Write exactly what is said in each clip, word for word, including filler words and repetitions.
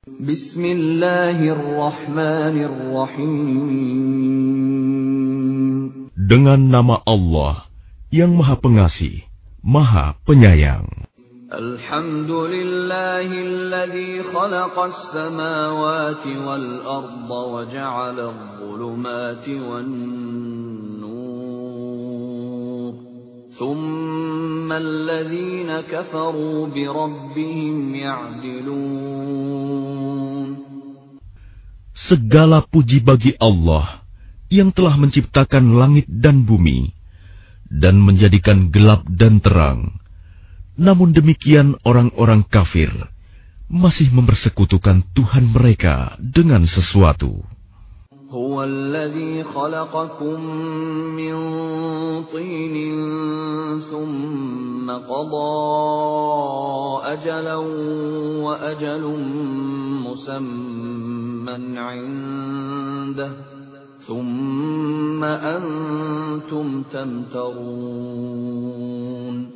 Bismillahirrahmanirrahim. Dengan nama Allah yang Maha Pengasih, Maha Penyayang. Alhamdulillahilladzi khalaqas samawati wal arda wa ja'ala adh-dhulumati wan nur. Thumma alladhina kafaru bi rabbihim ya'dilun. Segala puji bagi Allah yang telah menciptakan langit dan bumi dan menjadikan gelap dan terang. Namun demikian orang-orang kafir masih mempersekutukan Tuhan mereka dengan sesuatu. Huwa alladhi khalaqakum min tinin thumma qada ajalan wa ajalun musamman 'indah thumma antum tamtarun.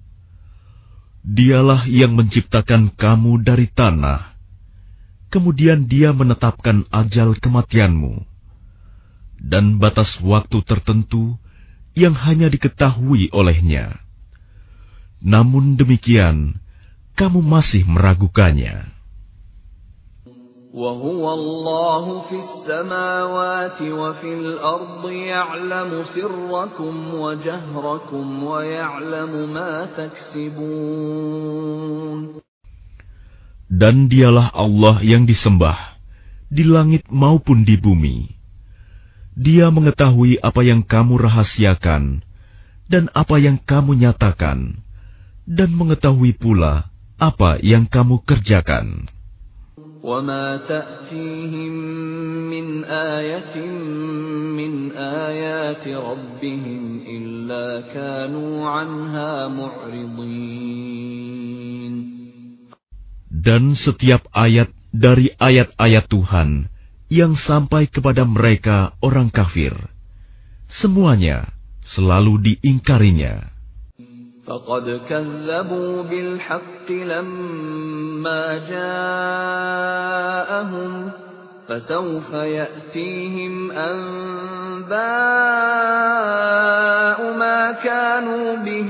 Dialah yang menciptakan kamu dari tanah, kemudian Dia menetapkan ajal kematianmu, dan batas waktu tertentu yang hanya diketahui olehnya. Namun demikian, kamu masih meragukannya. وَهُوَ اللَّهُ فِي السَّمَاوَاتِ وَفِي الْأَرْضِ يَعْلَمُ سِرَّكُمْ وَجَهْرَكُمْ وَيَعْلَمُ مَا تَكْسِبُونَ. Dan Dialah Allah yang disembah di langit maupun di bumi. Dia mengetahui apa yang kamu rahasiakan dan apa yang kamu nyatakan, dan mengetahui pula apa yang kamu kerjakan. وَمَا تَأْتِيهِمْ مِنْ آيَةٍ مِنْ آيَاتِ رَبِّهِمْ إِلَّا كَانُوا عَنْهَا مُعْرِضِينَ. Dan setiap ayat dari ayat-ayat Tuhan yang sampai kepada mereka orang kafir, semuanya selalu diingkarinya. فَقَدْ كَذَّبُوا بِالْحَقِّ لَمَّا جَاءَهُمْ فَسَوْفَ يَأْتِيهِمْ أَنبَاءُ مَا كَانُوا بِهِ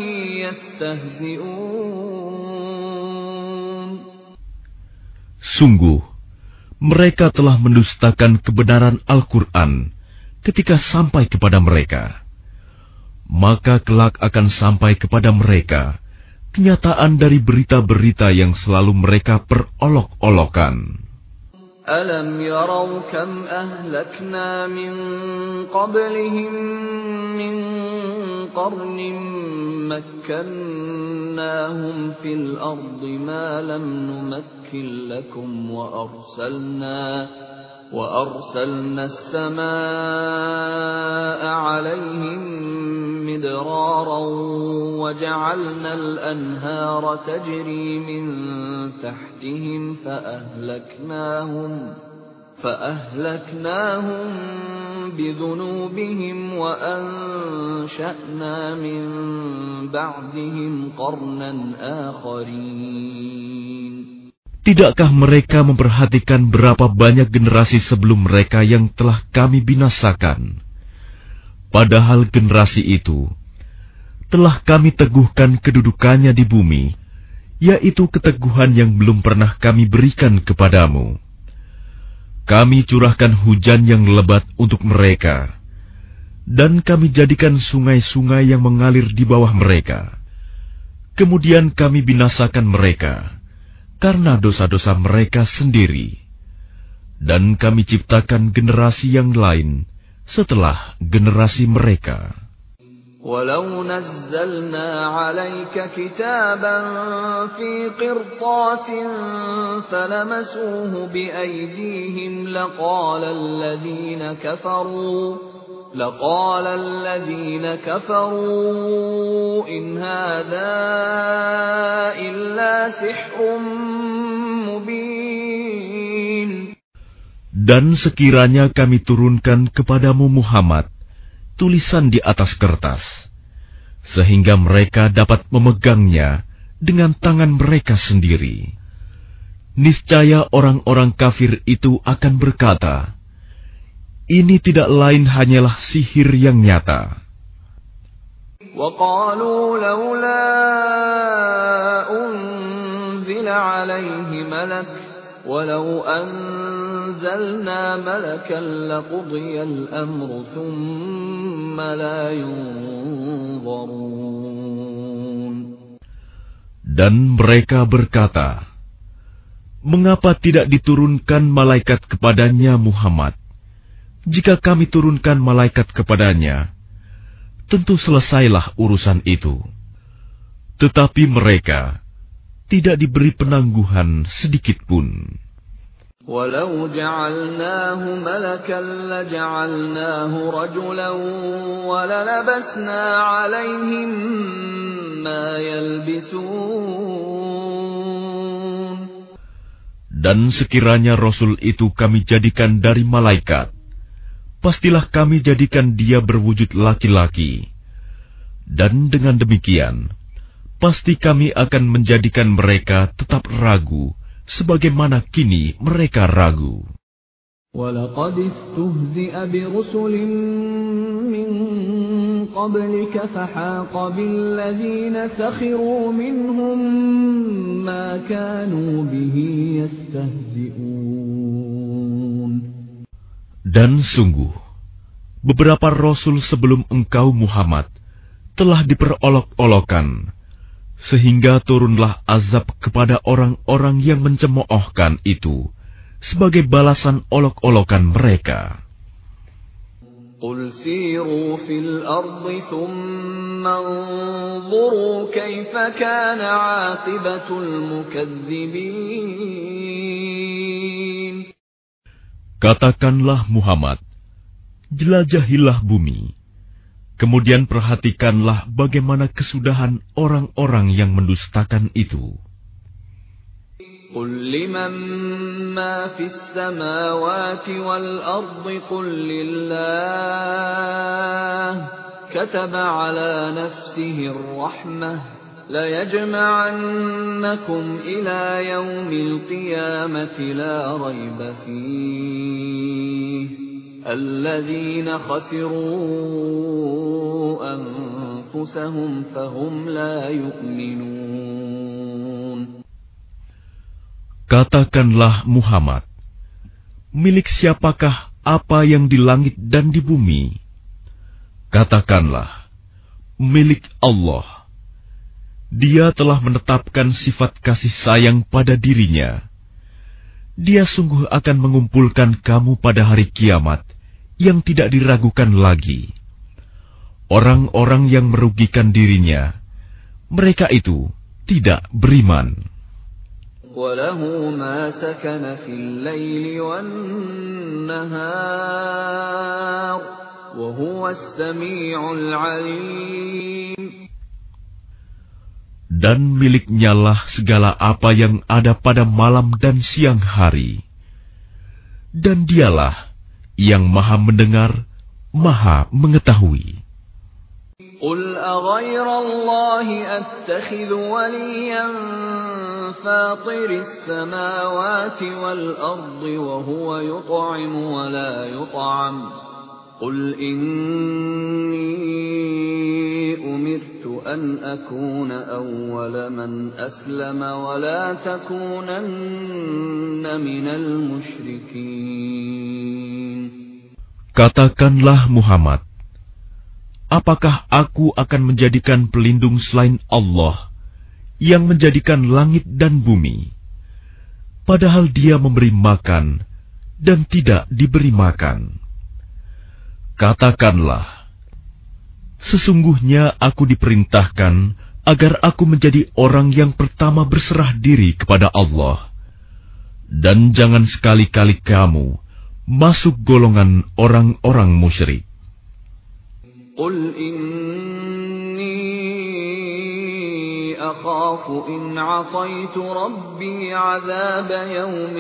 يَسْتَهْزِئُونَ. Sungguh, mereka telah mendustakan kebenaran Al-Quran ketika sampai kepada mereka. Maka kelak akan sampai kepada mereka kenyataan dari berita-berita yang selalu mereka perolok-olokan. Alam yarau kam ahlakna min qablihim min qarnin makkannahum fil ardi ma lam numakkin lakum wa arsalna وَأَرْسَلْنَا السَّمَاءَ عَلَيْهِمْ مِدْرَارًا وَجَعَلْنَا الْأَنْهَارَ تَجْرِي مِنْ تَحْتِهِمْ فَأَهْلَكْنَاهُمْ فَأَهْلَكْنَاهُمْ بِذُنُوبِهِمْ وَأَنشَأْنَا مِنْ بَعْدِهِمْ قَرْنًا آخَرِينَ. Tidakkah mereka memperhatikan berapa banyak generasi sebelum mereka yang telah kami binasakan? Padahal generasi itu telah kami teguhkan kedudukannya di bumi, yaitu keteguhan yang belum pernah kami berikan kepadamu. Kami curahkan hujan yang lebat untuk mereka, dan kami jadikan sungai-sungai yang mengalir di bawah mereka. Kemudian kami binasakan mereka karena dosa-dosa mereka sendiri, dan kami ciptakan generasi yang lain setelah generasi mereka. Walau nazzalna 'alaika kitaban fi qirtasin falamasuhu biaydihim laqala alladhina kafaru لقال الذين كفروا إن هذا إلا سحر مبين. Dan sekiranya kami turunkan kepadamu Muhammad tulisan di atas kertas, sehingga mereka dapat memegangnya dengan tangan mereka sendiri. niscaya orang-orang kafir itu akan berkata, ini tidak lain hanyalah sihir yang nyata. وَقَالُوا لَوْلَا أُنزِلَ عَلَيْهِ مَلَكٌ وَلَوْ أَنزَلْنَا مَلَكًا لَقُضِيَ الْأَمْرُ ثُمَّ لَا يُنظَرُونَ. Dan mereka berkata, mengapa tidak diturunkan malaikat kepadanya Muhammad? Jika kami turunkan malaikat kepadanya, tentu selesailah urusan itu. Tetapi mereka tidak diberi penangguhan sedikit pun. وَلَوْ جَعَلْنَاهُ مَلَكًا لَجَعَلْنَاهُ رَجُلًا وَلَلَبَسْنَا عَلَيْهِمْ مَا يَلْبِسُونَ. Dan sekiranya Rasul itu kami jadikan dari malaikat, pastilah kami jadikan dia berwujud laki-laki. Dan dengan demikian, pasti kami akan menjadikan mereka tetap ragu, sebagaimana kini mereka ragu. وَلَقَدِ اسْتُهْزِئَ بِرُسُلٍ مِّن قَبْلِكَ فَحَاقَ بِالَّذِينَ سَخِرُوا مِنْهُم مَّا كَانُوا بِهِ يَسْتَهْزِئُونَ. Dan sungguh, beberapa rasul sebelum engkau Muhammad telah diperolok-olokan, sehingga turunlah azab kepada orang-orang yang mencemoohkan itu sebagai balasan olok-olokan mereka. قُلْ سِيرُوا فِي الْأَرْضِ ثُمَّ انظُرُوا كَيْفَ كَانَ عَاقِبَةُ الْمُكَذِّبِينَ. Katakanlah Muhammad, jelajahilah bumi, kemudian perhatikanlah bagaimana kesudahan orang-orang yang mendustakan itu. قُلْ لِمَنْ مَا فِي السَّمَاوَاتِ وَالْأَرْضِ قُلْ لِلَّهِ كَتَبَ عَلَى نَفْسِهِ الرَّحْمَةَ لَيَجْمَعَنَّكُمْ إِلَى يَوْمِ الْقِيَامَةِ لَا رَيْبَ فِيهِ الَّذِينَ خَسِرُوا أَنفُسَهُمْ فَهُمْ لَا يُؤْمِنُونَ. Katakanlah Muhammad, milik siapakah apa yang di langit dan di bumi? Katakanlah, milik Allah. Dia telah menetapkan sifat kasih sayang pada dirinya. Dia sungguh akan mengumpulkan kamu pada hari kiamat yang tidak diragukan lagi. Orang-orang yang merugikan dirinya, mereka itu tidak beriman. وَلَهُ مَا سَكَنَ فِي اللَّيْلِ وَالنَّهَارِ وَهُوَ السَّمِيعُ الْعَلِيمُ. Dan miliknyalah segala apa yang ada pada malam dan siang hari. Dan dialah yang maha mendengar, maha mengetahui. قُلْ أَغَيْرَ اللَّهِ أَتَّخِذُ وَلِيًّا فَاطِرِ السَّمَاوَاتِ وَالْأَرْضِ وَهُوَ يُطْعِمُ وَلَا يُطْعَمُ قُلْ إِنِّي أُمِرْتُ أَنْ أَكُونَ أَوَّلَ مَنْ أَسْلَمَ وَلَا تَكُونَنَّ مِنَ الْمُشْرِكِينَ. Katakanlah Muhammad, apakah aku akan menjadikan pelindung selain Allah yang menjadikan langit dan bumi, padahal Dia memberi makan dan tidak diberi makan? Katakanlah, sesungguhnya aku diperintahkan agar aku menjadi orang yang pertama berserah diri kepada Allah, dan jangan sekali-kali kamu masuk golongan orang-orang musyrik. قُلْ إِنِّي أَخَافُ إِنْ عَصَيْتُ رَبِّي عَذَابَ يَوْمٍ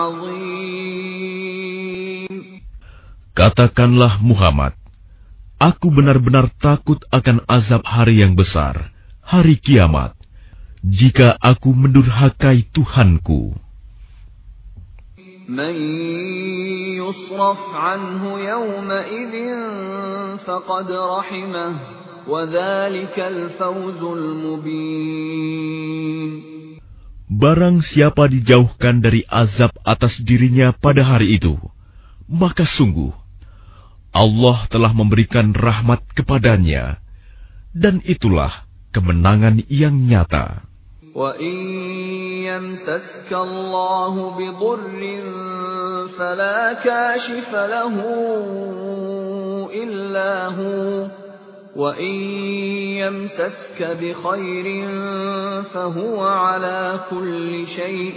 عَظِيمٍ. Katakanlah Muhammad, aku benar-benar takut akan azab hari yang besar, hari kiamat, jika aku mendurhakai Tuhanku. من يصرف عنه يومئذ فقد رحمه وذلك الفوز المبين. Barang siapa dijauhkan dari azab atas dirinya pada hari itu, maka sungguh Allah telah memberikan rahmat kepadanya, dan itulah kemenangan yang nyata. وَإِن يَمْسَسْكَ اللَّهُ بِضُرٍّ فَلَا كَاشِفَ لَهُ إِلَّا هُوَ وَإِن يَمْسَسْكَ بِخَيْرٍ فَهُوَ عَلَى كُلِّ شَيْءٍ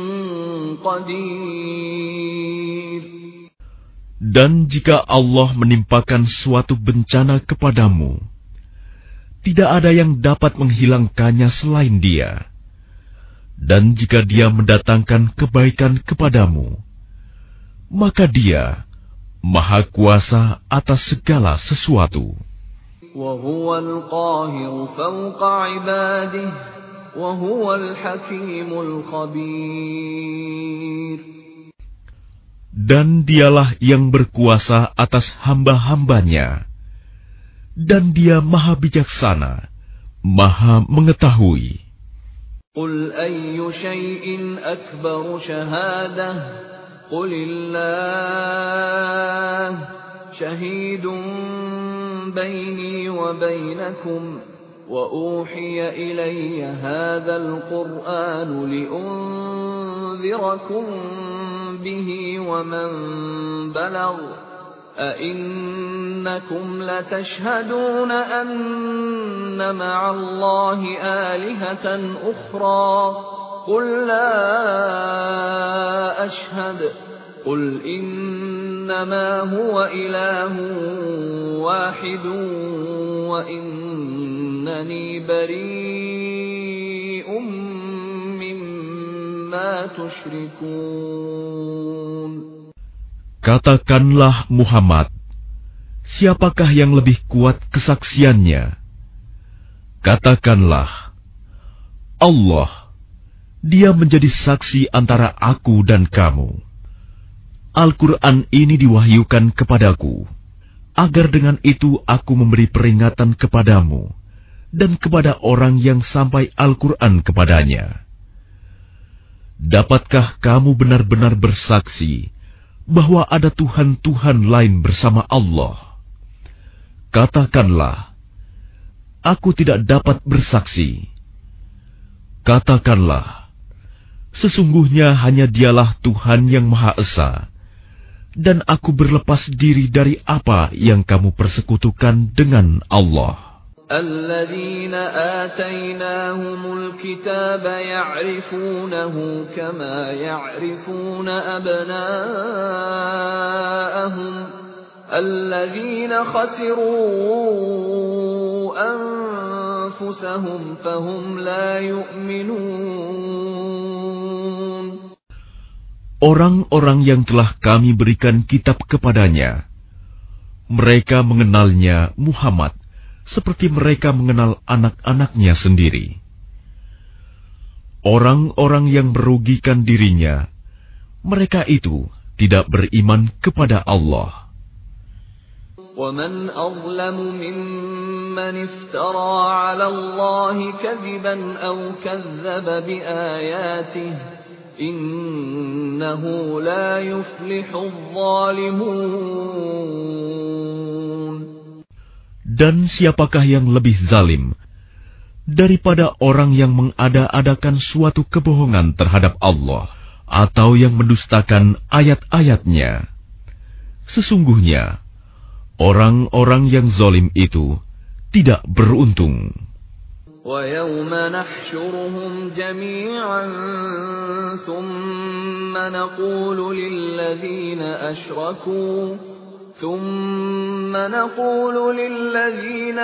قَدِيرٌ. Dan jika Allah menimpakan suatu bencana kepadamu, tidak ada yang dapat menghilangkannya selain Dia. Dan jika Dia mendatangkan kebaikan kepadamu, maka Dia Maha Kuasa atas segala sesuatu. وَهُوَ الْقَاهِرُ فَوْقَ عِبَادِهِ وَهُوَ الْحَكِيمُ الْخَبِيرُ. Dan Dialah yang berkuasa atas hamba-hambanya, dan Dia Maha Bijaksana, Maha Mengetahui. قُلْ أَيُّ شَيْءٍ أَكْبَرُ شَهَادَةً قُلِ اللَّهُ شَهِيدٌ بَيْنِي وَبَيْنَكُمْ وَأُوحِيَ إِلَيَّ هَذَا الْقُرْآنُ لِأُنذِرَكُم بِهِ وَمَن بَلَغَ أَئِنَّكُمْ لَتَشْهَدُونَ أَنَّ مَعَ اللَّهِ آلِهَةً أُخْرَى قُل لَّا أَشْهَدُ قُلْ إِنَّمَا هُوَ إِلَٰهٌ وَاحِدٌ وَإِنَّنِي بَرِيءٌ مِّمَّا تُشْرِكُونَ. Katakanlah Muhammad, siapakah yang lebih kuat kesaksiannya? Katakanlah, Allah, Dia menjadi saksi antara aku dan kamu. Al-Quran ini diwahyukan kepadaku, agar dengan itu aku memberi peringatan kepadamu dan kepada orang yang sampai Al-Quran kepadanya. Dapatkah kamu benar-benar bersaksi bahwa ada Tuhan-Tuhan lain bersama Allah? Katakanlah, aku tidak dapat bersaksi. Katakanlah, sesungguhnya hanya Dialah Tuhan yang Maha Esa, dan aku berlepas diri dari apa yang kamu persekutukan dengan Allah. الذين آتيناهم الكتاب يعرفونه كما يعرفون أبناءهم الذين خسروا أنفسهم فهم لا يؤمنون. Orang-orang yang telah kami berikan kitab kepadanya, mereka mengenalnya Muhammad seperti mereka mengenal anak-anaknya sendiri. Orang-orang yang merugikan dirinya, mereka itu tidak beriman kepada Allah. وَمَنْ أَظْلَمُ مِمَّنِ افْتَرَى عَلَى اللَّهِ كَذِبًا أَوْ كَذَّبَ بِآيَاتِهِ إِنَّهُ لَا يُفْلِحُ الظَّالِمُونَ. Dan siapakah yang lebih zalim daripada orang yang mengada-adakan suatu kebohongan terhadap Allah atau yang mendustakan ayat-ayatnya? Sesungguhnya, orang-orang yang zalim itu tidak beruntung. وَيَوْمَ نَحْشُرُهُمْ جَمِيعًا ثُمَّ نَقُولُ لِلَّذِينَ أَشْرَكُوا ثم نقول للذين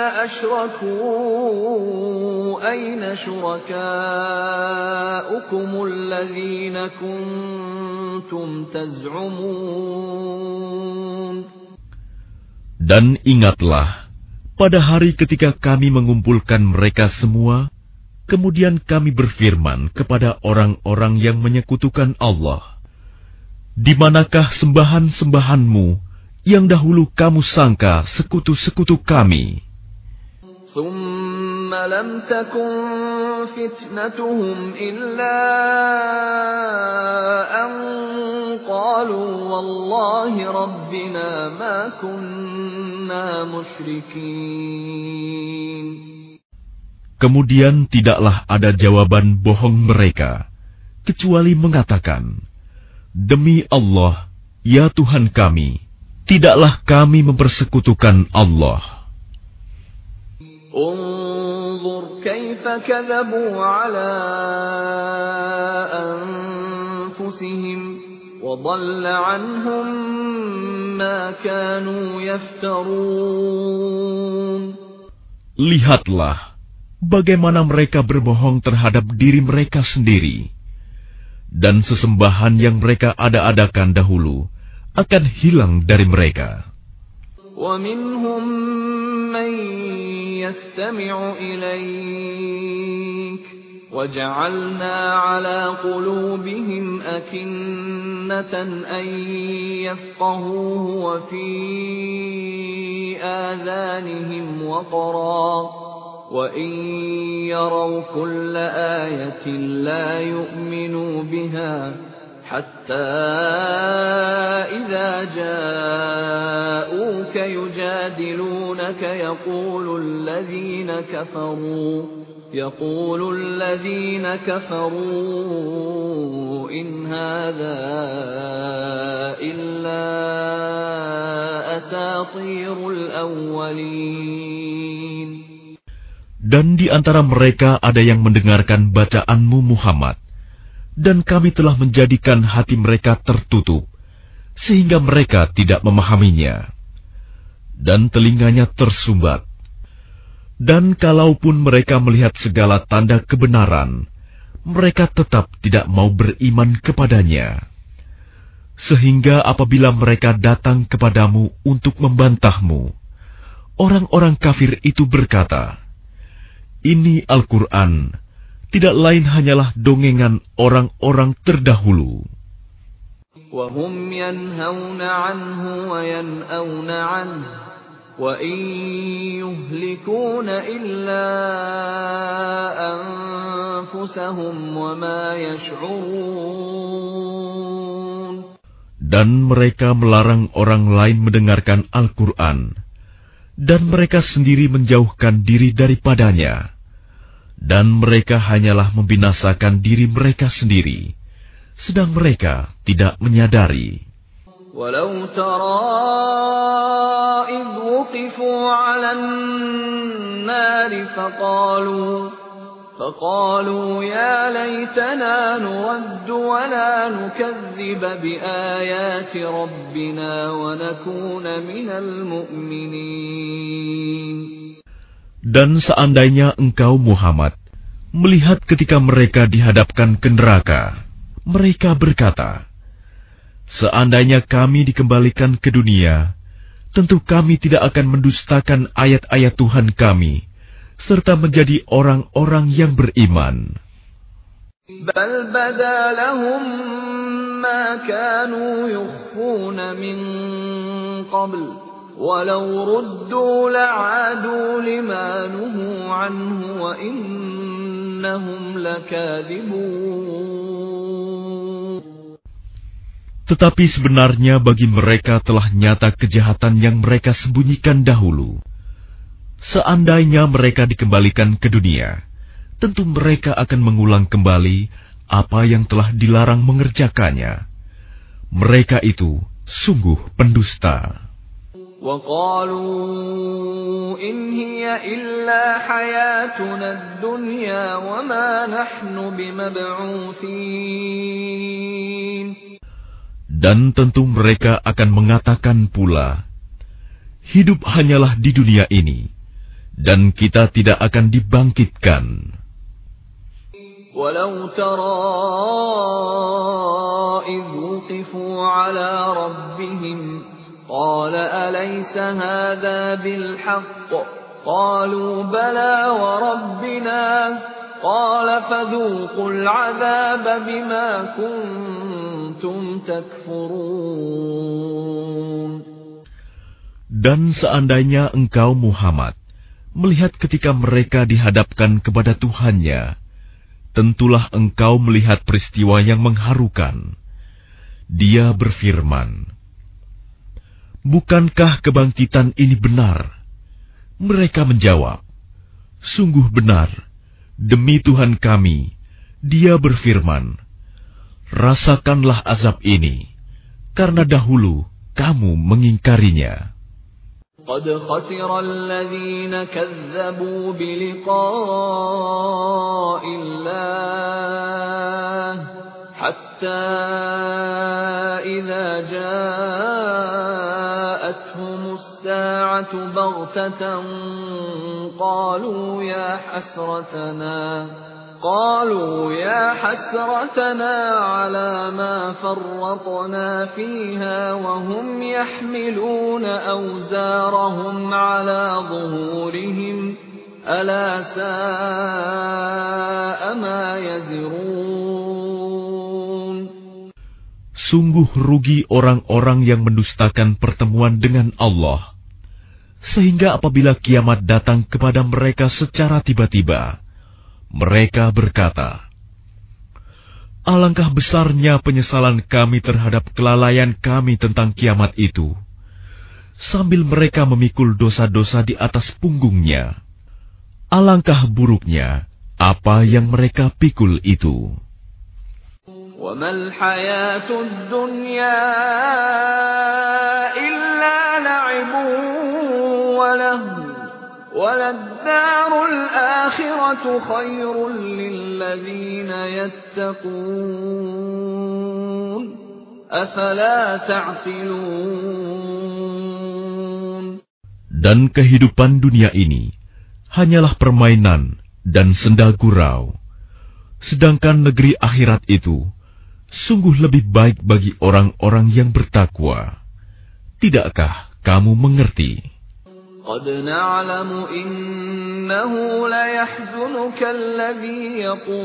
أشركوا أين شركاؤكم الذين كنتم تزعمون. Dan ingatlah, pada hari ketika kami mengumpulkan mereka semua, kemudian kami berfirman kepada orang-orang yang menyekutukan Allah, Di manakah sembahan-sembahanmu yang dahulu kamu sangka sekutu-sekutu kami? ثم لم تكن فتنتهم إلا أن قالوا والله ربنا ما كنا مشركين. Kemudian tidaklah ada jawaban bohong mereka, kecuali mengatakan, Demi Allah, ya Tuhan kami, tidaklah kami mempersekutukan Allah. انظر كيف كذبوا على أنفسهم وضل عنهم ما كانوا يفترون. Lihatlah bagaimana mereka berbohong terhadap diri mereka sendiri, dan sesembahan yang mereka ada-adakan dahulu akan hilang dari mereka. وَمِنْهُمْ مَنْ يَسْتَمِعُ إِلَيْكَ وَجَعَلْنَا عَلَى قُلُوبِهِمْ أَكِنَّةً أَنْ يَفْقَهُوهُ وَفِي آذَانِهِمْ وَقْرًا وَإِنْ يَرَوْا كُلَّ آيَةٍ لَا يُؤْمِنُوا بِهَا حتى إذا جاءوك يجادلونك يقول الذين كفروا يقول الذين كفروا إن هذا إلا أساطير الأولين. Dan di antara mereka ada yang mendengarkan bacaanmu Muhammad, dan kami telah menjadikan hati mereka tertutup, sehingga mereka tidak memahaminya, dan telinganya tersumbat. Dan kalaupun mereka melihat segala tanda kebenaran, mereka tetap tidak mau beriman kepadanya. Sehingga apabila mereka datang kepadamu untuk membantahmu, orang-orang kafir itu berkata, Ini Al-Quran tidak lain hanyalah dongengan orang-orang terdahulu. وَهُمْ يَنْهَوْنَ عَنْهُ وَيَنْأَوْنَ عَنْهُ وَإِنْ يُهْلِكُونَ إِلَّا أَنفُسَهُمْ وَمَا يَشْعُرُونَ. Dan mereka melarang orang lain mendengarkan Al-Quran, dan mereka sendiri menjauhkan diri daripadanya. Dan mereka hanyalah membinasakan diri mereka sendiri, sedang mereka tidak menyadari. Walau tara idh wuqifu 'alan nari faqalu faqalu ya laitana nuraddu wa la nukadziba biayati rabbina wa nakuna minal mu'minin. Dan seandainya engkau Muhammad melihat ketika mereka dihadapkan ke neraka, mereka berkata, Seandainya kami dikembalikan ke dunia, tentu kami tidak akan mendustakan ayat-ayat Tuhan kami, serta menjadi orang-orang yang beriman. Bal bada lahum ma kanu yukhfuna min qabl. Walau ruddu la'adu lima nuhu anhu wa innahum lakadzibun. Tetapi sebenarnya bagi mereka telah nyata kejahatan yang mereka sembunyikan dahulu. Seandainya mereka dikembalikan ke dunia, tentu mereka akan mengulang kembali apa yang telah dilarang mengerjakannya. Mereka itu sungguh pendusta. وَقَالُوا إِنْ هِيَ إِلَّا حَيَاتُنَا الدُّنْيَا وَمَا نَحْنُ بِمَبْعُوثِينَ. Dan tentu mereka akan mengatakan pula, hidup hanyalah di dunia ini, dan kita tidak akan dibangkitkan. وَلَوْ تَرَى إِذْ وُقِفُوا عَلَى رَبِّهِمْ قال أليس هذا بالحق قالوا بلى وربنا قال فذوقوا العذاب بما كنتم كنتم تكفرون. Dan seandainya engkau Muhammad melihat ketika mereka dihadapkan kepada Tuhannya, tentulah engkau melihat peristiwa yang mengharukan. Dia berfirman, "Bukankah kebangkitan ini benar?" Mereka menjawab, "Sungguh benar, demi Tuhan kami." Dia berfirman, "Rasakanlah azab ini, karena dahulu kamu mengingkarinya." قد خسر الذين كذبوا بلقاء الله حتى إذا جاءتهم الساعة بغتة قالوا يا حسرتنا قالوا يا حسرتنا على ما فرطنا فيها وهم يحملون أوزارهم على ظهورهم ألا ساء ما يزرون. Sungguh rugi orang-orang yang mendustakan pertemuan dengan Allah, sehingga apabila kiamat datang kepada mereka secara tiba-tiba, mereka berkata, "Alangkah besarnya penyesalan kami terhadap kelalaian kami tentang kiamat itu," sambil mereka memikul dosa-dosa di atas punggungnya. Alangkah buruknya apa yang mereka pikul itu. وَمَا الْحَيَاةُ الدُّنْيَا إِلَّا لَعِبٌ وَلَهْوٌ وَلَلدَّارُ الْآخِرَةُ خَيْرٌ لِّلَّذِينَ يَتَّقُونَ أَفَلَا تَعْقِلُونَ. Dan kehidupan dunia ini hanyalah permainan dan senda gurau, sedangkan negeri akhirat itu sungguh lebih baik bagi orang-orang yang bertakwa. Tidakkah kamu mengerti? قد نعلم إنه ليحزنك الذي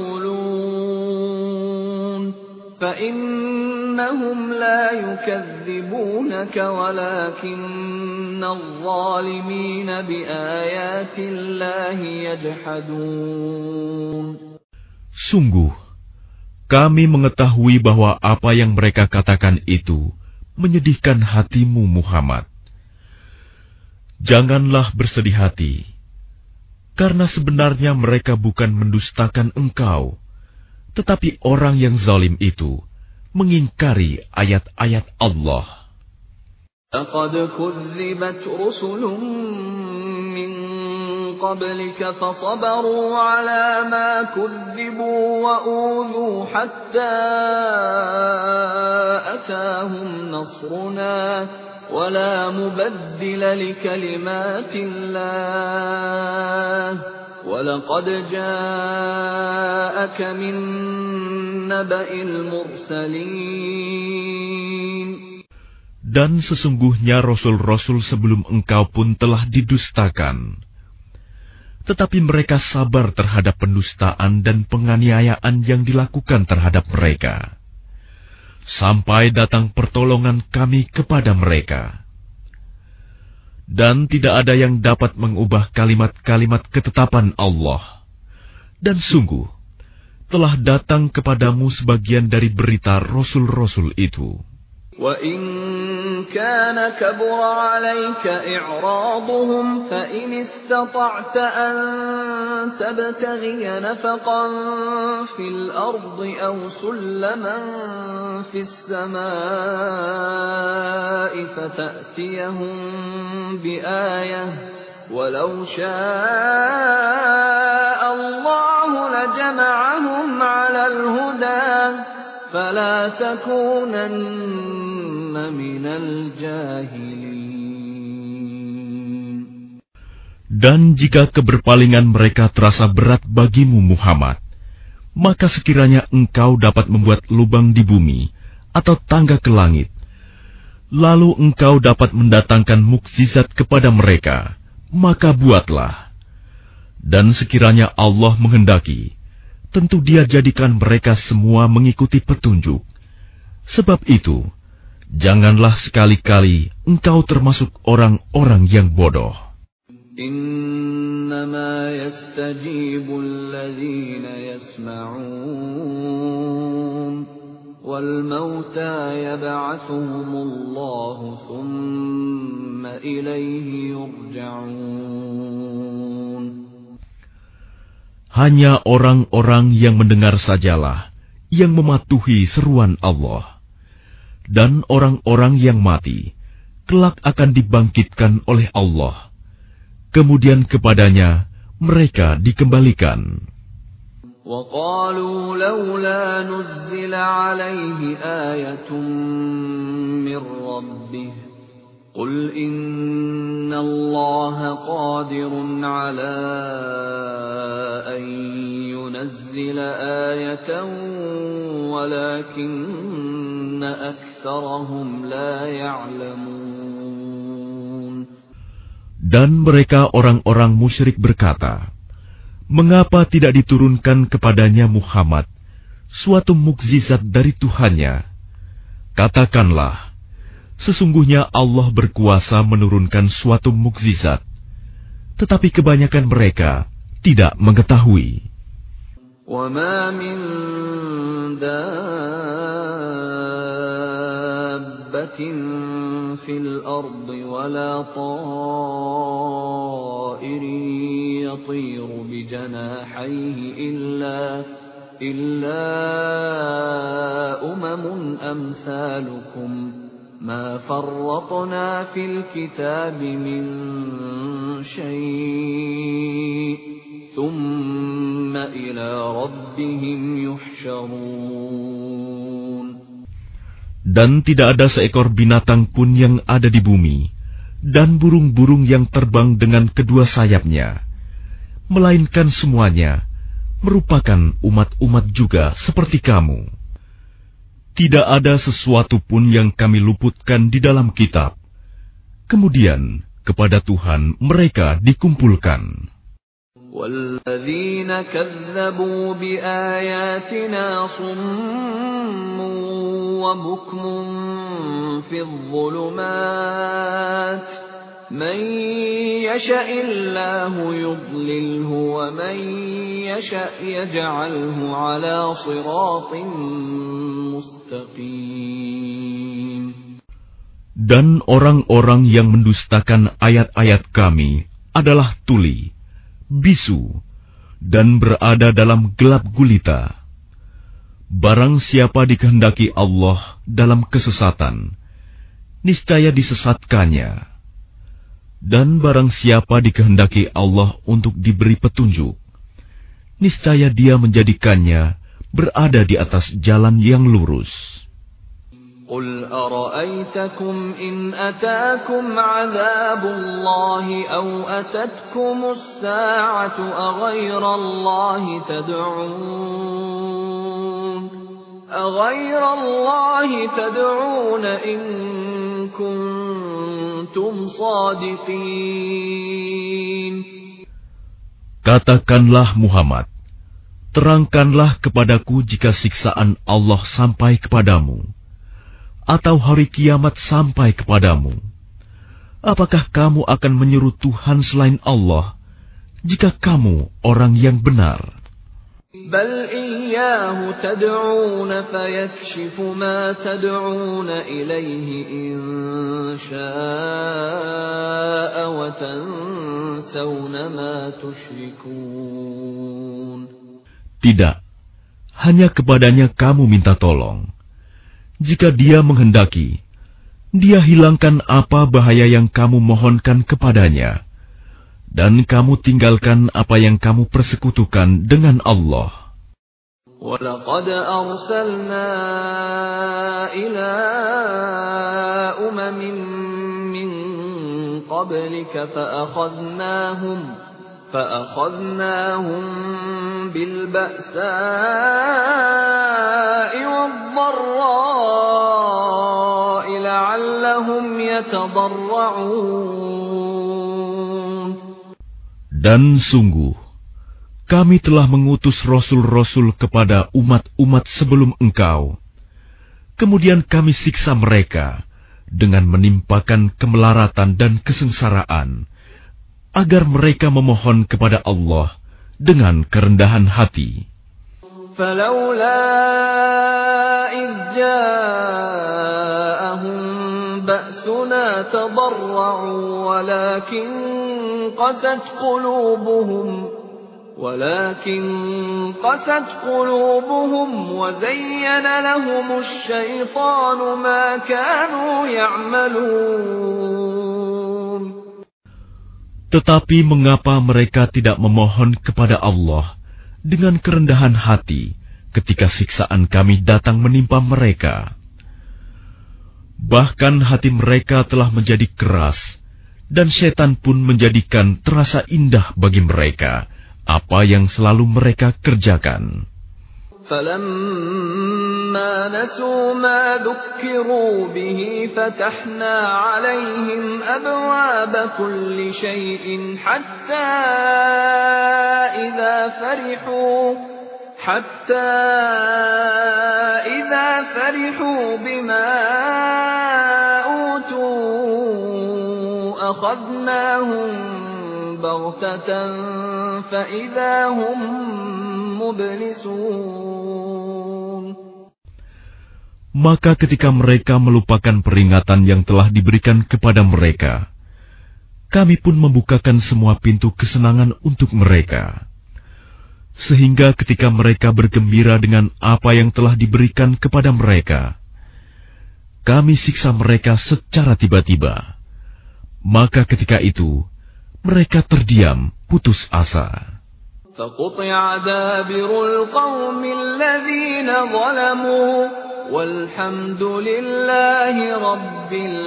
يقولون فإنهم لا يكذبونك ولكن الظالمين بآيات الله يجحدون. Sungguh, kami mengetahui bahwa apa yang mereka katakan itu menyedihkan hatimu Muhammad. Janganlah bersedih hati, karena sebenarnya mereka bukan mendustakan engkau, tetapi orang yang zalim itu mengingkari ayat-ayat Allah. لقد كذبت رسل من قبلك فصبروا على ما كذبوا وأوذوا حتى أتاهم نصرنا ولا مبدل لكلمات الله وَلَقَدْ جَاءَكَ مِن نَّبَإِ الْمُرْسَلِينَ. Dan sesungguhnya rasul-rasul sebelum engkau pun telah didustakan. Tetapi mereka sabar terhadap pendustaan dan penganiayaan yang dilakukan terhadap mereka, sampai datang pertolongan kami kepada mereka. Dan tidak ada yang dapat mengubah kalimat-kalimat ketetapan Allah. Dan sungguh, telah datang kepadamu sebagian dari berita rasul-rasul itu. وَإِن كَانَ كَبُرَ عَلَيْكَ إِعْرَاضُهُمْ فَإِنِ اسْتَطَعْتَ أَن تَبْتَغِيَ نَفَقًا فِي الْأَرْضِ أَوْ سُلَّمًا فِي السَّمَاءِ فَتَأْتِيَهُم بِآيَةٍ وَلَوْ شَاءَ اللَّهُ لَجَمَعَهُمْ عَلَى الْهُدَى فَلَا تَكُونَنَّ مِنَ الْجَاهِلِينَ. Dan jika keberpalingan mereka terasa berat bagimu Muhammad, maka sekiranya engkau dapat membuat lubang di bumi atau tangga ke langit, lalu engkau dapat mendatangkan mukjizat kepada mereka, maka buatlah. Dan sekiranya Allah menghendaki, tentu Dia jadikan mereka semua mengikuti petunjuk, Sebab itu, janganlah sekali-kali engkau termasuk orang-orang yang bodoh. Innama yastajibu alladhina yasma'un wal mauta yab'athuhumullahu thumma ilayhi yurja'un. Hanya orang-orang yang mendengar sajalah yang mematuhi seruan Allah. Dan orang-orang yang mati kelak akan dibangkitkan oleh Allah. Kemudian kepadanya mereka dikembalikan. وَقَالُوا لَوْلَا نُزِّلَ عَلَيْهِ آيَةٌ مِّن رَّبِّهِ قُلْ إِنَّ اللَّهَ قَادِرٌ عَلَىٰ أَن يُنَزِّلَ آيَةً وَلَٰكِنَّ أَكْثَرَهُمْ لَا يَعْلَمُونَ. Dan mereka orang-orang musyrik berkata, mengapa tidak diturunkan kepadanya Muhammad suatu mukjizat dari Tuhannya? Katakanlah, sesungguhnya Allah berkuasa menurunkan suatu mukjizat, tetapi kebanyakan mereka tidak mengetahui. وَمَا مِن دَابَّةٍ فِي الْأَرْضِ وَلَا طَائِرٍ يَطِيرُ بِجَنَاحَيْهِ إِلَّا إِلَّا أُمَمٌ أَمْثَالُكُمْ مَا فَرَّطْنَا فِي الْكِتَابِ مِنْ شَيْءٍ ثُمَّ إِلَى رَبِّهِمْ يُحْشَرُونَ. Dan tidak ada seekor binatang pun yang ada di bumi, dan burung-burung yang terbang dengan kedua sayapnya, melainkan semuanya merupakan umat-umat juga seperti kamu. Tidak ada sesuatu pun yang kami luputkan di dalam kitab. Kemudian kepada Tuhan mereka dikumpulkan. وَالَّذِينَ كَذَّبُوا بِآيَاتِنَا صُمٌّ وَبُكْمٌ فِي الظُّلُمَاتِ مَن يَشَإِ اللَّهُ يُضْلِلْهُ وَمَن يَشَأْ يَجْعَلْهُ عَلَى صِرَاطٍ مُّسْتَقِيمٍ. Dan orang-orang yang mendustakan ayat-ayat kami adalah tuli, bisu, dan berada dalam gelap gulita. Barang siapa dikehendaki Allah dalam kesesatan, niscaya disesatkannya. Dan barang siapa dikehendaki Allah untuk diberi petunjuk, niscaya Dia menjadikannya berada di atas jalan yang lurus. قُلْ أَرَأَيْتَكُمْ إِنْ أَتَاكُمْ عَذَابُ اللَّهِ أَوْ أَتَتْكُمُ السَّاعَةُ أَغَيْرَ اللَّهِ تَدْعُونَ أَغَيْرَ اللَّهِ تَدْعُونَ إِن كُنتُمْ صَادِقِينَ. Katakanlah Muhammad, terangkanlah kepadaku jika siksaan Allah sampai kepadamu, atau hari kiamat sampai kepadamu. Apakah kamu akan menyeru Tuhan selain Allah, jika kamu orang yang benar? بَلْ إِيَّاهُ تَدْعُونَ فَيَكْشِفُ مَا تَدْعُونَ إِلَيْهِ إِن شَاءَ وَتَنسَوْنَ مَا تُشْرِكُونَ. Tidak, hanya kepadanya kamu minta tolong. Jika Dia menghendaki, Dia hilangkan apa bahaya yang kamu mohonkan kepadanya, dan kamu tinggalkan apa yang kamu persekutukan dengan Allah. وَلَقَدْ أَرْسَلْنَا إِلَىٰ أُمَمٍ مِّن قَبْلِكَ فَأَخَذْنَاهُمْ فَأَخَذْنَاهُمْ بِالْبَأْسَاءِ وَالضَّرَّاءِ لَعَلَّهُمْ يَتَضَرَّعُونَ. Dan sungguh, kami telah mengutus rasul-rasul kepada umat-umat sebelum engkau. Kemudian kami siksa mereka dengan menimpakan kemelaratan dan kesengsaraan, agar mereka memohon kepada Allah dengan kerendahan hati. فَلَوْلَا إِذْ جَاءَهُم بَأْسُنَا تَضَرَّعُوا وَلَكِنْ قَسَتْ قُلُوبُهُمْ ولكن قست قلوبهم وزين لهم الشيطان ما كانوا يعملون. Tetapi mengapa mereka tidak memohon kepada Allah dengan kerendahan hati ketika siksaan kami datang menimpa mereka? Bahkan hati mereka telah menjadi keras, dan setan pun menjadikan terasa indah bagi mereka apa yang selalu mereka kerjakan. فَلَمَّا نَسُوا مَا ذُكِّرُوا بِهِ فَتَحْنَا عَلَيْهِمْ أَبْوَابَ كُلِّ شَيْءٍ حَتَّى إِذَا فَرِحُوا حَتَّى إِذَا فَرِحُوا بِمَا أُوتُوا أَخَذْنَاهُمْ بَغْتَةً فَإِذَا هُمْ مُبْلِسُونَ. Maka ketika mereka melupakan peringatan yang telah diberikan kepada mereka, kami pun membukakan semua pintu kesenangan untuk mereka. Sehingga ketika mereka bergembira dengan apa yang telah diberikan kepada mereka, kami siksa mereka secara tiba-tiba. Maka ketika itu, mereka terdiam, putus asa. فَقُطِعَ دَابِرُ الْقَوْمِ الَّذِينَ ظَلَمُوا وَالْحَمْدُ لِلَّهِ رَبِّ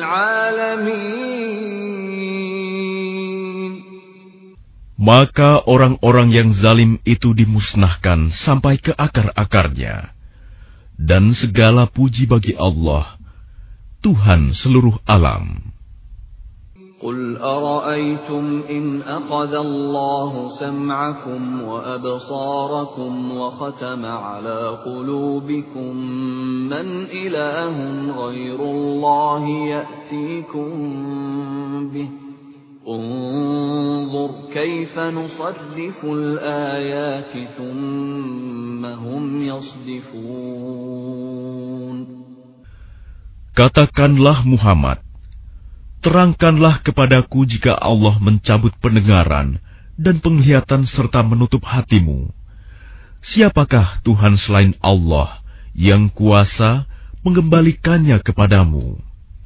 الْعَالَمِينَ. Maka orang-orang yang zalim itu dimusnahkan sampai ke akar-akarnya. Dan segala puji bagi Allah, Tuhan seluruh alam. قُلْ أَرَأَيْتُمْ إِنْ أَخَذَ اللَّهُ سَمْعَكُمْ وَأَبْصَارَكُمْ وَخَتَمَ عَلَى قُلُوبِكُمْ مَنْ إِلَٰهٌ غَيْرُ اللَّهِ يَأْتِيكُمْ بِهِ انظُرْ كَيْفَ نُصَرِّفُ الْآيَاتِ ثُمَّ هُمْ يَصْدِفُونَ. Katakanlah Muhammad, terangkanlah kepadaku jika Allah mencabut pendengaran dan penglihatan serta menutup hatimu. Siapakah Tuhan selain Allah yang kuasa mengembalikannya kepadamu?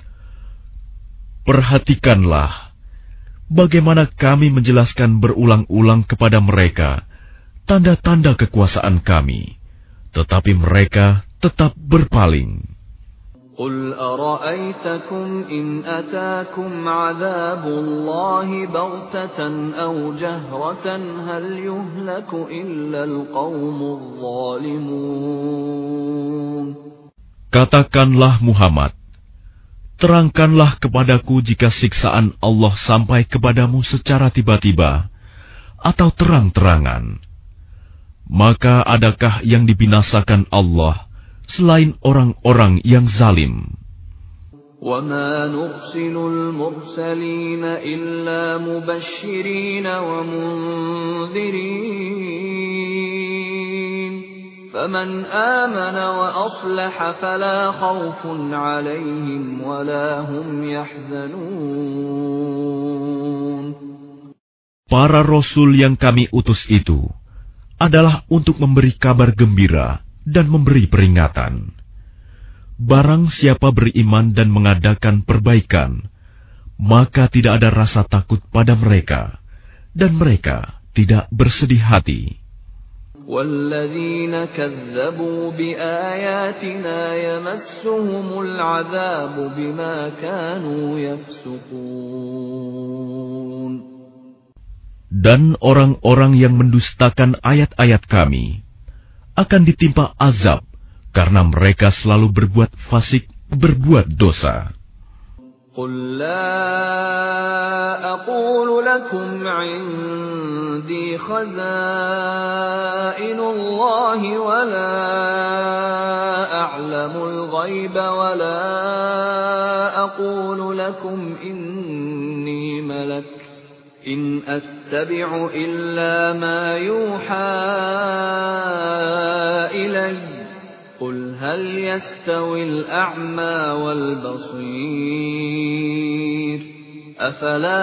Perhatikanlah bagaimana kami menjelaskan berulang-ulang kepada mereka tanda-tanda kekuasaan kami, tetapi mereka tetap berpaling. قُلْ أَرَأَيْتَكُمْ إِنْ أَتَاكُمْ عَذَابُ اللَّهِ بَغْتَةً أَوْ جَهْرَةً هَلْ يُهْلَكُ إِلَّا الْقَوْمُ الظَّالِمُونَ. Katakanlah Muhammad, terangkanlah kepadaku jika siksaan Allah sampai kepadamu secara tiba-tiba atau terang-terangan. Maka adakah yang dibinasakan Allah selain orang-orang yang zalim? وَمَا نُرْسِلُ الْمُرْسَلِينَ إِلَّا مُبَشِّرِينَ وَمُنذِرِينَ فَمَنْ آمَنَ وَأَصْلَحَ فَلَا خَوْفٌ عَلَيْهِمْ وَلَا هُمْ يَحْزَنُونَ. Para rasul yang kami utus itu adalah untuk memberi kabar gembira dan memberi peringatan. Barang siapa beriman dan mengadakan perbaikan, maka tidak ada rasa takut pada mereka, dan mereka tidak bersedih hati. وَالَّذِينَ كَذَّبُوا بِآيَاتِنَا يَمَسُّهُمُ الْعَذَابُ بِمَا كَانُوا يَفْسُقُونَ. Dan orang-orang yang mendustakan ayat-ayat kami akan ditimpa azab karena mereka selalu berbuat fasik, berbuat dosa. قل لا أقول لكم عندي خزائن الله ولا أعلم الغيب ولا أقول لكم إني ملك إن أتبع إلا ما يوحى إلي قل هل يستوي الأعمى والبصير أفلا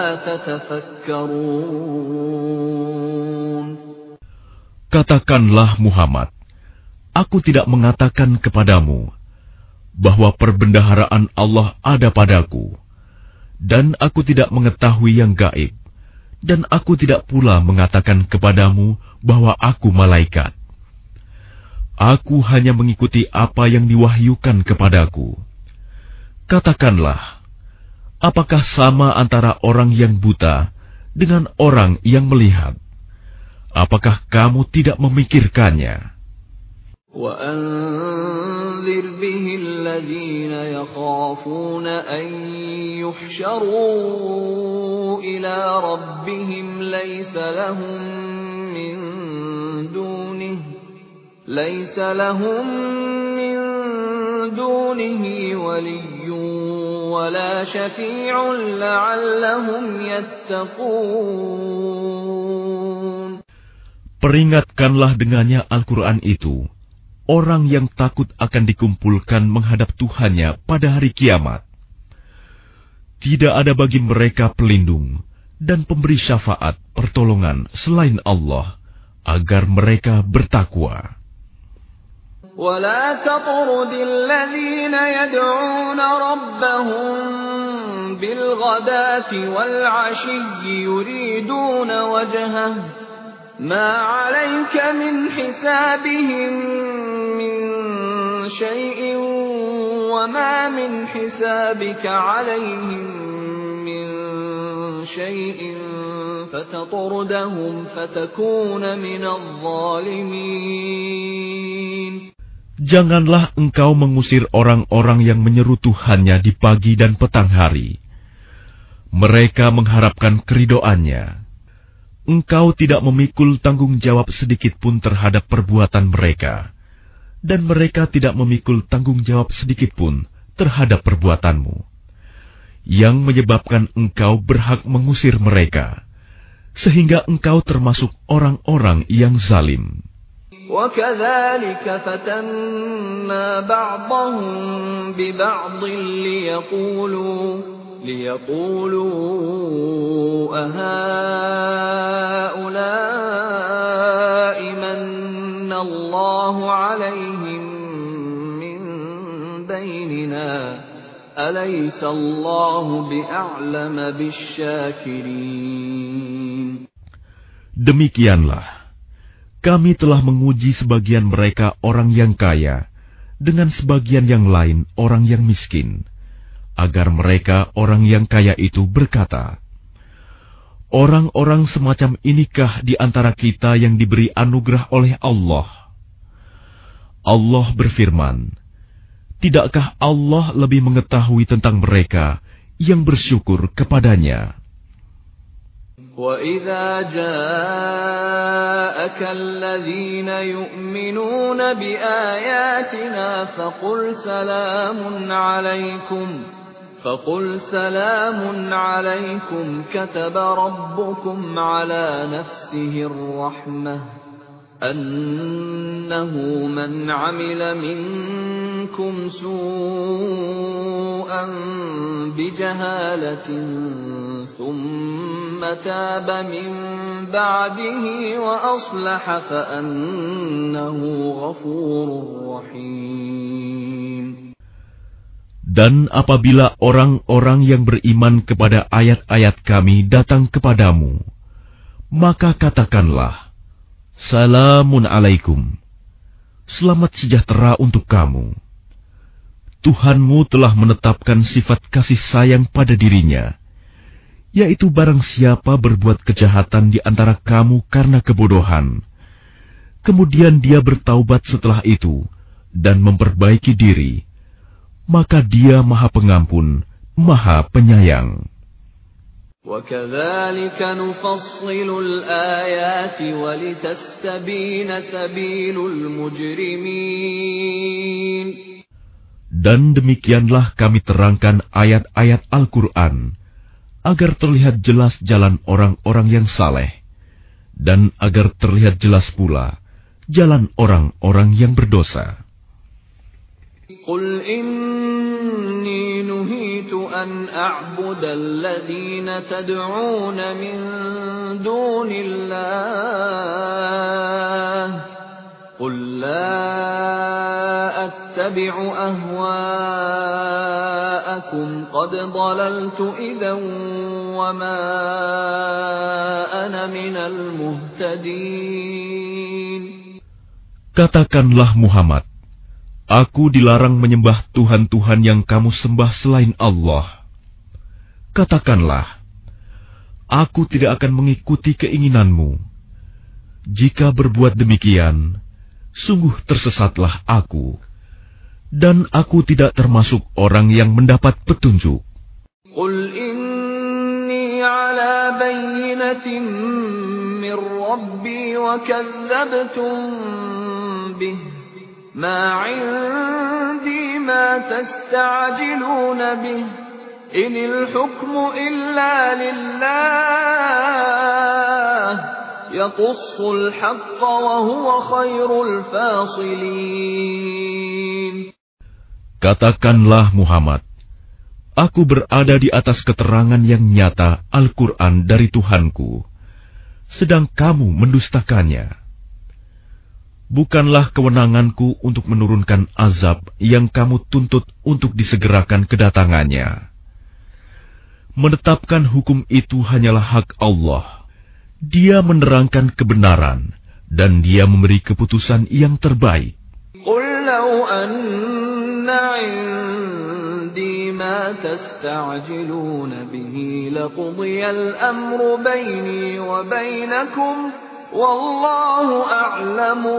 تتفكرون. Katakanlah Muhammad, aku tidak mengatakan kepadamu bahwa perbendaharaan Allah ada padaku, dan aku tidak mengetahui yang gaib, dan aku tidak pula mengatakan kepadamu bahwa aku malaikat. Aku hanya mengikuti apa yang diwahyukan kepadaku. Katakanlah, apakah sama antara orang yang buta dengan orang yang melihat? Apakah kamu tidak memikirkannya? وأنذر به الذين يخافون أن يحشروا إلى ربهم ليس لهم من دونه ليس لهم من دونه ولي ولا شفيع لعلهم يتقون. Peringatkanlah dengannya Al-Quran itu orang yang takut akan dikumpulkan menghadap Tuhannya pada hari kiamat. Tidak ada bagi mereka pelindung dan pemberi syafaat pertolongan selain Allah agar mereka bertakwa. ولا تطرد الذين يدعون ربهم بالغداة والعشي يريدون وجهه ما عليك من حسابهم من شيء وما من حسابك عليهم من شيء فتطردهم فتكون من الظالمين. Janganlah engkau mengusir orang-orang yang menyeru Tuhannya di pagi dan petang hari. Mereka mengharapkan keridoannya. Engkau tidak memikul tanggung jawab sedikit pun terhadap perbuatan mereka, dan mereka tidak memikul tanggung jawab sedikit pun terhadap perbuatanmu, yang menyebabkan engkau berhak mengusir mereka, sehingga engkau termasuk orang-orang yang zalim. وَكَذَلِكَ فَتَنَّا بَعْضَهُمْ بِبَعْضٍ لِيَقُولُوا لِيَقُولُوا أَهَؤُلَاءِ مَنَّ اللَّهُ عَلَيْهِمْ مِنْ بَيْنِنَا أَلَيْسَ اللَّهُ بِأَعْلَمَ بِالشَّاكِرِينَ. Demikianlah kami telah menguji sebagian mereka orang yang kaya dengan sebagian yang lain orang yang miskin, agar mereka orang yang kaya itu berkata, orang-orang semacam inikah di antara kita yang diberi anugerah oleh Allah? Allah berfirman, tidakkah Allah lebih mengetahui tentang mereka yang bersyukur kepadanya? وَإِذَا جَاءَكَ الَّذِينَ يُؤْمِنُونَ بِآيَاتِنَا فَقُلْ سَلَامٌ عَلَيْكُمْ فَقُلْ سَلَامٌ عَلَيْكُمْ كَتَبَ رَبُّكُمْ عَلَى نَفْسِهِ الرَّحْمَةَ أَنَّهُ مَنْ عَمِلَ مِنكُمْ سُوءًا بِجَهَالَةٍ ثُمَّ تَابَ مِنْ بَعْدِهِ وَأَصْلَحَ فَأَنَّهُ غَفُورٌ رَحِيمٌ. Dan apabila orang-orang yang beriman kepada ayat-ayat kami datang kepadamu, maka katakanlah, Salamun alaikum, selamat sejahtera untuk kamu. Tuhanmu telah menetapkan sifat kasih sayang pada dirinya, yaitu barang siapa berbuat kejahatan di antara kamu karena kebodohan, kemudian dia bertaubat setelah itu dan memperbaiki diri, maka dia Maha Pengampun, Maha Penyayang. وَكَذَلِكَ نُفَصِّلُ الْآيَاتِ وَلِتَسْتَبِينَ سَبِيلُ الْمُجْرِمِينَ. Dan demikianlah kami terangkan ayat-ayat Al-Quran, agar terlihat jelas jalan orang-orang yang saleh, dan agar terlihat jelas pula jalan orang-orang yang berdosa. قُلْ إِنِّي نُهِيتُ أَنْ أَعْبُدَ الَّذِينَ تَدْعُونَ مِن دُونِ اللَّهِ قُلْ لَا أَتَّبِعُ أَهْوَاءَكُمْ قَدْ ضَلَلْتُ إِذًا وَمَا أَنَا مِنَ الْمُهْتَدِينَ. Katakanlah Muhammad, aku dilarang menyembah Tuhan-Tuhan yang kamu sembah selain Allah. Katakanlah, aku tidak akan mengikuti keinginanmu. Jika berbuat demikian, sungguh tersesatlah aku, dan aku tidak termasuk orang yang mendapat petunjuk. Qul inni ala bayyinatin min Rabbi wa kadzabtum bih. Ma 'indi ma tasta'jiluna bih. Inil hukmu illa lillah. Yaqussul haqqa wa huwa khairul fasilin. Katakanlah Muhammad, aku berada di atas keterangan yang nyata Al-Quran dari Tuhanku, sedang kamu mendustakannya. Bukanlah kewenanganku untuk menurunkan azab yang kamu tuntut untuk disegerakan kedatangannya. Menetapkan hukum itu hanyalah hak Allah. Dia menerangkan kebenaran, dan Dia memberi keputusan yang terbaik. Qul law anna 'indi ma tasta'jiluna bihi laqudiyal amru baini wa bainakum wallahu a'lamu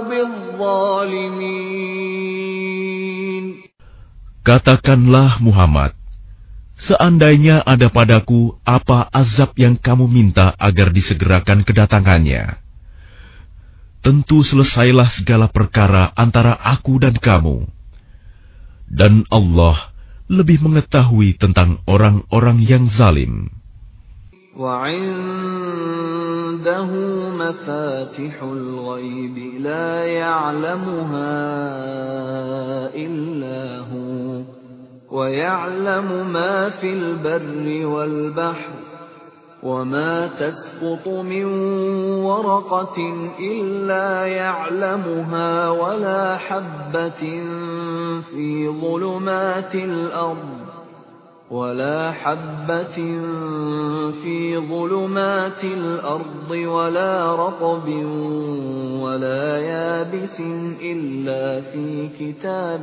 bizzalimin. Katakanlah Muhammad, seandainya ada padaku apa azab yang kamu minta agar disegerakan kedatangannya, tentu selesailah segala perkara antara aku dan kamu. Dan Allah lebih mengetahui tentang orang-orang yang zalim. Wa 'indahu mafatihul ghaib la ya'lamuha illa hu wa ya'lamu ma fil barri wal bahri وَمَا تَسْقُطُ مِنْ وَرَقَةٍ إِلَّا يَعْلَمُهَا وَلَا حَبَّةٍ فِي ظُلُمَاتِ الْأَرْضِ وَلَا حَبَّةٍ فِي ظُلُمَاتِ الْأَرْضِ وَلَا رَطْبٍ وَلَا يَابِسٍ إِلَّا فِي كِتَابٍ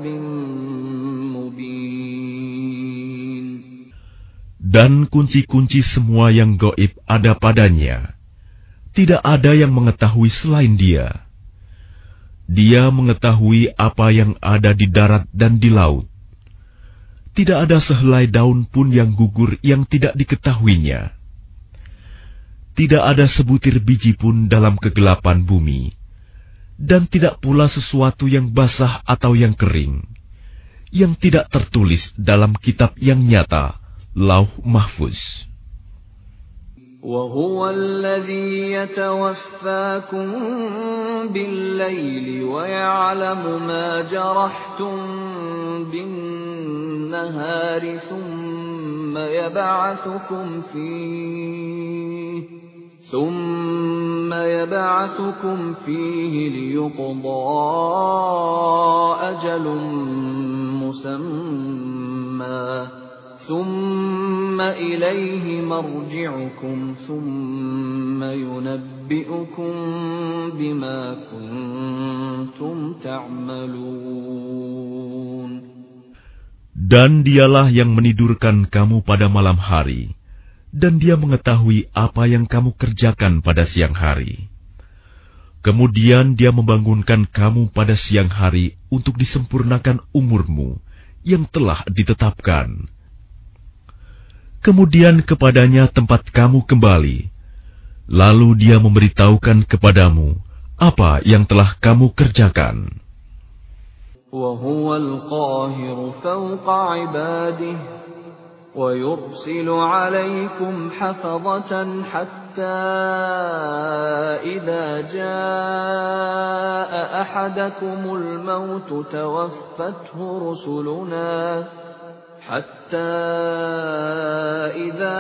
مُبِينٍ. Dan kunci-kunci semua yang gaib ada padanya. Tidak ada yang mengetahui selain Dia. Dia mengetahui apa yang ada di darat dan di laut. Tidak ada sehelai daun pun yang gugur yang tidak diketahuinya. Tidak ada sebutir biji pun dalam kegelapan bumi. Dan tidak pula sesuatu yang basah atau yang kering, yang tidak tertulis dalam kitab yang nyata, Lauh Mahfuz. وَهُوَ الَّذِي يَتَوَفَّاكُم بِاللَّيْلِ وَيَعْلَمُ مَا جَرَحْتُم بِالنَّهَارِ ثُمَّ يَبْعَثُكُمْ فِيهِ ثُمَّ يَبْعَثُكُمْ فِيهِ لِيُقْضَىٰ أَجَلٌ مُّسَمًّى ثُمَّ إِلَيْهِ مَرْجِعُكُمْ ثُمَّ يُنَبِّئُكُم بِمَا كُنتُمْ تَعْمَلُونَ. Dan Dialah yang menidurkan kamu pada malam hari, dan Dia mengetahui apa yang kamu kerjakan pada siang hari. Kemudian Dia membangunkan kamu pada siang hari untuk disempurnakan umurmu yang telah ditetapkan. Kemudian kepadanya tempat kamu kembali, lalu dia memberitahukan kepadamu apa yang telah kamu kerjakan. وَهُوَ الْقَاهِرُ فَوْقَ عِبَادِهِ وَيُرْسِلُ عَلَيْكُمْ حَفَظَةً حَتَّى إِذَا جَاءَ أَحَدَكُمُ الْمَوْتُ تَوَفَّتْهُ رُسُلُنَا حَتَّى إِذَا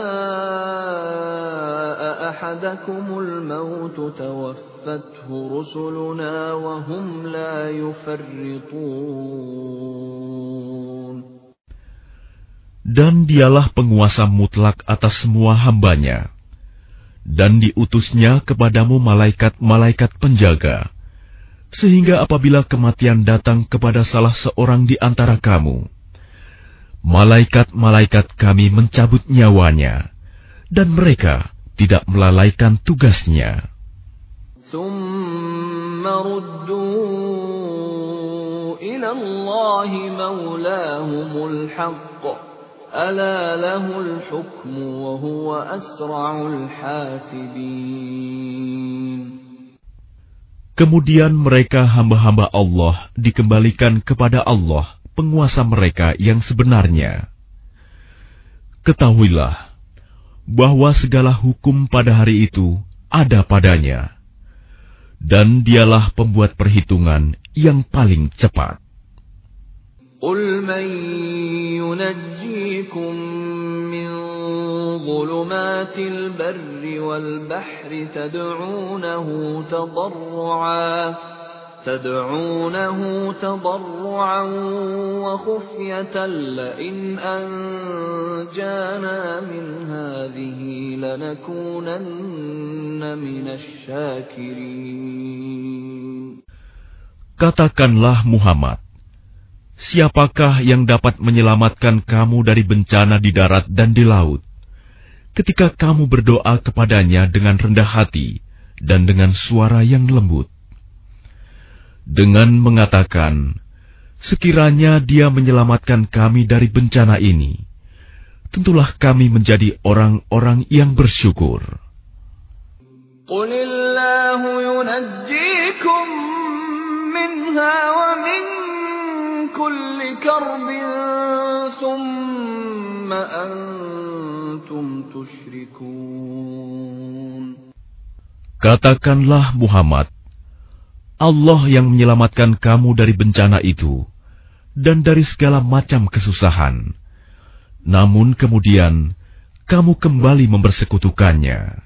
جَاءَ أَحَدَكُمُ الْمَوْتُ تَوَفَّتْهُ رُسُلُنَا وَهُمْ لَا يُفَرِّطُونَ. Dan dialah penguasa mutlak atas semua hambanya, dan diutusnya kepadamu malaikat-malaikat penjaga, sehingga apabila kematian datang kepada salah seorang di antara kamu, malaikat-malaikat kami mencabut nyawanya, dan mereka tidak melalaikan tugasnya. ثُمَّ رُدُّوا إِلَى اللَّهِ مَوْلَاهُمُ الْحَقِّ أَلَا لَهُ الْحُكْمُ وَهُوَ أَسْرَعُ الْحَاسِبِينَ. Kemudian mereka hamba-hamba Allah dikembalikan kepada Allah, penguasa mereka yang sebenarnya. Ketahuilah bahwa segala hukum pada hari itu ada padanya, dan dialah pembuat perhitungan yang paling cepat. قُلْ مَنْ يُنَجِّيكُمْ مِنْ ظُلُمَاتِ الْبَرِّ وَالْبَحْرِ تَدْعُونَهُ تَضَرُّعًا تَدْعُونَهُ تَضَرُّعًا وَخُفْيَةً لَئِنْ أَنْجَانَا مِنْ هَذِهِ لَنَكُونَنَّ مِنَ الشَّاكِرِينَ. Katakanlah Muhammad, siapakah yang dapat menyelamatkan kamu dari bencana di darat dan di laut, ketika kamu berdoa kepadanya dengan rendah hati dan dengan suara yang lembut, dengan mengatakan, sekiranya dia menyelamatkan kami dari bencana ini, tentulah kami menjadi orang-orang yang bersyukur. Qulillahu yunajjikum minha wa min kulli karbin thumma antum tusyrikun. Katakanlah Muhammad, Allah yang menyelamatkan kamu dari bencana itu dan dari segala macam kesusahan. Namun kemudian kamu kembali mempersekutukannya.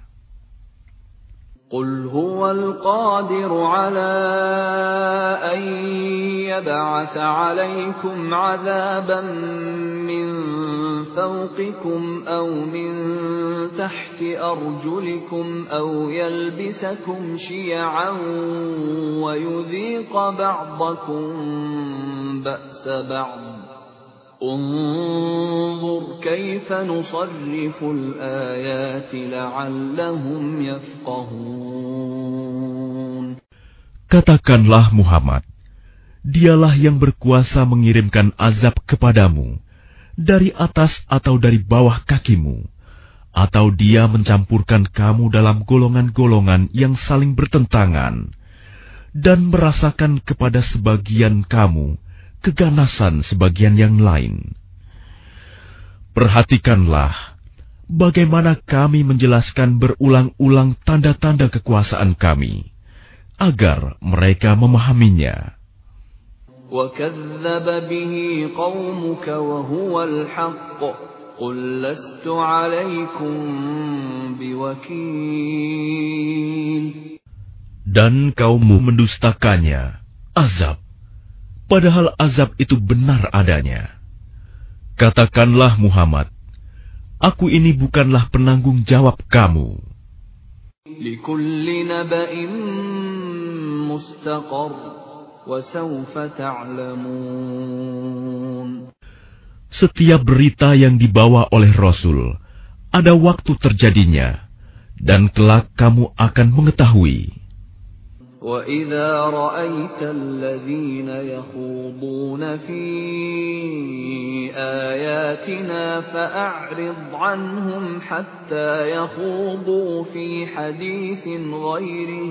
Qul huwal qadiru ala an yab'atha 'alaykum 'adzaban min fawqikum aw min tahti arjulikum aw yalbisakum syi'an wa yudhiqa ba'dakum ba'sa ba'd. انظر كيف نصرف الآيات لعلهم يفقهون. Katakanlah Muhammad, dialah yang berkuasa mengirimkan azab kepadamu dari atas atau dari bawah kakimu, atau dia mencampurkan kamu dalam golongan-golongan yang saling bertentangan dan merasakan kepada sebagian kamu keganasan sebagian yang lain. Perhatikanlah bagaimana kami menjelaskan berulang-ulang tanda-tanda kekuasaan kami, agar mereka memahaminya. وَكَذَّبَ بِهِ قَوْمُكَ وَهُوَ الْحَقُّ قُلْ لَسْتُ عَلَيْكُمْ بِوَكِيلٍ. Dan kaummu mendustakannya, azab, padahal azab itu benar adanya. Katakanlah Muhammad, aku ini bukanlah penanggung jawab kamu. Likulli naba'in mustaqar wa sawfa ta'lamun. Setiap berita yang dibawa oleh Rasul ada waktu terjadinya, dan kelak kamu akan mengetahui. وَإِذَا رَأَيْتَ الَّذِينَ يَخُوضُونَ فِي آيَاتِنَا فَأَعْرِضْ عَنْهُمْ حَتَّى يَخُوضُوا فِي حَدِيثٍ غَيْرِهِ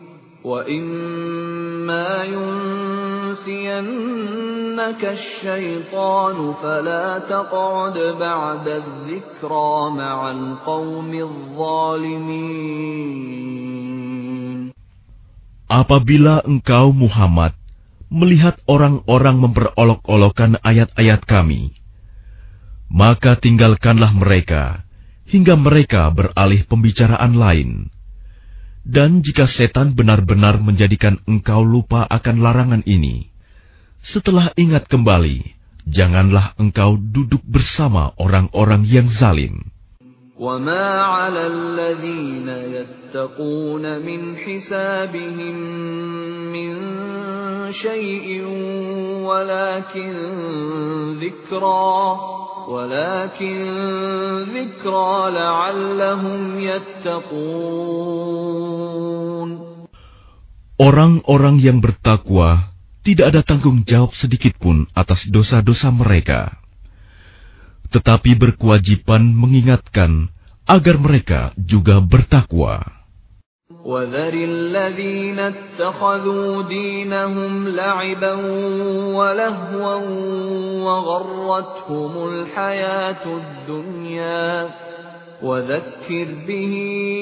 وَإِمَّا يُنْسِيَنَّكَ الشَّيْطَانُ فَلَا تَقْعُدْ بَعْدَ الذِّكْرَى مَعَ الْقَوْمِ الظَّالِمِينَ. Apabila engkau Muhammad melihat orang-orang memperolok-olokkan ayat-ayat kami, maka tinggalkanlah mereka hingga mereka beralih pembicaraan lain. Dan jika setan benar-benar menjadikan engkau lupa akan larangan ini, setelah ingat kembali, janganlah engkau duduk bersama orang-orang yang zalim. وَمَا عَلَى الَّذِينَ يَتَّقُونَ مِنْ حِسَابِهِمْ مِنْ شَيْءٍ وَلَكِنْ ذِكْرَى وَلَكِنْ ذِكْرَى لَعَلَّهُمْ يَتَّقُونَ. Orang-orang yang bertakwa tidak ada tanggung jawab sedikitpun atas dosa-dosa mereka, tetapi berkewajiban mengingatkan agar mereka juga bertakwa. وَذَرِ الَّذِينَ اتَّخَذُوا دِينَهُمْ لَعِبًا وَلَهْوًا وَغَرَّتْهُمُ الْحَيَاةُ الدُّنْيَا وَذَكِّرْ بِهِ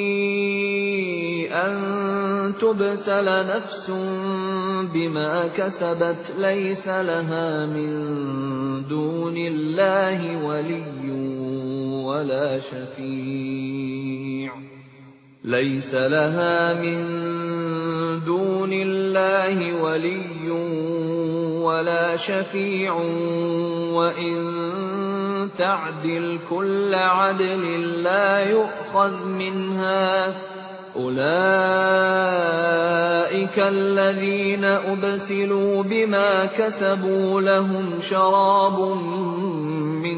أَن تُبْسَلَ نَفْسٌ بِمَا كَسَبَتْ لَيْسَ لَهَا مِن دُونِ اللَّهِ وَلِيٌّ وَلَا شَفِيعٌ لَيْسَ لَهَا مِن دُونِ اللَّهِ وَلِيٌّ وَلَا شَفِيعٌ وَإِن تَعْدِلْ كُلَّ عَدْلٍ لَّا يُؤْخَذْ مِنْهَا أُولَئِكَ الَّذِينَ أُبْسِلُوا بِمَا كَسَبُوا لَهُمْ شَرَابٌ مِّنْ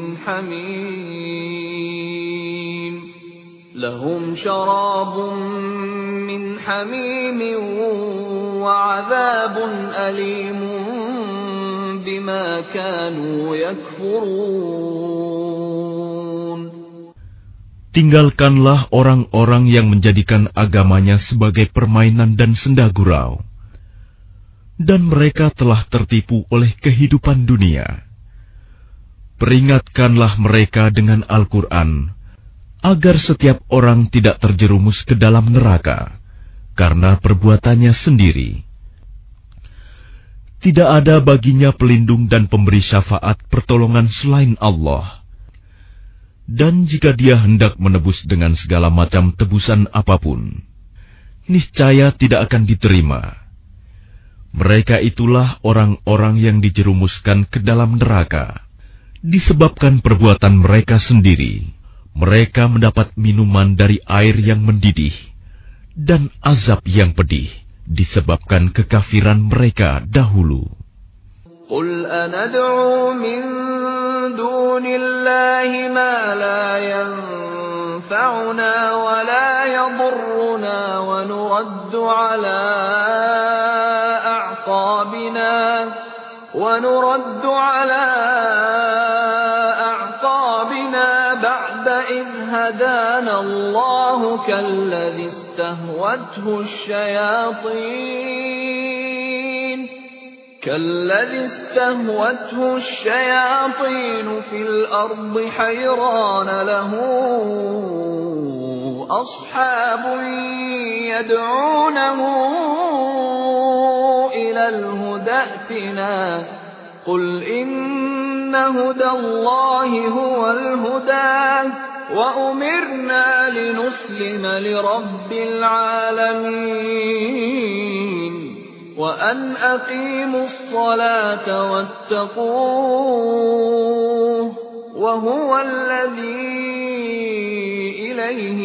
حَمِيمٍ لَهُمْ شَرَابٌ مِّنْ حَمِيمٍ وَعَذَابٌ أَلِيمٌ بِمَا كَانُوا يَكْفُرُونَ. Tinggalkanlah orang-orang yang menjadikan agamanya sebagai permainan dan senda gurau, dan mereka telah tertipu oleh kehidupan dunia. Peringatkanlah mereka dengan Al-Quran, agar setiap orang tidak terjerumus ke dalam neraka karena perbuatannya sendiri. Tidak ada baginya pelindung dan pemberi syafaat pertolongan selain Allah. Dan jika dia hendak menebus dengan segala macam tebusan apapun, niscaya tidak akan diterima. Mereka itulah orang-orang yang dijerumuskan ke dalam neraka disebabkan perbuatan mereka sendiri. Mereka mendapat minuman dari air yang mendidih dan azab yang pedih disebabkan kekafiran mereka dahulu. قُلْ أَنَدْعُو مِن دُونِ اللَّهِ مَا لَا يَنفَعُنَا وَلَا يَضُرُّنَا وَنُرَدُّ عَلَىٰ أَعْقَابِنَا وَنُرَدُّ عَلَىٰ أَعْقَابِنَا بَعْدَ إِذْ هَدَانَا اللَّهُ كَالَّذِي اسْتَهْوَتْهُ الشَّيَاطِينُ كالذي استهوته الشياطين في الأرض حيران له أصحاب يدعونه إلى الهدى ائتنا قل إن هدى الله هو الهدى وأمرنا لنسلم لرب العالمين وأن أقيموا الصلاة واتقوه وهو الذي إليه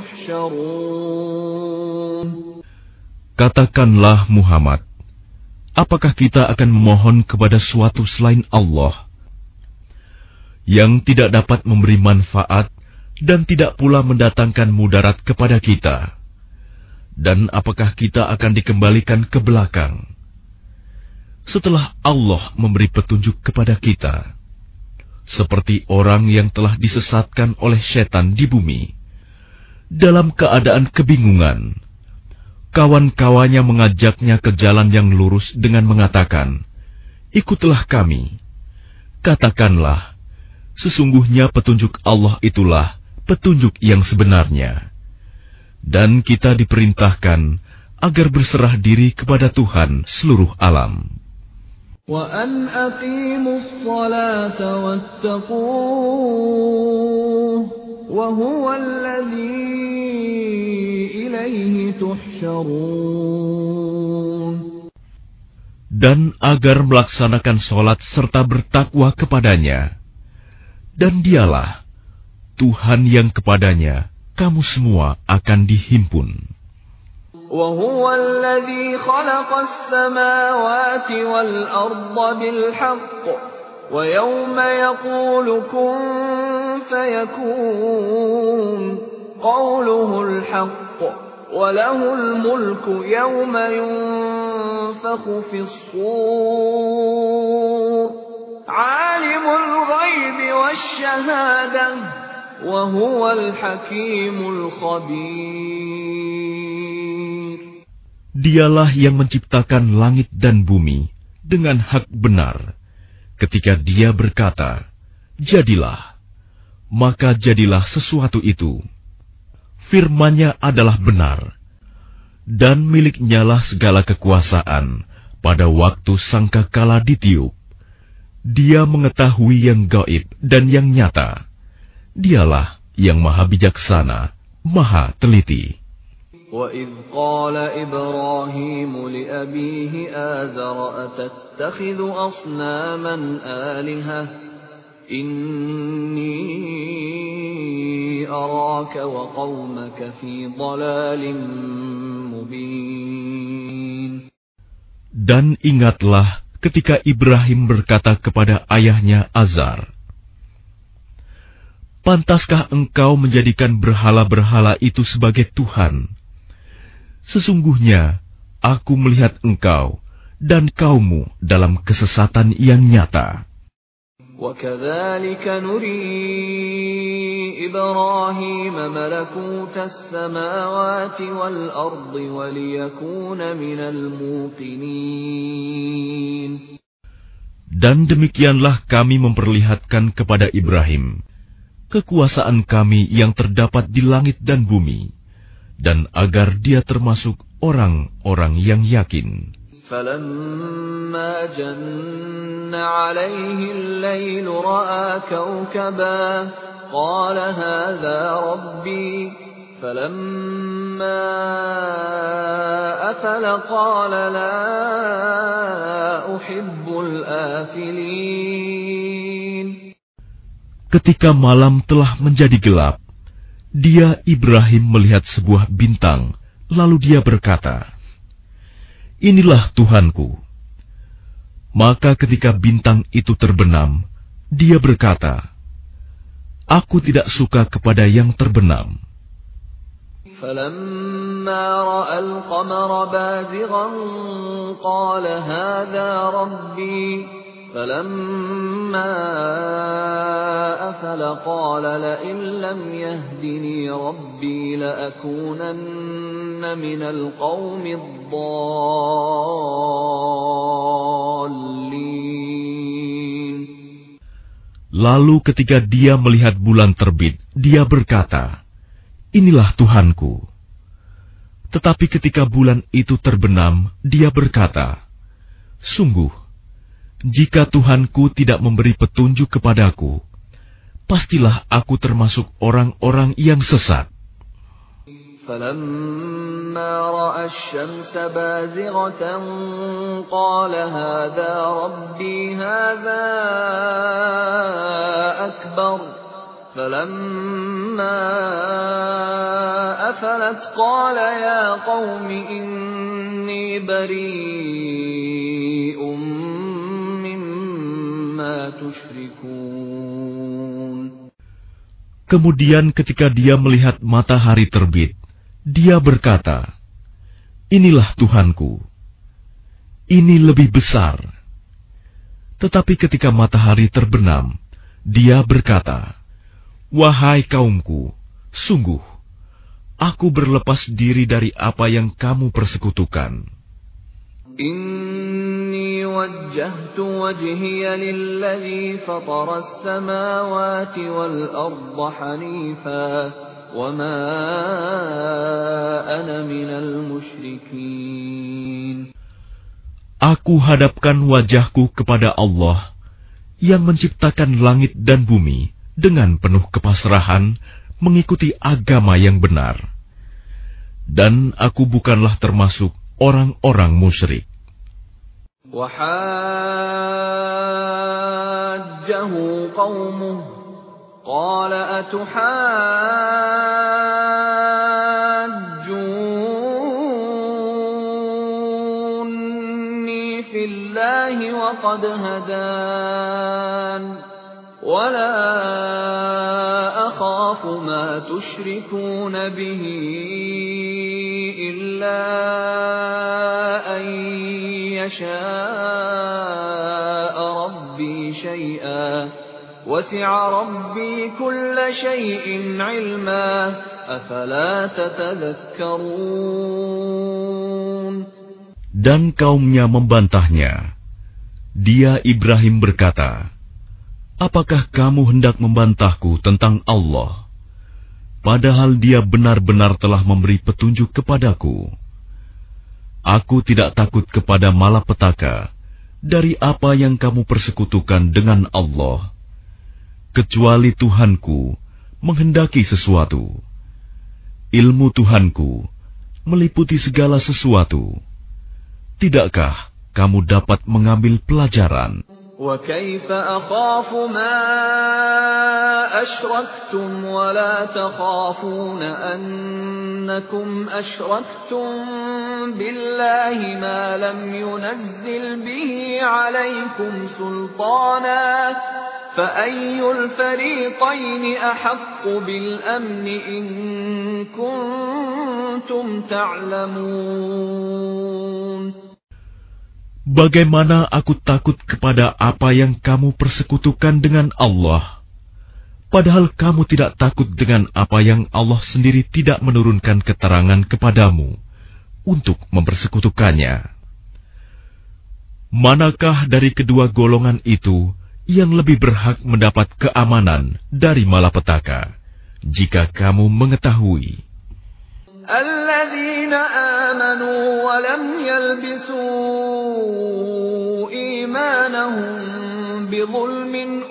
تحشرون. Katakanlah Muhammad, apakah kita akan memohon kepada suatu selain Allah yang tidak dapat memberi manfaat dan tidak pula mendatangkan mudarat kepada kita, Dan apakah kita akan dikembalikan ke belakang setelah Allah memberi petunjuk kepada kita, seperti orang yang telah disesatkan oleh setan di bumi dalam keadaan kebingungan? Kawan-kawannya mengajaknya ke jalan yang lurus dengan mengatakan, "Ikutlah kami." Katakanlah, sesungguhnya petunjuk Allah itulah petunjuk yang sebenarnya. Dan kita diperintahkan agar berserah diri kepada Tuhan seluruh alam. وَأَنْ أَقِيمُوا الصَّلَاةَ وَاتَّقُوهُ وَهُوَ الَّذِي إِلَيْهِ تُحْشَرُونَ. Dan agar melaksanakan sholat serta bertakwa kepadanya. Dan dialah Tuhan yang kepadanya kamu semua akan dihimpun. وَهُوَ الَّذِي خَلَقَ السَّمَاوَاتِ وَالْأَرْضَ بِالْحَقِّ وَيَوْمَ يَقُولُ كُن فَيَكُونُ قَوْلُهُ الْحَقُّ وَلَهُ الْمُلْكُ يَوْمَ يُنفَخُ فِي الصُّورِ عَالِمُ الْغَيْبِ وَالشَّهَادَةِ وَهُوَ الْحَكِيمُ الْخَبِيرُ. Dialah yang menciptakan langit dan bumi dengan hak benar. Ketika Dia berkata, "Jadilah," maka jadilah sesuatu itu. Firman-Nya adalah benar, dan milik-Nyalah segala kekuasaan pada waktu sangkakala ditiup. Dia mengetahui yang gaib dan yang nyata. Dialah yang maha bijaksana, maha teliti. وَإِذْ قَالَ إِبْرَاهِيمُ لِأَبِيهِ آزَرَ أَتَتَّخِذُ أَصْنَامًا آلِهَةً إِنِّي أَرَاكَ وَقَوْمَكَ فِي ضَلَالٍ مُبِينٍ. Dan ingatlah ketika Ibrahim berkata kepada ayahnya Azar, "Pantaskah engkau menjadikan berhala-berhala itu sebagai Tuhan? Sesungguhnya aku melihat engkau dan kaummu dalam kesesatan yang nyata." وَكَذَلِكَ نُرِي إِبْرَاهِيمَ مَلَكُوتَ السَّمَاوَاتِ وَالْأَرْضِ وَلِيَكُونَ مِنَ الْمُوقِنِينَ. Dan demikianlah kami memperlihatkan kepada Ibrahim kekuasaan kami yang terdapat di langit dan bumi, dan agar dia termasuk orang-orang yang yakin. فَلَمَّا جَنَّ عَلَيْهِ اللَّيْلُ رَأَى كَوْكَبًا قَالَ هَذَا رَبِّي فَلَمَّا أَفَلَ قَالَ لَا أُحِبُّ الْآفِلِينَ. Ketika malam telah menjadi gelap, dia Ibrahim melihat sebuah bintang, lalu dia berkata, "Inilah Tuhanku." Maka ketika bintang itu terbenam, dia berkata, "Aku tidak suka kepada yang terbenam." فَلَمَّا رَأَى الْقَمَرَ بَازِغًا قَالَ هَذَا رَبِّي فَلَمَّا أَفَلَ قَالَ لَئِن لَّمْ يَهْدِنِي رَبِّي لَأَكُونَنَّ مِنَ الْقَوْمِ الضَّالِّينَ. Lalu ketika dia melihat bulan terbit, dia berkata, "Inilah Tuhanku." Tetapi ketika bulan itu terbenam, dia berkata, "Sungguh, jika Tuhanku tidak memberi petunjuk kepadaku, pastilah aku termasuk orang-orang yang sesat." فَلَمَّا رَأَى الشَّمْسَ بَازِغَةً قَالَ هَذَا رَبِّي هَذَا أَكْبَرُ فَلَمَّا أَفَلَتْ قَالَ يَا قَوْمِ إِنِّي بَرِيءٌ مِّمَّا تُشْرِكُونَ. Kemudian ketika dia melihat matahari terbit, dia berkata, inilah Tuhanku, ini lebih besar. Tetapi ketika matahari terbenam, dia berkata, wahai kaumku, sungguh, aku berlepas diri dari apa yang kamu persekutukan. Inni wajjahtu wajhiya lilladzi fatara as-samawati wal arda hanifa wa ma ana minal musyrikin. Aku hadapkan wajahku kepada Allah yang menciptakan langit dan bumi dengan penuh kepasrahan mengikuti agama yang benar. Dan aku bukanlah termasuk orang-orang musyrik. Wahajjahu qaumuh qala atuhajjunni fillahi wa qad hadan wa la akhafu ma tushrikuna bihi illa an yasha'a rabbi shay'an wasi'a rabbi kulla shay'in 'ilma afala tatadhakkarun. Dan kaumnya membantahnya. Dia Ibrahim berkata, apakah kamu hendak membantahku tentang Allah, padahal Dia benar-benar telah memberi petunjuk kepadaku? Aku tidak takut kepada malapetaka dari apa yang kamu persekutukan dengan Allah, kecuali Tuhanku menghendaki sesuatu. Ilmu Tuhanku meliputi segala sesuatu. Tidakkah kamu dapat mengambil pelajaran? وَكَيْفَ أَخَافُ مَا أَشْرَكْتُمْ وَلَا تَخَافُونَ أَنَّكُمْ أَشْرَكْتُمْ بِاللَّهِ مَا لَمْ يُنَزِّلْ بِهِ عَلَيْكُمْ سُلْطَانًا فَأَيُّ الْفَرِيقَيْنِ أَحَقُّ بِالْأَمْنِ إِن كُنتُمْ تَعْلَمُونَ. Bagaimana aku takut kepada apa yang kamu persekutukan dengan Allah, padahal kamu tidak takut dengan apa yang Allah sendiri tidak menurunkan keterangan kepadamu untuk mempersekutukannya. Manakah dari kedua golongan itu yang lebih berhak mendapat keamanan dari malapetaka, jika kamu mengetahui? الذين آمنوا ولم يلبسوا إيمانهم بظلم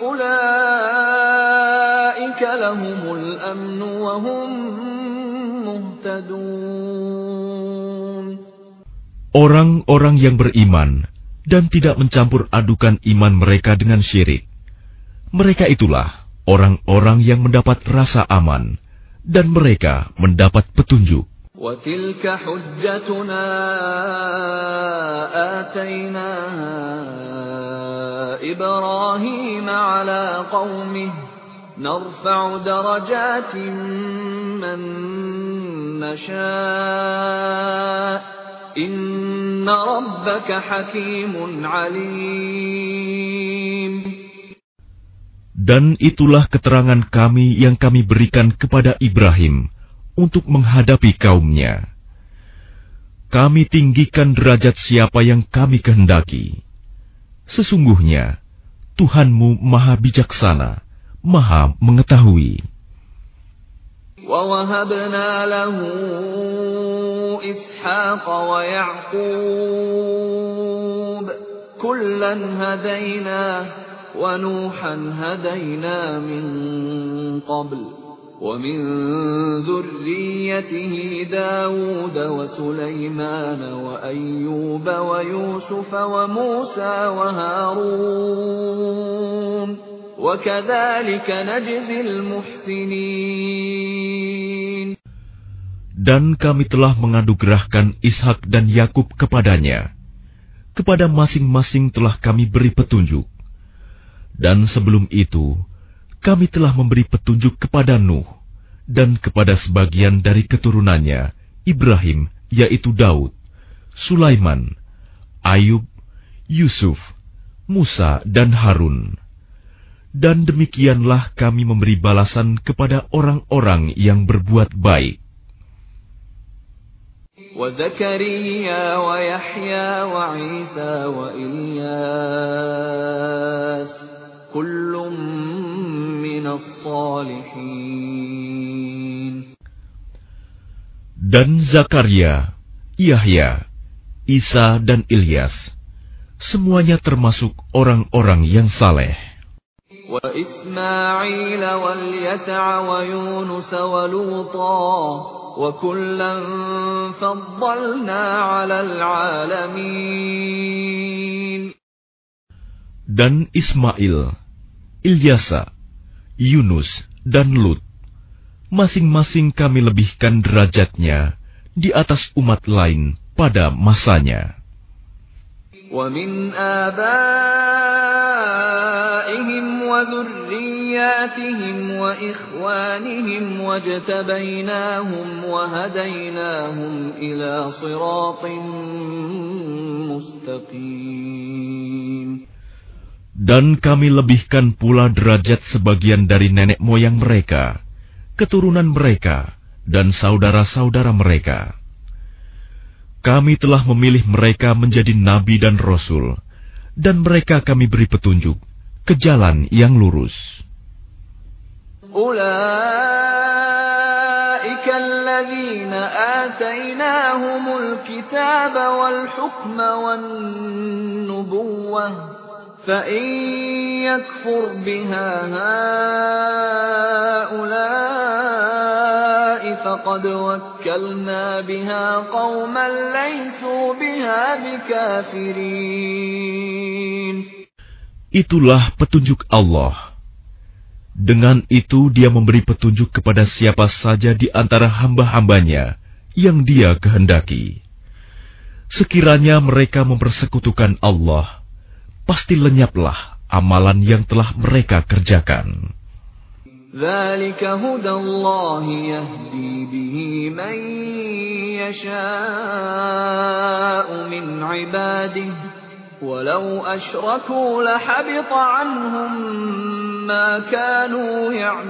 أولئك لهم الأمن وهم مهتدون. Orang-orang yang beriman dan tidak mencampur adukan iman mereka dengan syirik, mereka itulah orang-orang yang mendapat rasa aman dan mereka mendapat petunjuk. وَتِلْكَ حُجَّتُنَا آتَيْنَاهَا إِبْرَاهِيمَ عَلَى قَوْمِهِ نَرْفَعُ دَرَجَاتٍ مَّن نَّشَاءُ إِنَّ رَبَّكَ حَكِيمٌ عَلِيمٌ. Dan itulah keterangan kami yang kami berikan kepada Ibrahim untuk menghadapi kaumnya. Kami tinggikan derajat siapa yang kami kehendaki. Sesungguhnya, Tuhanmu Maha Bijaksana, Maha Mengetahui. وَوَهَبْنَا لَهُ إِسْحَاقَ وَيَعْقُوبَ كُلًّا هَدَيْنَا وَنُوحًا هَدَيْنَا مِن قَبْلُ وَمِن ذُرِّيَّتِهِ دَاوُودَ وَسُلَيْمَانَ وَأَيُّوبَ وَيُوسُفَ وَمُوسَى وَهَارُونَ وَكَذَلِكَ نَجْزِي الْمُحْسِنِينَ. Dan kami telah menganugerahkan Ishak dan Yakub kepadanya. Kepada masing-masing telah kami beri petunjuk. Dan sebelum itu, kami telah memberi petunjuk kepada Nuh dan kepada sebagian dari keturunannya, Ibrahim, yaitu Daud, Sulaiman, Ayub, Yusuf, Musa, dan Harun. Dan demikianlah kami memberi balasan kepada orang-orang yang berbuat baik. وَزَكَرِيَّا وَيَحْيَى وَعِيسَى وَإِلْيَاسَ كُلٌّ مِّنَ الصَّالِحِينَ. Dan Zakaria, Yahya, Isa, dan Ilyas, semuanya termasuk orang-orang yang saleh. وَإِسْمَاعِيلَ وَالْيَسَعَ وَيُونُسَ وَلُوطًا وَكُلًّا فَضَّلْنَا عَلَى الْعَالَمِينَ. Dan Ismail, Ilyasa, Yunus, dan Lut, masing-masing kami lebihkan derajatnya di atas umat lain pada masanya. وَمِنْ آبَائِهِمْ وَذُرِّيَّاتِهِمْ وَإِخْوَانِهِمْ وَاجْتَبَيْنَاهُمْ وَهَدَيْنَاهُمْ إِلَى صِرَاطٍ مُسْتَقِيمٍ. Dan kami lebihkan pula derajat sebagian dari nenek moyang mereka, keturunan mereka, dan saudara-saudara mereka. Kami telah memilih mereka menjadi nabi dan rasul, dan mereka kami beri petunjuk ke jalan yang lurus. أُولَئِكَ الَّذِينَ آتَيْنَاهُمُ الْكِتَابَ وَالْحُكْمَ وَالنُّبُوَّةَ فَإِنْ يَكْفُرْ بِهَا هَؤُلَاءِ فَقَدْ وَكَّلْنَا بِهَا قَوْمًا لَيْسُوا بِهَا بِكَافِرِينَ. Itulah petunjuk Allah. Dengan itu Dia memberi petunjuk kepada siapa saja di antara hamba-hambanya yang Dia kehendaki. Sekiranya mereka mempersekutukan Allah, pasti lenyaplah amalan yang telah mereka kerjakan. ذَلِكَ هُدَى اللَّهِ يَهْدِي بِهِ مَن يَشَاءُ مِنْ عِبَادِهِ وَلَوْ أَشْرَكُوا لَحَبِطَ عَنْهُم مَّا كَانُوا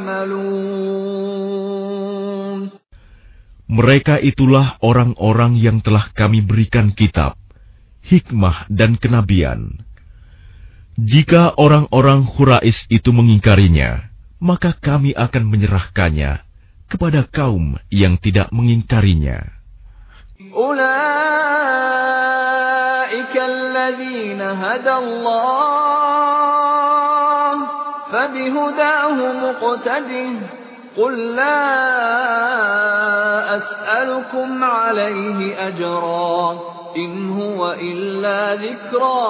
يَعْمَلُونَ. Mereka itulah orang-orang yang telah kami berikan kitab, hikmah, dan kenabian. Jika orang-orang Quraisy itu mengingkarinya, maka kami akan menyerahkannya kepada kaum yang tidak mengingkarinya. أُولَئِكَ الَّذِينَ هَدَى اللَّهُ فَبِهُدَاهُ مُقْتَدِهْ قُل لَّا أَسْأَلُكُمْ عَلَيْهِ أَجْرًا إِنْ هُوَ إِلَّا ذِكْرَى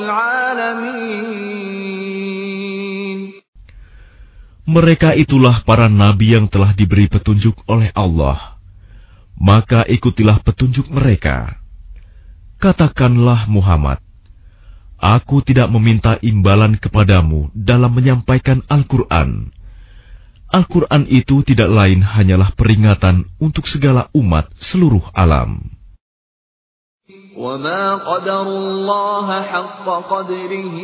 لِلْعَالَمِينَ. Mereka itulah para nabi yang telah diberi petunjuk oleh Allah. Maka ikutilah petunjuk mereka. Katakanlah Muhammad, aku tidak meminta imbalan kepadamu dalam menyampaikan Al-Quran. Al-Quran itu tidak lain hanyalah peringatan untuk segala umat seluruh alam. وَمَا قَدَرُوا اللَّهَ حَقَّ قَدْرِهِ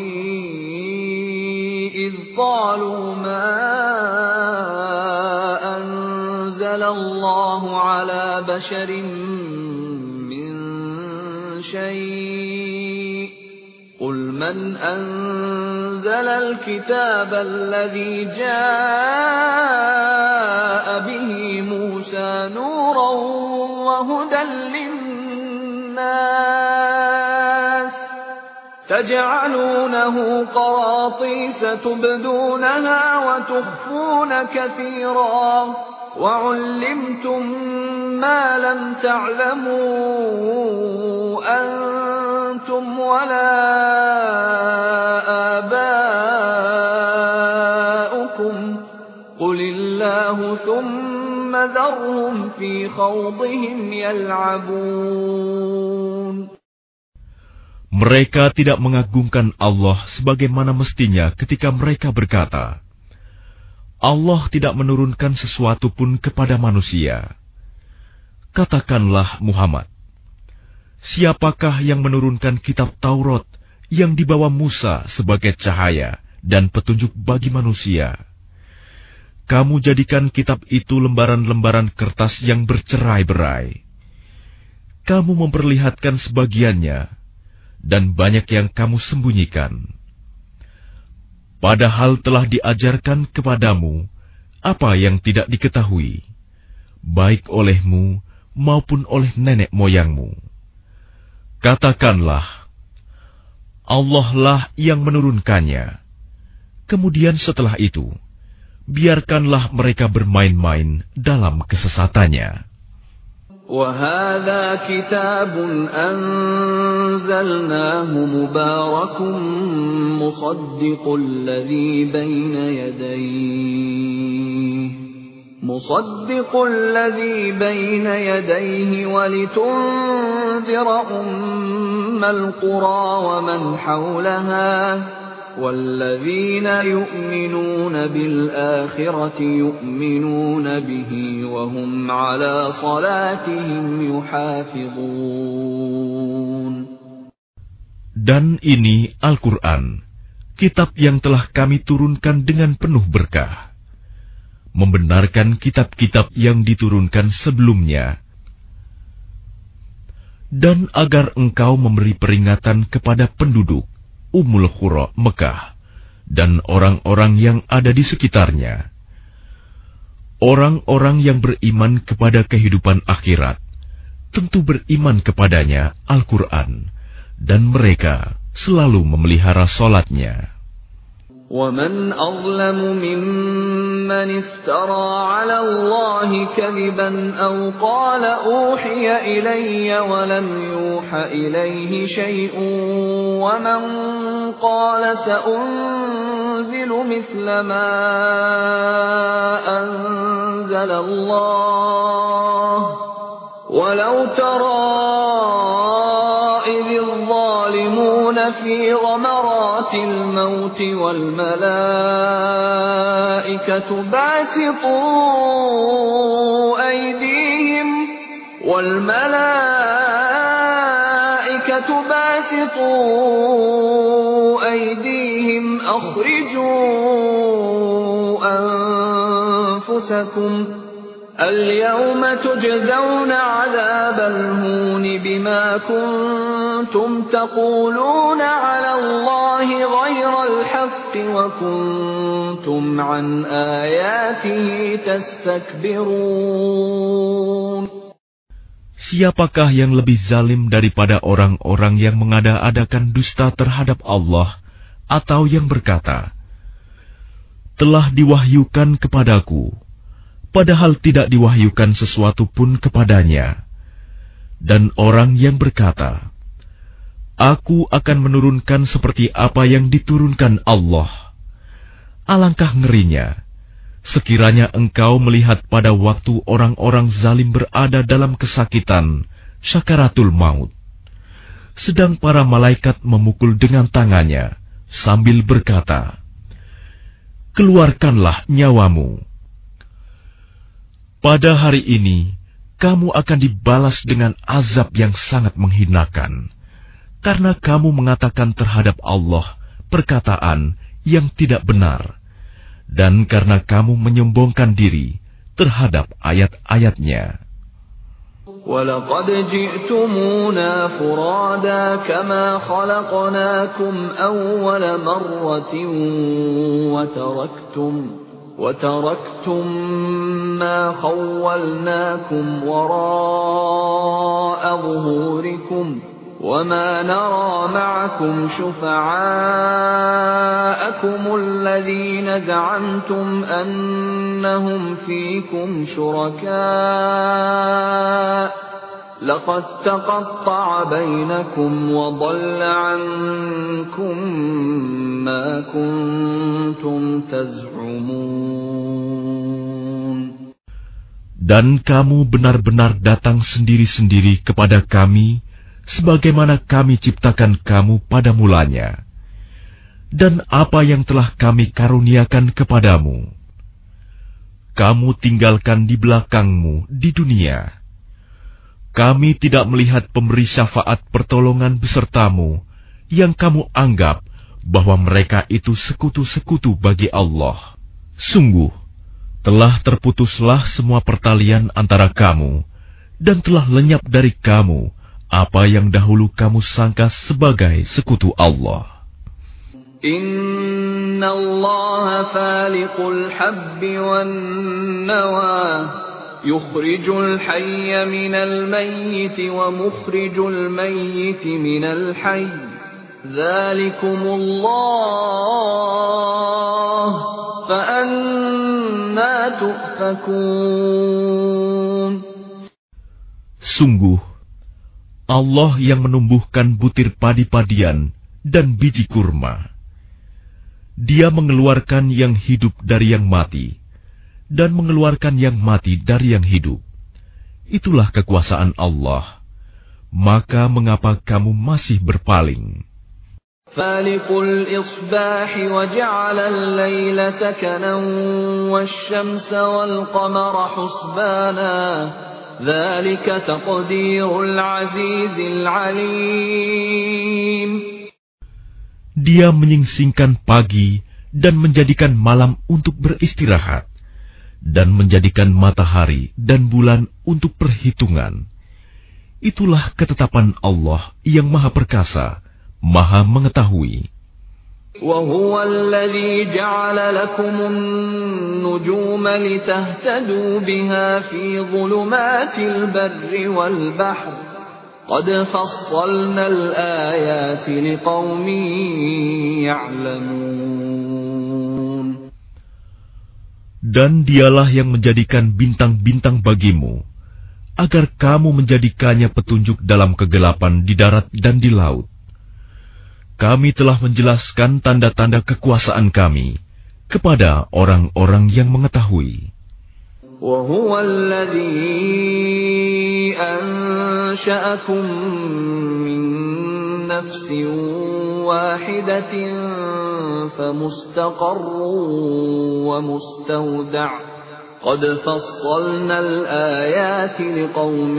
إِذْ قَالُوا مَا أَنزَلَ اللَّهُ عَلَى بَشَرٍ مِّن شَيْءٍ قُلْ مَنْ أَنزَلَ الْكِتَابَ الَّذِي جَاءَ بِهِ مُوسَى نُورًا وَهُدًى لِّلنَّاسِ تَجْعَلُونَهُ قَرَاطِيسَ تُبْدُونَهَا وَتُخْفُونَ كَثِيرًا وَعُلِّمْتُم مَّا لَمْ تَعْلَمُوا أَنتُمْ وَلَا آبَاؤُكُمْ قُلِ اللَّهُ ثُمَّ ذَرْهُمْ فِي خَوْضِهِمْ يَلْعَبُونَ. Mereka tidak mengagungkan Allah sebagaimana mestinya ketika mereka berkata, Allah tidak menurunkan sesuatu pun kepada manusia. Katakanlah Muhammad, Siapakah yang menurunkan kitab Taurat yang dibawa Musa sebagai cahaya dan petunjuk bagi manusia? Kamu jadikan kitab itu lembaran-lembaran kertas yang bercerai-berai. Kamu memperlihatkan sebagiannya, dan banyak yang kamu sembunyikan. Padahal telah diajarkan kepadamu apa yang tidak diketahui, baik olehmu maupun oleh nenek moyangmu. Katakanlah, Allah lah yang menurunkannya. Kemudian setelah itu, biarkanlah mereka bermain-main dalam kesesatannya. وَهَذَا كِتَابٌ أَنزَلْنَاهُ مُبَارَكٌ مُصَدِّقُ الَّذِي بَيْنَ يَدَيْهِ مُصَدِّقُ الَّذِي بَيْنَ يَدَيْهِ وَلِتُنذِرَ أُمَّ الْقُرَى وَمَنْ حَوْلَهَا وَالَّذِينَ يُؤْمِنُونَ بِالْآخِرَةِ يُؤْمِنُونَ بِهِ وَهُمْ عَلَى صَلَاتِهِمْ يُحَافِظُونَ. Dan ini Al-Quran, kitab yang telah kami turunkan dengan penuh berkah, membenarkan kitab-kitab yang diturunkan sebelumnya, dan agar engkau memberi peringatan kepada penduduk Ummul Qura Mekah dan orang-orang yang ada di sekitarnya. Orang-orang yang beriman kepada kehidupan akhirat tentu beriman kepadanya Al-Quran, dan mereka selalu memelihara salatnya. وَمَنْ أَظْلَمُ مِمَّنِ افْتَرَى عَلَى اللَّهِ كَذِبًا أَوْ قَالَ أُوحِيَ إِلَيَّ وَلَمْ يُوحَ إِلَيْهِ شَيْءٌ وَمَنْ قَالَ سَأُنْزِلُ مِثْلَ مَا أَنْزَلَ اللَّهُ وَلَوْ تَرَى إِذِ الظَّالِمُونَ فِي غَمَرَاتِ الْمَوْتِ وَالْمَلَائِكَةُ بَاسِطُو أَيْدِيهِمْ وَالْمَلَائِكَةُ بَاسِطُو أَيْدِيهِمْ أَخْرِجُوا أَنفُسَكُمْ الْيَوْمَ تُجْزَوْنَ عَذَابَ الْهُونِ بِمَا كُنتُمْ تَقُولُونَ عَلَى اللَّهِ غَيْرَ الْحَقِّ وَكُنتُمْ عَنْ آيَاتِهِ تَسْتَكْبِرُونَ. Siapakah yang lebih zalim daripada orang-orang yang mengada-adakan dusta terhadap Allah, atau yang berkata, telah diwahyukan kepadaku, padahal tidak diwahyukan sesuatu pun kepadanya, dan orang yang berkata, aku akan menurunkan seperti apa yang diturunkan Allah. Alangkah ngerinya sekiranya engkau melihat pada waktu orang-orang zalim berada dalam kesakitan syakaratul maut, sedang para malaikat memukul dengan tangannya sambil berkata, keluarkanlah nyawamu. Pada hari ini, kamu akan dibalas dengan azab yang sangat menghinakan, karena kamu mengatakan terhadap Allah perkataan yang tidak benar, dan karena kamu menyombongkan diri terhadap ayat-ayatnya. وَلَقَدْ جِئْتُمُونَا فُرَادَى كَمَا خَلَقْنَاكُمْ أَوَّلَ مَرَّةٍ وَتَرَكْتُمْ وَتَرَكْتُمْ مَا خَوَّلْنَاكُمْ وَرَاءَ ظُهُورِكُمْ وَمَا نَرَى مَعَكُمْ شُفَعَاءَكُمُ الَّذِينَ زَعَمْتُمْ أَنَّهُمْ فِيكُمْ شُرَكَاءُ لَقَدْ تَقَطَّعَ بَيْنَكُمْ وَضَلَّ عَنكُمْ مَا كُنْتُمْ تَزْعُمُونَ. Dan kamu benar-benar datang sendiri-sendiri kepada kami, sebagaimana kami ciptakan kamu pada mulanya, dan apa yang telah kami karuniakan kepadamu, kamu tinggalkan di belakangmu di dunia. kami tidak melihat pemberi syafaat pertolongan besertamu yang kamu anggap bahwa mereka itu sekutu-sekutu bagi Allah. Sungguh, telah terputuslah semua pertalian antara kamu, dan telah lenyap dari kamu apa yang dahulu kamu sangka sebagai sekutu Allah. Inna Allah faliqul habbi wan nawa, yukhrijul hayya minal mayyiti wa mukhrijul mayyiti minal hayy. Dzalikumullah fa'anna tu'fakun. Sungguh, Allah yang menumbuhkan butir padi-padian dan biji kurma. Dia mengeluarkan yang hidup dari yang mati, dan mengeluarkan yang mati dari yang hidup. Itulah kekuasaan Allah. Maka mengapa kamu masih berpaling? Falikul isbahi wa ja'ala al-layla sakanan wash-shamsa wal-qamara husbana. Dzalika taqdirul azizil alim. Dia menyingsingkan pagi dan menjadikan malam untuk beristirahat, dan menjadikan matahari dan bulan untuk perhitungan. Itulah ketetapan Allah yang Maha Perkasa, Maha Mengetahui. وَهُوَ الَّذِي جَعَلَ لَكُمُ النُّجُومَ لِتَهْتَدُوا بِهَا فِي ظُلُمَاتِ الْبَرِّ وَالْبَحْرِ قَدْ فَصَّلْنَا الْآيَاتِ لِقَوْمٍ يَعْلَمُونَ. Dan dialah yang menjadikan bintang-bintang bagimu, agar kamu menjadikannya petunjuk dalam kegelapan di darat dan di laut. Kami telah menjelaskan tanda-tanda kekuasaan kami kepada orang-orang yang mengetahui. وَهُوَ الَّذِي أَنشَأَكُم مِّن نَّفْسٍ وَاحِدَةٍ فَمُسْتَقَرٌّ وَمُسْتَوْدَعٌ قَدْ فَصَّلْنَا الْآيَاتِ لِقَوْمٍ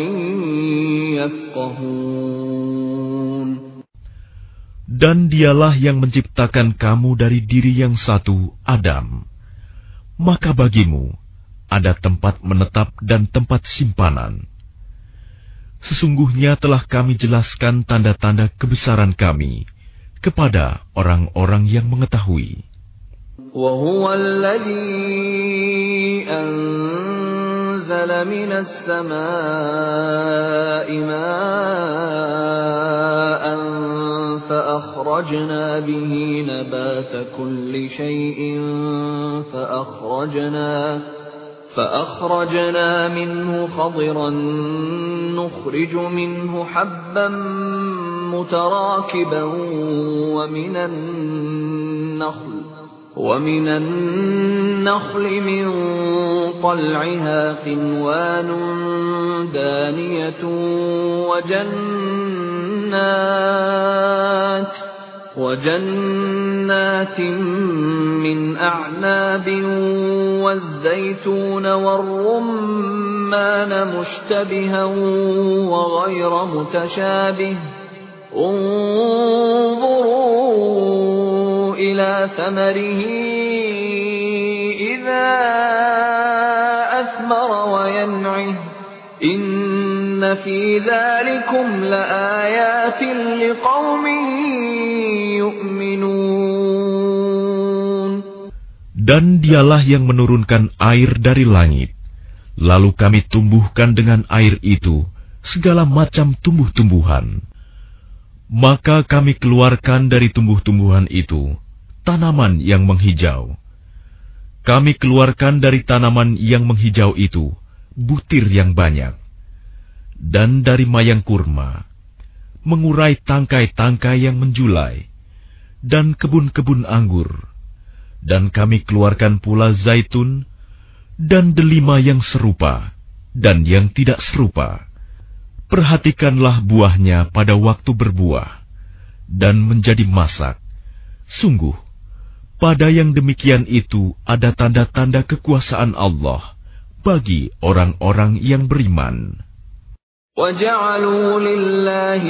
يَفْقَهُونَ. Dan dialah yang menciptakan kamu dari diri yang satu, Adam. Maka bagimu ada tempat menetap dan tempat simpanan. Sesungguhnya telah kami jelaskan tanda-tanda kebesaran kami kepada orang-orang yang mengetahui. وَهُوَ الَّذِي أَنزَلَ مِنَ السَّمَاءِ مَاءً فَأَخْرَجْنَا بِهِ نَبَاتَ كُلِّ شَيْءٍ فَأَخْرَجْنَا فَأَخْرَجْنَا مِنْهُ خَضِرًا نُخْرِجُ مِنْهُ حَبًّا مُتَرَاكِبًا وَمِنَ النَّخْلِ وَمِنَ النَّخْلِ مِنْ طَلْعِهَا قِنْوَانٌ دَانِيَةٌ وَجَنَّاتٍ وَجَنَّاتٍ مِّنْ أَعْنَابٍ وَالزَّيْتُونَ وَالرُّمَّانَ مُشْتَبِهًا وَغَيْرَ مُتَشَابِهٍ انظُرُوا إِلَى ثَمَرِهِ إِذَا أَثْمَرَ وَيَنْعِهِ إِنَّ فِي ذَلِكُمْ لَآيَاتٍ لِقَوْمٍ يُؤْمِنُونَ. Dan dialah yang menurunkan air dari langit, lalu kami tumbuhkan dengan air itu segala macam tumbuh-tumbuhan. Maka kami keluarkan dari tumbuh-tumbuhan itu tanaman yang menghijau. Kami keluarkan dari tanaman yang menghijau itu butir yang banyak. Dan dari mayang kurma, mengurai tangkai-tangkai yang menjulai, dan kebun-kebun anggur. Dan kami keluarkan pula zaitun, dan delima yang serupa, dan yang tidak serupa. Perhatikanlah buahnya pada waktu berbuah, dan menjadi masak. Sungguh, pada yang demikian itu ada tanda-tanda kekuasaan Allah bagi orang-orang yang beriman. وَجَعَلُوا لِلَّهِ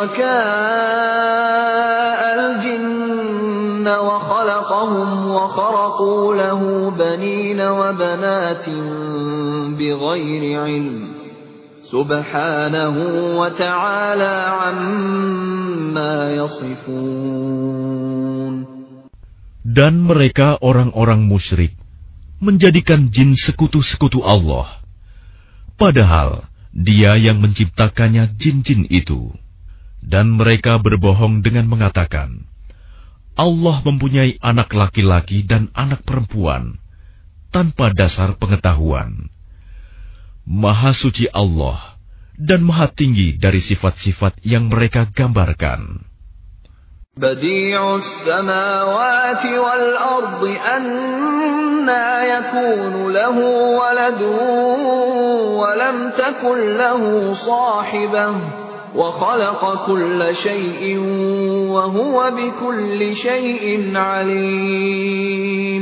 شُرَكَاءَ الْجِنَّ وَخَلَقَهُمْ وَخَرَقُوا لَهُ بَنِينَ وَبَنَاتٍ بِغَيْرِ عِلْمٍ سُبْحَانَهُ وَتَعَالَى عَمَّا يَصِفُونَ. Dan mereka orang-orang musyrik menjadikan jin sekutu-sekutu Allah, padahal Dia yang menciptakannya jin-jin itu. Dan mereka berbohong dengan mengatakan, Allah mempunyai anak laki-laki dan anak perempuan, tanpa dasar pengetahuan. Maha suci Allah, dan maha tinggi dari sifat-sifat yang mereka gambarkan. Badi'us samawati wal ardi anna yakunu lahu waladun wa lam takun lahu sahibah wa khalaqa kulla shay'in wa huwa bikulli shay'in alim.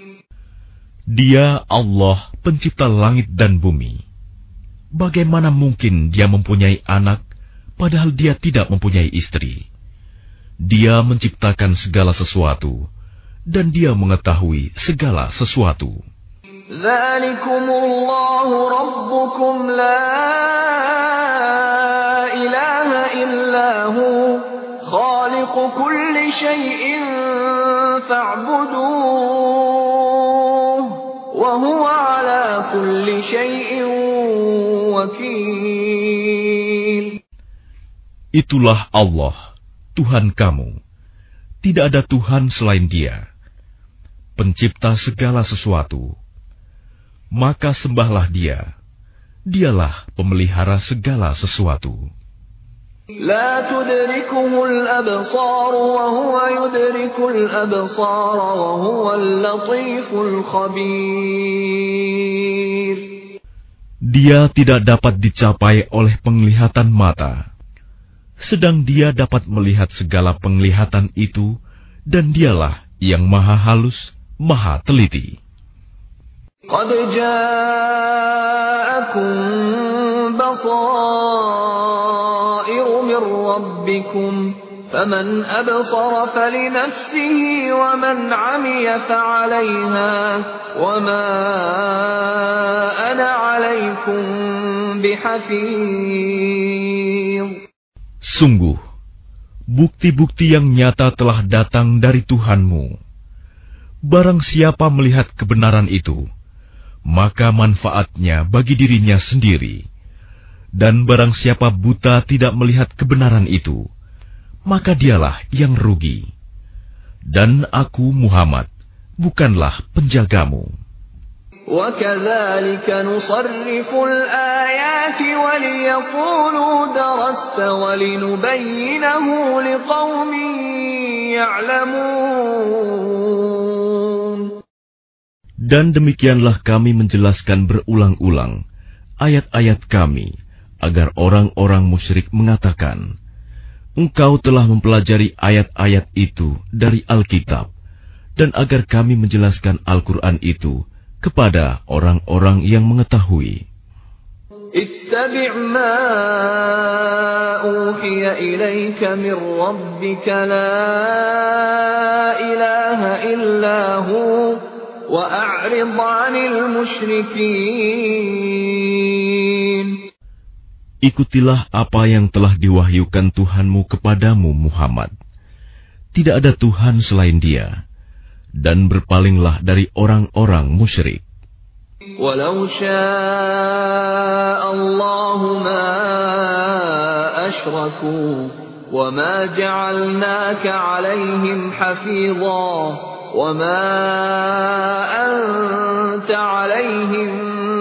Dia Allah, pencipta langit dan bumi. Bagaimana mungkin Dia mempunyai anak padahal Dia tidak mempunyai istri? Dia menciptakan segala sesuatu, dan Dia mengetahui segala sesuatu. Dzalikumullahu rabbukum la ilaha illahu khaliqu kulli syai'in fa'buduh wa huwa ala kulli syai'in wakil. Itulah Allah, Tuhan kamu. Tidak ada Tuhan selain Dia, pencipta segala sesuatu. Maka sembahlah Dia. Dialah pemelihara segala sesuatu. La tudrikuhul absar wa huwa yudrikul absar wa huwal latiful khabir. Dia tidak dapat dicapai oleh penglihatan mata, sedang Dia dapat melihat segala penglihatan itu, dan Dialah yang maha halus, maha teliti. Qad ja'akum basairu min rabbikum, faman absara falinafsihi, wa man 'amiya fa'alayha, wa ma ana 'alaykum bihafiz. Sungguh, bukti-bukti yang nyata telah datang dari Tuhanmu. Barang siapa melihat kebenaran itu, maka manfaatnya bagi dirinya sendiri. Dan barang siapa buta tidak melihat kebenaran itu, maka dialah yang rugi. Dan aku, Muhammad, bukanlah penjagamu. وَكَذَلِكَ نُصَرِّفُ الْآيَاتِ وَلِيَقُولُوا دَرَسْتَ وَلِنُبَيِّنَهُ لِقَوْمٍ يَعْلَمُونَ. Dan demikianlah kami menjelaskan berulang-ulang ayat-ayat kami, agar orang-orang musyrik mengatakan, Engkau telah mempelajari ayat-ayat itu dari Alkitab, dan agar kami menjelaskan Al-Quran itu kepada orang-orang yang mengetahui. Ittabi' ma uhiya ilayka min rabbika la ilaha illa hu wa a'rid 'anil musyrikin. Ikutilah apa yang telah diwahyukan Tuhanmu kepadamu, Muhammad. Tidak ada Tuhan selain Dia. Dan berpalinglah dari orang-orang musyrik. Walau syaa Allahu ma asyraku wa ma ja'alnaka 'alaihim hafidha wa ma anta 'alaihim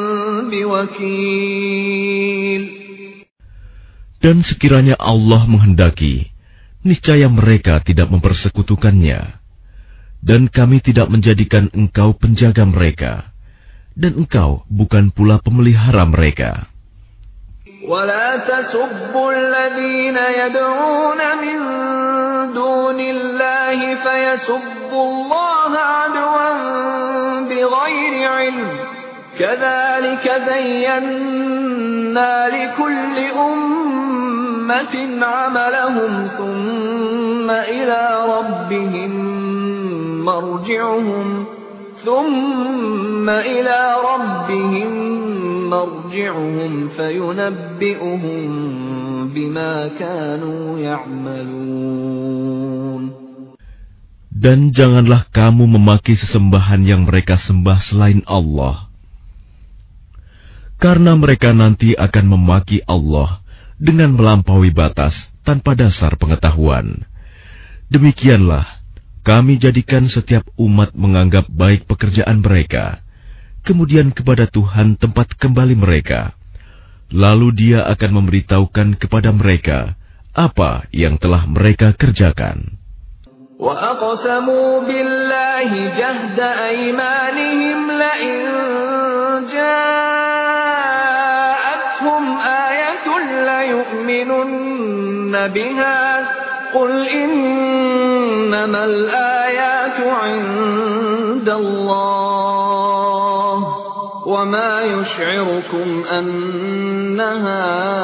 biwakil. Dan sekiranya Allah menghendaki, niscaya mereka tidak mempersekutukannya. Dan kami tidak menjadikan engkau penjaga mereka, dan engkau bukan pula pemelihara mereka. وَلَا تَسُبُّوا الَّذِينَ يَدْعُونَ مِن دُونِ اللَّهِ فَيَسُبُّوا اللَّهَ عَدْوًا بِغَيْرِ عِلْمٍ كذلك زينا لكل أمة عملهم ثم إلى ربهم مرجعهم ثم إلى ربهم مرجعهم فينبئهم بما كانوا يعملون. Dan janganlah kamu memaki sesembahan yang mereka sembah selain Allah, karena mereka nanti akan memaki Allah dengan melampaui batas tanpa dasar pengetahuan. Demikianlah kami jadikan setiap umat menganggap baik pekerjaan mereka, kemudian kepada Tuhan tempat kembali mereka. Lalu Dia akan memberitahukan kepada mereka apa yang telah mereka kerjakan. وَأَقْسَمُوا بِاللَّهِ جَهْدَ أَيْمَانِهِمْ لَئِن جَاءَتْهُمْ آيَةٌ لَّيُؤْمِنُنَّ بِهَا قُلْ إِنَّمَا الْآيَاتُ عِندَ اللَّهِ وَمَا يُشْعِرُكُمْ أَنَّهَا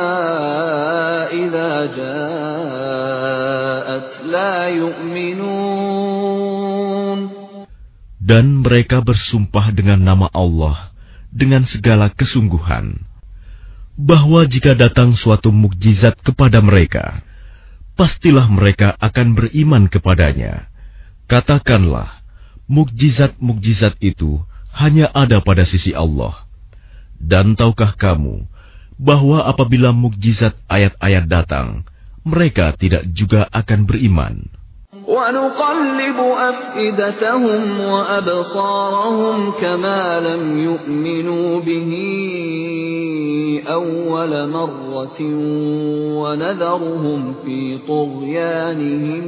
إِذَا جَاءَتْ لَا يُؤْمِنُونَ. Dan mereka bersumpah dengan nama Allah dengan segala kesungguhan, bahwa jika datang suatu mukjizat kepada mereka, pastilah mereka akan beriman kepadanya. Katakanlah, mukjizat-mukjizat itu hanya ada pada sisi Allah. Dan tahukah kamu bahwa apabila mukjizat ayat-ayat datang, mereka tidak juga akan beriman. وَنُقَلِّبُ أَفْئِدَتَهُمْ وَأَبْصَارَهُمْ كَمَا لَمْ يُؤْمِنُوا بِهِ أَوَّلَ مَرَّةٍ وَنَذَرُهُمْ فِي طُغْيَانِهِمْ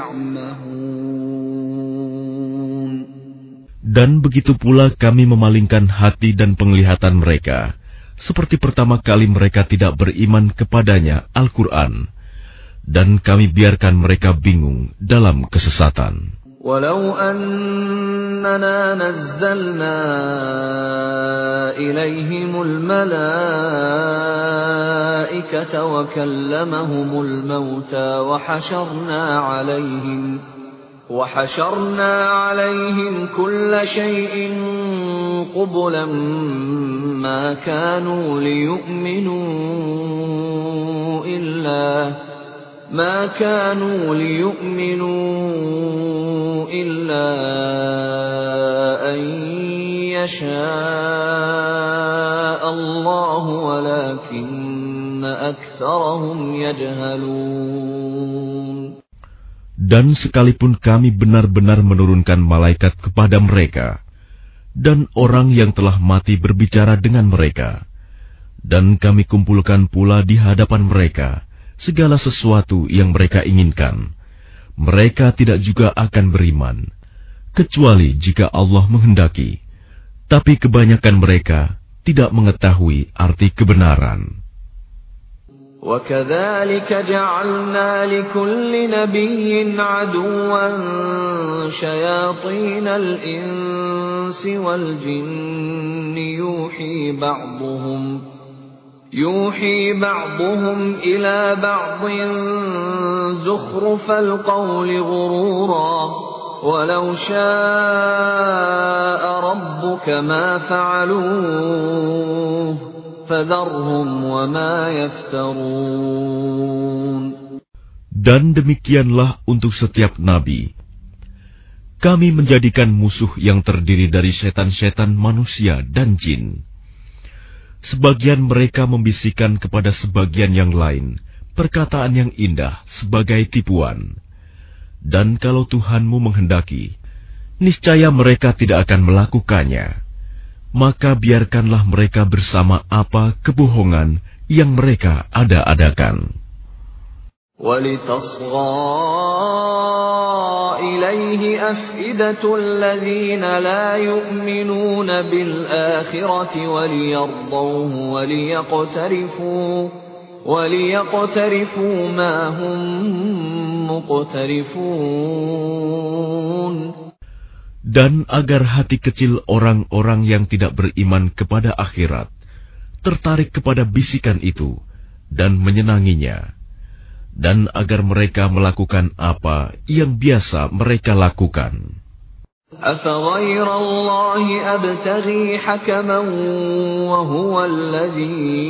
يَعْمَهُونَ. Dan begitu pula kami memalingkan hati dan penglihatan mereka, seperti pertama kali mereka tidak beriman kepadanya Al-Quran, dan kami biarkan mereka bingung dalam kesesatan. Walau annana nazzalna ilaihimul malaikata wa kallamahumul mauta wa hasyarna alaihim وحشرنا عليهم كل شيء قبلا ما كانوا ليؤمنوا إلا ما كانوا ليؤمنوا إلا أن يشاء الله ولكن أكثرهم يجهلون. Dan sekalipun kami benar-benar menurunkan malaikat kepada mereka, dan orang yang telah mati berbicara dengan mereka, dan kami kumpulkan pula di hadapan mereka segala sesuatu yang mereka inginkan, mereka tidak juga akan beriman, kecuali jika Allah menghendaki. Tapi kebanyakan mereka tidak mengetahui arti kebenaran. وَكَذَلِكَ جَعَلْنَا لِكُلِّ نَبِيٍّ عَدُوًّا شَيَاطِينَ الْإِنسِ وَالْجِنِّ يُوحِي بَعْضُهُمْ يُوحِي بَعْضُهُمْ إِلَى بَعْضٍ زُخْرُفَ الْقَوْلِ غُرُورًا وَلَوْ شَاءَ رَبُّكَ مَا فَعَلُوهُ Dan demikianlah untuk setiap nabi. Kami menjadikan musuh yang terdiri dari setan-setan manusia dan jin. Sebagian mereka membisikkan kepada sebagian yang lain perkataan yang indah sebagai tipuan. Dan kalau Tuhanmu menghendaki, niscaya mereka tidak akan melakukannya. Maka biarkanlah mereka bersama apa kebohongan yang mereka ada-adakan. وَلِتَصْغَى إِلَيْهِ أَفْئِدَةُ الَّذِينَ لَا يُؤْمِنُونَ بِالْآخِرَةِ وَلِيَرْضَوْهُ وَلِيَقْتَرِفُوا وَلِيَقْتَرِفُوا مَا هُمْ مُقْتَرِفُونَ. Dan agar hati kecil orang-orang yang tidak beriman kepada akhirat tertarik kepada bisikan itu dan menyenanginya, dan agar mereka melakukan apa yang biasa mereka lakukan. أَفَغَيْرَ اللَّهِ أَبْتَغِي حَكَمًا وَهُوَ الَّذِي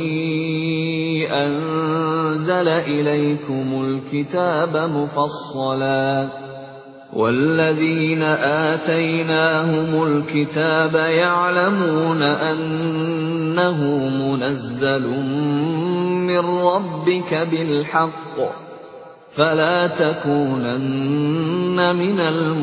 أَنزَلَ إِلَيْكُمُ الْكِتَابَ مُفَصَّلًا وَالَّذِينَ آتَيْنَاهُمُ الْكِتَابَ يَعْلَمُونَ أَنَّهُ مُنَزَّلٌ مِّن رَّبِّكَ بِالْحَقِّ فَلَا تَكُونَنَّ مِنَ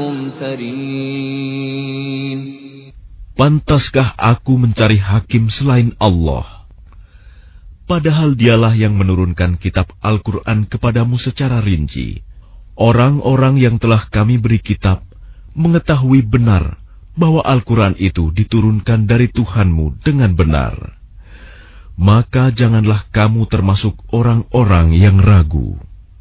الْمُمْتَرِينَ. Pantaskah aku mencari hakim selain Allah? Padahal dialah yang menurunkan kitab Al-Quran kepadamu secara rinci. Orang-orang yang telah kami beri kitab mengetahui benar bahwa Al-Quran itu diturunkan dari Tuhanmu dengan benar. Maka janganlah kamu termasuk orang-orang yang ragu.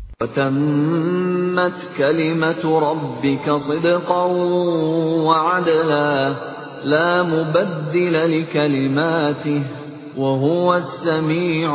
وَتَمَّتْ كَلِمَةُ رَبِّكَ صِدْقًا وَعَدْلًا لَا مُبَدِّلَ لِكَلِمَاتِهِ وَهُوَ السَّمِيعُ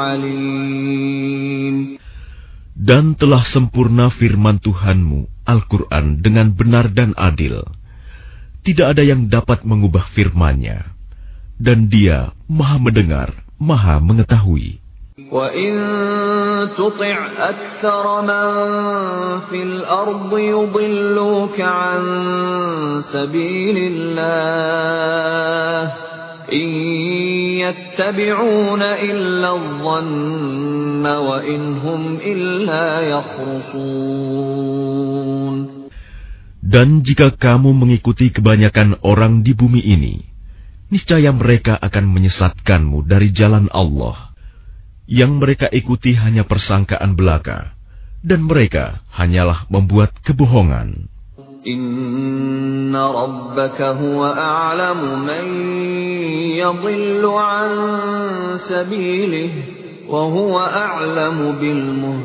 الْعَلِيمُ. Dan telah sempurna firman Tuhanmu, Al-Quran, dengan benar dan adil. Tidak ada yang dapat mengubah firman-Nya. Dan Dia Maha Mendengar, Maha Mengetahui. وَإِن تُطِعْ أَكْثَرَ مَن فِي الْأَرْضِ يُضِلُّوكَ عَن سَبِيلِ اللَّهِ إِن يَتَّبِعُونَ إِلَّا الظَّنَّ وَإِنْ هُمْ إِلَّا يَخْرُصُونَ. Dan jika kamu mengikuti kebanyakan orang di bumi ini, niscaya mereka akan menyesatkanmu dari jalan Allah. Yang mereka ikuti hanya persangkaan belaka, dan mereka hanyalah membuat kebohongan. Inna rabbaka huwa a'lamu man yadhillu an sabilihi wa huwa a'lamu bil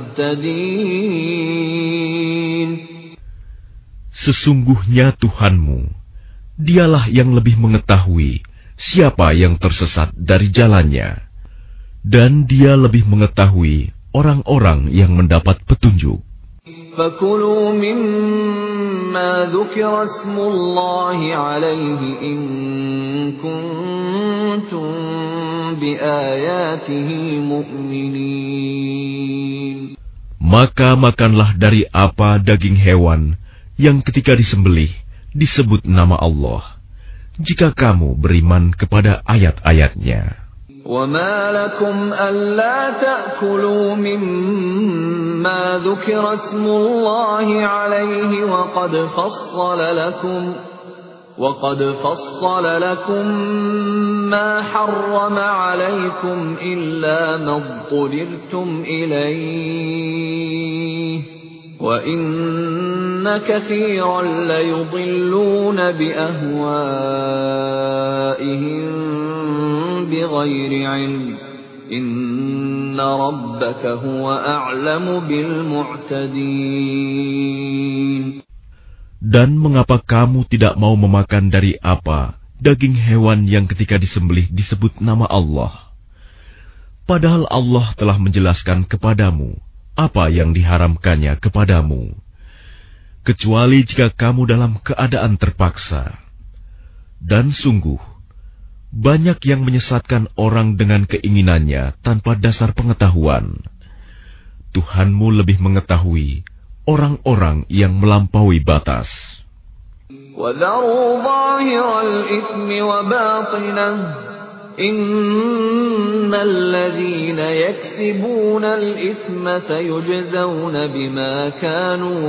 muhtadin. Sesungguhnya Tuhanmu, Dialah yang lebih mengetahui siapa yang tersesat dari jalannya. Dan Dia lebih mengetahui orang-orang yang mendapat petunjuk. فَكُلُوا مِمَّا ذُكِرَ اسْمُ اللَّهِ عَلَيْهِ إِن كُنتُم بِآيَاتِهِ مُؤْمِنِينَ. Maka makanlah dari apa daging hewan yang ketika disembelih disebut nama Allah, jika kamu beriman kepada ayat-ayat-Nya. وَمَا لَكُمْ أَلَّا تَأْكُلُوا مِمَّا ذُكِرَ اسْمُ اللَّهِ عَلَيْهِ وَقَدْ فَصَّلَ لَكُمْ وَقَدْ فَصَّلَ لَكُم مَّا حَرَّمَ عَلَيْكُمْ إِلَّا مَا اضْطُرِرْتُمْ إِلَيْهِ وَإِنَّ كَثِيرًا لَّيُضِلُّونَ بِأَهْوَائِهِم بِغَيْرِ عِلْمٍ إِنَّ رَبَّكَ هُوَ أَعْلَمُ بِالْمُعْتَدِينَ. Dan mengapa kamu tidak mau memakan dari apa daging hewan yang ketika disembelih disebut nama Allah? Padahal Allah telah menjelaskan kepadamu apa yang diharamkannya kepadamu, kecuali jika kamu dalam keadaan terpaksa. Dan sungguh, banyak yang menyesatkan orang dengan keinginannya tanpa dasar pengetahuan. Tuhanmu lebih mengetahui orang-orang yang melampaui batas. وَذَرُوا ظَاهِرَ الْإِثْمِ وَبَاطِنَهُ إِنَّ الَّذِينَ يَكْسِبُونَ الْإِثْمَ سَيُجْزَوْنَ بِمَا كَانُوا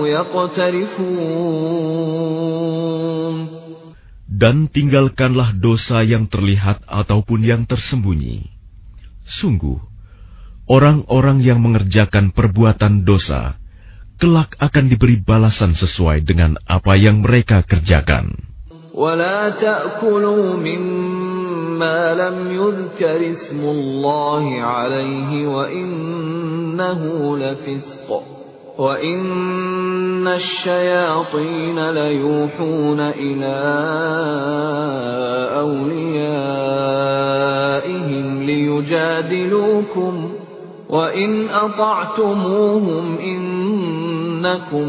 يَقْتَرِفُونَ. Dan tinggalkanlah dosa yang terlihat ataupun yang tersembunyi. Sungguh, orang-orang yang mengerjakan perbuatan dosa kelak akan diberi balasan sesuai dengan apa yang mereka kerjakan. وَلَا تَأْكُلُوا مِمَّا لَمْ يُذْكَرِ اسْمُ اللَّهِ عَلَيْهِ وَإِنَّهُ لَفِسْقٌ وَإِنَّ الشَّيَاطِينَ لَيُوحُونَ إِلَىٰ أَوْلِيَائِهِمْ لِيُجَادِلُوكُمْ وَإِنْ أَطَعْتُمُوهُمْ إِنَّكُمْ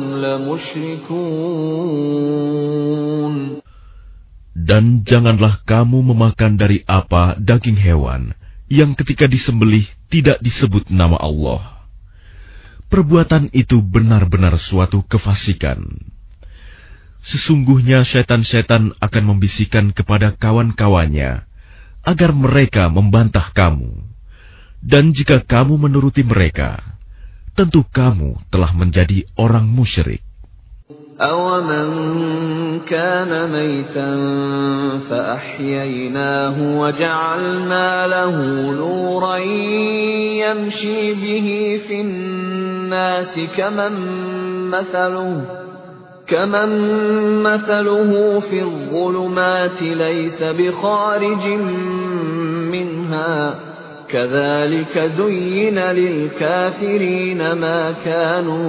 لَمُشْرِكُونَ. Dan janganlah kamu memakan dari apa daging hewan yang ketika disembelih tidak disebut nama Allah. Perbuatan itu benar-benar suatu kefasikan. Sesungguhnya syaitan-syaitan akan membisikkan kepada kawan-kawannya agar mereka membantah kamu. Dan jika kamu menuruti mereka, tentu kamu telah menjadi orang musyrik. أَوَمَنْ كَانَ مَيْتًا فَأَحْيَيْنَاهُ وَجَعَلْنَا لَهُ نُورًا يَمْشِي بِهِ فِي النَّاسِ كَمَنْ مَثَلُهُ كَمَنْ مَثَلُهُ فِي الظُّلُمَاتِ لَيْسَ بِخَارِجٍ مِنْهَا كَذَلِكَ زُيِّنَ لِلْكَافِرِينَ مَا كَانُوا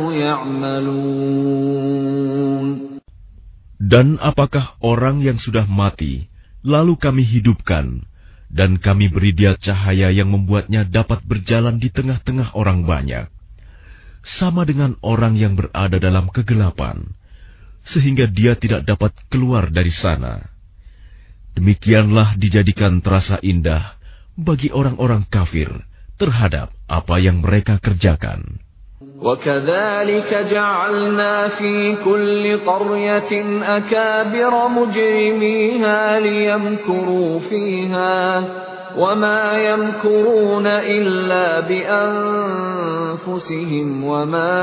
يَعْمَلُونَ. Dan apakah orang yang sudah mati, lalu kami hidupkan, dan kami beri dia cahaya yang membuatnya dapat berjalan di tengah-tengah orang banyak, sama dengan orang yang berada dalam kegelapan, sehingga dia tidak dapat keluar dari sana. Demikianlah dijadikan terasa indah bagi orang-orang kafir terhadap apa yang mereka kerjakan. وَكَذَلِكَ جَعَلْنَا فِي كُلِّ قَرْيَةٍ أَكَابِرَ مُجْرِمِيهَا لِيَمْكُرُوا فِيهَا وَمَا يَمْكُرُونَ إِلَّا بِأَنفُسِهِمْ وَمَا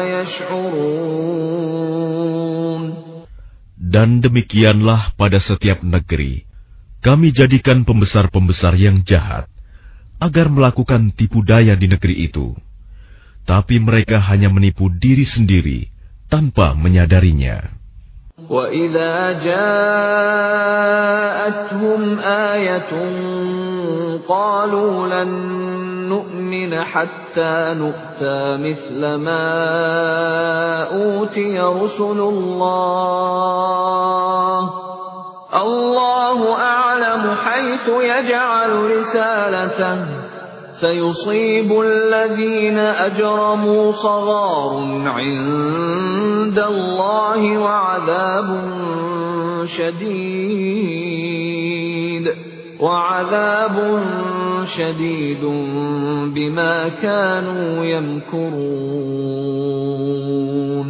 يَشْعُرُونَ. Dan demikianlah pada setiap negeri kami jadikan pembesar-pembesar yang jahat agar melakukan tipu daya di negeri itu. Tapi mereka hanya menipu diri sendiri tanpa menyadarinya. وَإِذَا جَاءَتْهُمْ آيَةٌ قَالُوا لَن نُّؤْمِنَ حَتَّى نُؤْتَىٰ مِثْلَ مَا أُوتِيَ رُسُلُ اللَّهِ اللَّهُ أَعْلَمُ حَيْثُ يَجْعَلُ رِسَالَتَهُ سَيُصِيبُ الَّذِينَ أَجْرَمُوا صَغَارٌ عِندَ اللَّهِ وَعَذَابٌ شَدِيدٌ وَعَذَابٌ شَدِيدٌ بِمَا كَانُوا يَمْكُرُونَ.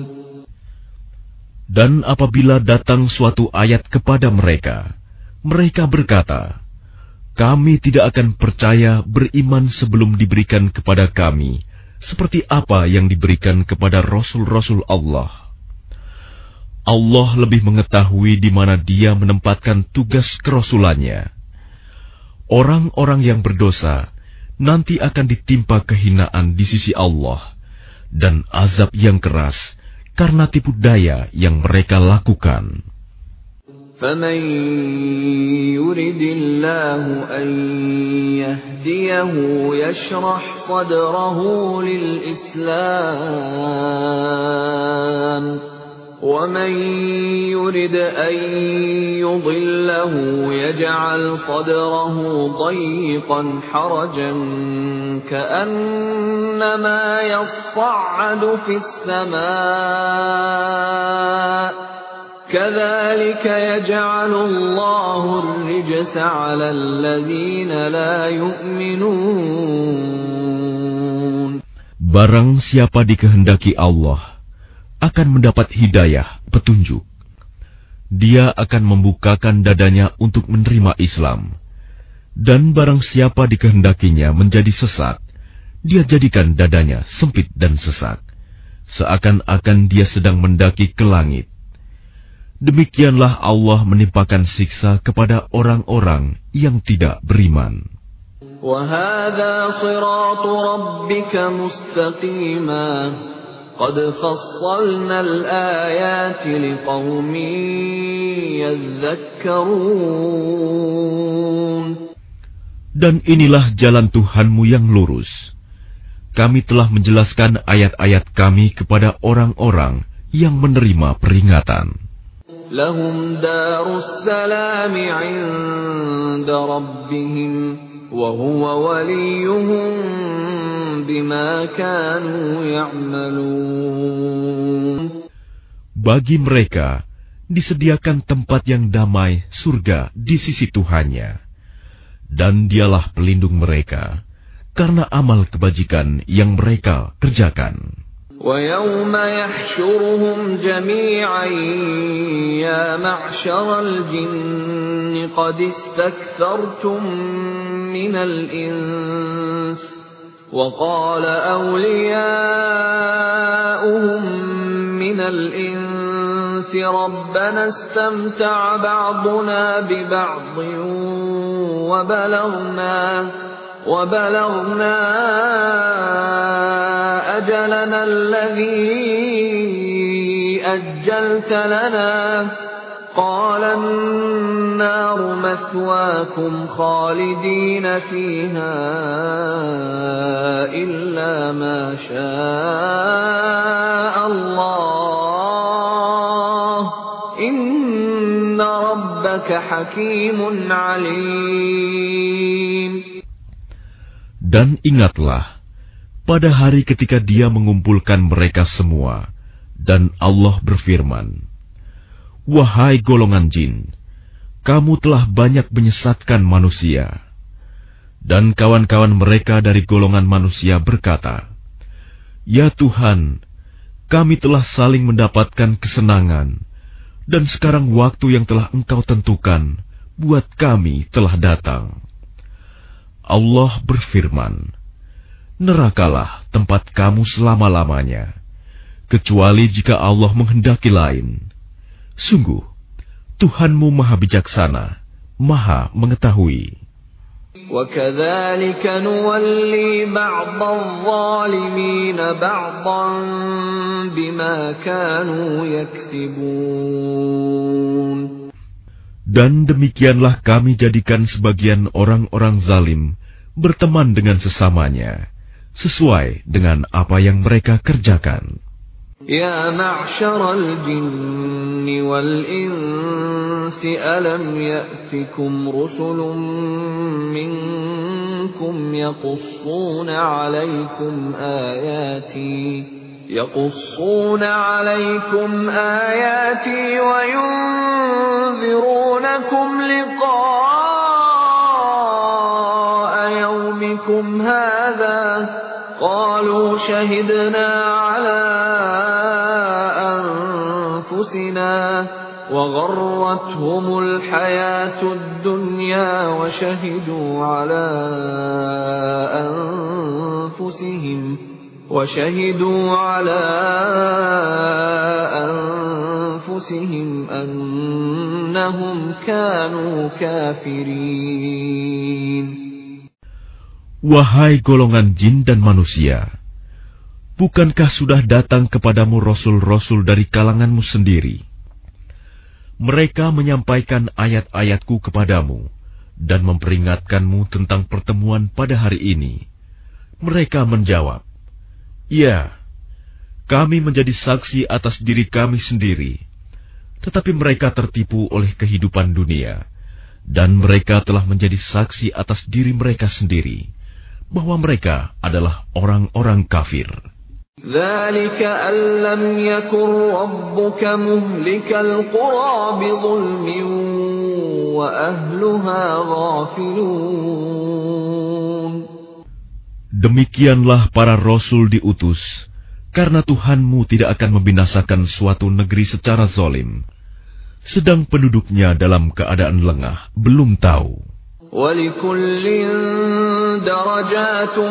Dan apabila datang suatu ayat kepada mereka, mereka berkata, kami tidak akan percaya beriman sebelum diberikan kepada kami seperti apa yang diberikan kepada Rasul-Rasul Allah. Allah lebih mengetahui di mana Dia menempatkan tugas kerasulannya. Orang-orang yang berdosa nanti akan ditimpa kehinaan di sisi Allah dan azab yang keras karena tipu daya yang mereka lakukan. فَمَنْ يُرِدِ اللَّهُ أَنْ يَهْدِيَهُ يَشْرَحْ صَدْرَهُ لِلْإِسْلَامِ وَمَنْ يُرِدْ أَنْ يُضِلَّهُ يَجْعَلْ صَدْرَهُ ضَيِّقًا حَرَجًا كَأَنَّمَا يَصَّعَّدُ فِي السَّمَاءِ كَذَلِكَ يَجْعَلُ اللَّهُ الرِّجْسَ عَلَى الَّذِينَ لَا يُؤْمِنُونَ. Barang siapa dikehendaki Allah akan mendapat hidayah, petunjuk. Dia akan membukakan dadanya untuk menerima Islam. Dan barang siapa dikehendakinya menjadi sesat, dia jadikan dadanya sempit dan sesak, seakan-akan dia sedang mendaki ke langit. Demikianlah Allah menimpakan siksa kepada orang-orang yang tidak beriman. وَهَذَا صِرَاطُ رَبِّكَ مُسْتَقِيمًا قَدْ فَصَّلْنَا الْآيَاتِ لِقَوْمٍ يَذَّكَّرُونَ. Dan inilah jalan Tuhanmu yang lurus. kami telah menjelaskan ayat-ayat kami kepada orang-orang yang menerima peringatan. Lahum darus salam 'inda rabbihim wa huwa waliyuhum bima kanu ya'malun. Bagi mereka disediakan tempat yang damai, surga di sisi Tuhannya, dan dialah pelindung mereka karena amal kebajikan yang mereka kerjakan. وَيَوْمَ يَحْشُرُهُمْ جَمِيعًا يَا مَعْشَرَ الْجِنِّ قَدِ اسْتَكْثَرْتُمْ مِنَ الْإِنسِ وَقَالَ أَوْلِيَاؤُهُمْ مِنَ الْإِنسِ رَبَّنَا اسْتَمْتَعَ بَعْضُنَا بِبَعْضٍ وَبَلَغْنَا وَبَلَغْنَا أَجَلَنَا الَّذِي أَجَّلْتَ لَنَا قَالَ النَّارُ مَثْوَاكُمْ خَالِدِينَ فِيهَا إِلَّا مَا شَاءَ اللَّهُ إِنَّ رَبَّكَ حَكِيمٌ عَلِيمٌ. Dan ingatlah, pada hari ketika Dia mengumpulkan mereka semua, dan Allah berfirman, "Wahai golongan jin, kamu telah banyak menyesatkan manusia." Dan kawan-kawan mereka dari golongan manusia berkata, "Ya Tuhan, kami telah saling mendapatkan kesenangan, dan sekarang waktu yang telah Engkau tentukan buat kami telah datang." Allah berfirman, "Nerakalah tempat kamu selama-lamanya, kecuali jika Allah menghendaki lain. Sungguh, Tuhanmu Maha Bijaksana, Maha Mengetahui." وَكَذَلِكَ نُوَلِّي بَعْضَ الظَّالِمِينَ بَعْضًا بِمَا كَانُوا يَكْسِبُونَ. Dan demikianlah kami jadikan sebagian orang-orang zalim berteman dengan sesamanya, sesuai dengan apa yang mereka kerjakan. Ya ma'syaral jinni wal insi alam ya'tikum rusulun minkum yaqussuna 'alaykum ayati يقصون عليكم آياتي وينذرونكم لقاء يومكم هذا قالوا شهدنا على أنفسنا وغرتهم الحياة الدنيا وشهدوا على أنفسهم وشهدوا على أنفسهم أنهم كانوا كافرين. Wahai golongan jin dan manusia, bukankah sudah datang kepadamu rasul-rasul dari kalanganmu sendiri? Mereka menyampaikan ayat-ayatku kepadamu dan memperingatkanmu tentang pertemuan pada hari ini. Mereka menjawab, "Ya, kami menjadi saksi atas diri kami sendiri." Tetapi mereka tertipu oleh kehidupan dunia, dan mereka telah menjadi saksi atas diri mereka sendiri, bahwa mereka adalah orang-orang kafir. ذَلِكَ أَن لَّمْ يَكُن رَّبُّكَ مُهْلِكَ الْقُرَىٰ بِظُلْمٍ وَأَهْلُهَا غَافِلُونَ. Demikianlah para rasul diutus, karena Tuhanmu tidak akan membinasakan suatu negeri secara zalim, sedang penduduknya dalam keadaan lengah, belum tahu. وَلِكُلٍّ دَرَجَاتٌ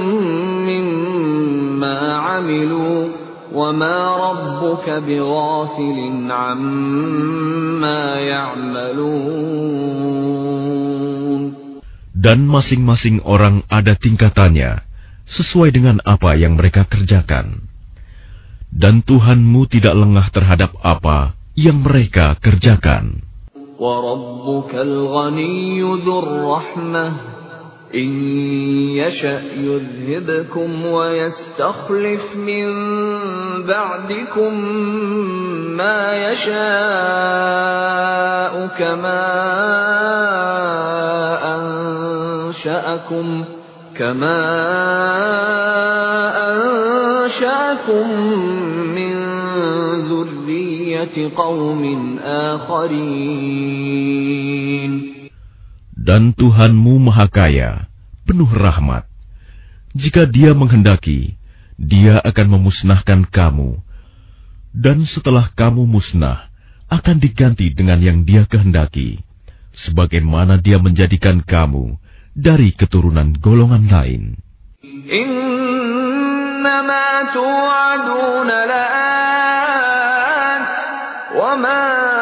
مِّمَّا عَمِلُوا وَمَا رَبُّكَ بِغَافِلٍ عَمَّا يَعْمَلُونَ. Dan masing-masing orang ada tingkatannya, sesuai dengan apa yang mereka kerjakan. Dan Tuhanmu tidak lengah terhadap apa yang mereka kerjakan. وَرَبُّكَ الْغَنِيُّ ذُو الرَّحْمَةِ إِن يشأ يذهبكم ويستخلف من بعدكم ما يشاء كما أنشأكم كما أنشأكم من ذرية قوم آخرين. Dan Tuhanmu Maha Kaya, penuh rahmat. Jika Dia menghendaki, Dia akan memusnahkan kamu. Dan setelah kamu musnah, akan diganti dengan yang Dia kehendaki, sebagaimana Dia menjadikan kamu dari keturunan golongan lain. Innama tu'aduna la'at, wa ma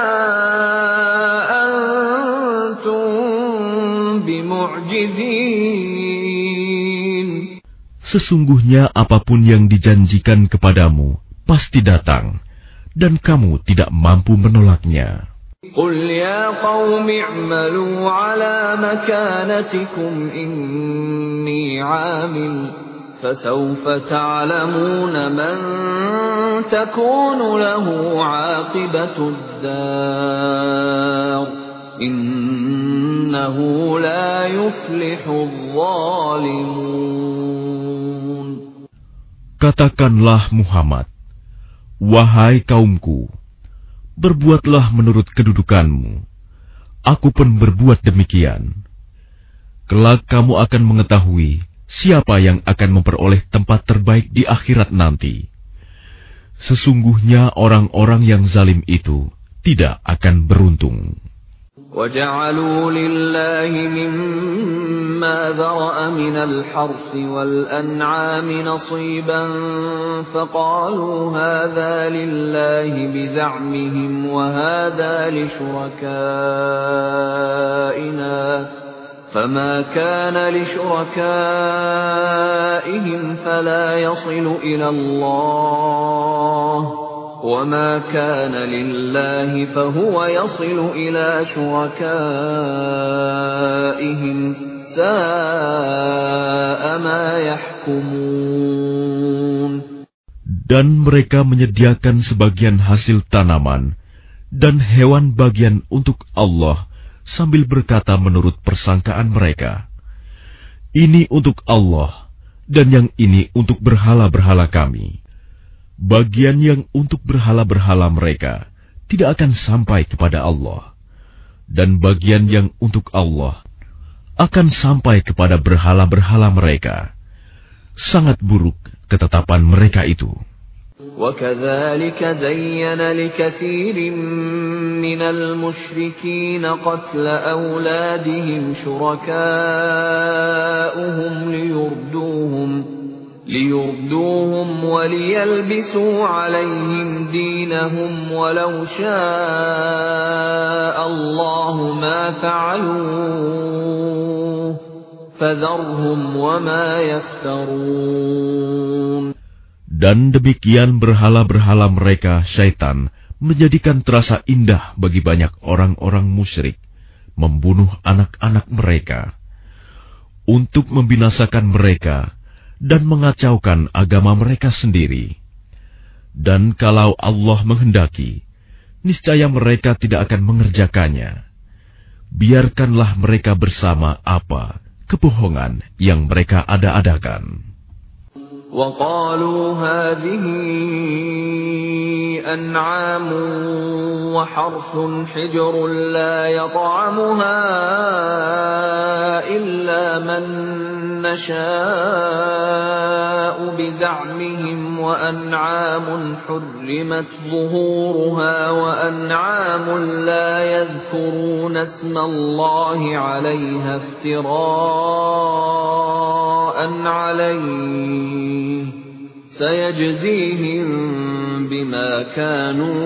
Sesungguhnya apapun yang dijanjikan kepadamu pasti datang, dan kamu tidak mampu menolaknya. Qul ya qaumi i'malu ala makanatikum inni 'amil fasawfa ta'lamuna man takunu lahu 'aqibatud dar. Innahu la yuflihul zalimun. Katakanlah Muhammad, wahai kaumku, berbuatlah menurut kedudukanmu. Aku pun berbuat demikian. Kelak kamu akan mengetahui siapa yang akan memperoleh tempat terbaik di akhirat nanti. Sesungguhnya orang-orang yang zalim itu tidak akan beruntung. وَجَعَلُوا لِلَّهِ مِمَّا ذَرَأَ مِنَ الْحَرْثِ وَالْأَنْعَامِ نَصِيبًا فَقَالُوا هَذَا لِلَّهِ بِزَعْمِهِمْ وَهَذَا لِشُرَكَائِنَا فَمَا كَانَ لِشُرَكَائِهِمْ فَلَا يَصِلُ إِلَى اللَّهِ وَمَا كَانَ لِلَّهِ فَهُوَ يَصِلُ إِلَى شُرَكَائِهِمْ سَاءَ مَا يَحْكُمُونَ. Dan mereka menyediakan sebagian hasil tanaman dan hewan bagian untuk Allah sambil berkata menurut persangkaan mereka, ini untuk Allah dan yang ini untuk berhala-berhala kami. Bagian yang untuk berhala-berhala mereka tidak akan sampai kepada Allah, dan bagian yang untuk Allah akan sampai kepada berhala-berhala mereka. Sangat buruk ketetapan mereka itu. وَكَذَلِكَ زَيَّنَ لِكَثِيرٍ مِّنَ الْمُشْرِكِينَ قَتْلَ أَوْلَادِهِمْ شُرَكَاؤُهُمْ لِيُرْدُوهُمْ لِيُرْدُوهُمْ وَلِيَلْبِسُوا عَلَيْهِمْ دِينَهُمْ وَلَوْ شَاءَ اللَّهُ مَا فَعَلُوهُ فَذَرْهُمْ وَمَا يَفْتَرُونَ. Dan demikian berhala-berhala mereka syaitan menjadikan terasa indah bagi banyak orang-orang musyrik membunuh anak-anak mereka untuk membinasakan mereka dan mengacaukan agama mereka sendiri. Dan kalau Allah menghendaki, niscaya mereka tidak akan mengerjakannya. Biarkanlah mereka bersama apa kebohongan yang mereka ada-adakan. وَقَالُوا هَذِهِ أَنْعَامٌ وَحَرْثٌ حِجْرٌ لَا يَطْعَمُهَا إِلَّا مَن نَّشَاءُ بِزَعْمِهِمْ وَأَنْعَامٌ حُرِّمَتْ ظُهُورُهَا وَأَنْعَامٌ لَّا يَذْكُرُونَ اسْمَ اللَّهِ عَلَيْهَا افْتِرَاءً عَلَيْهِ سَيَجْزِيهِم بِمَا كَانُوا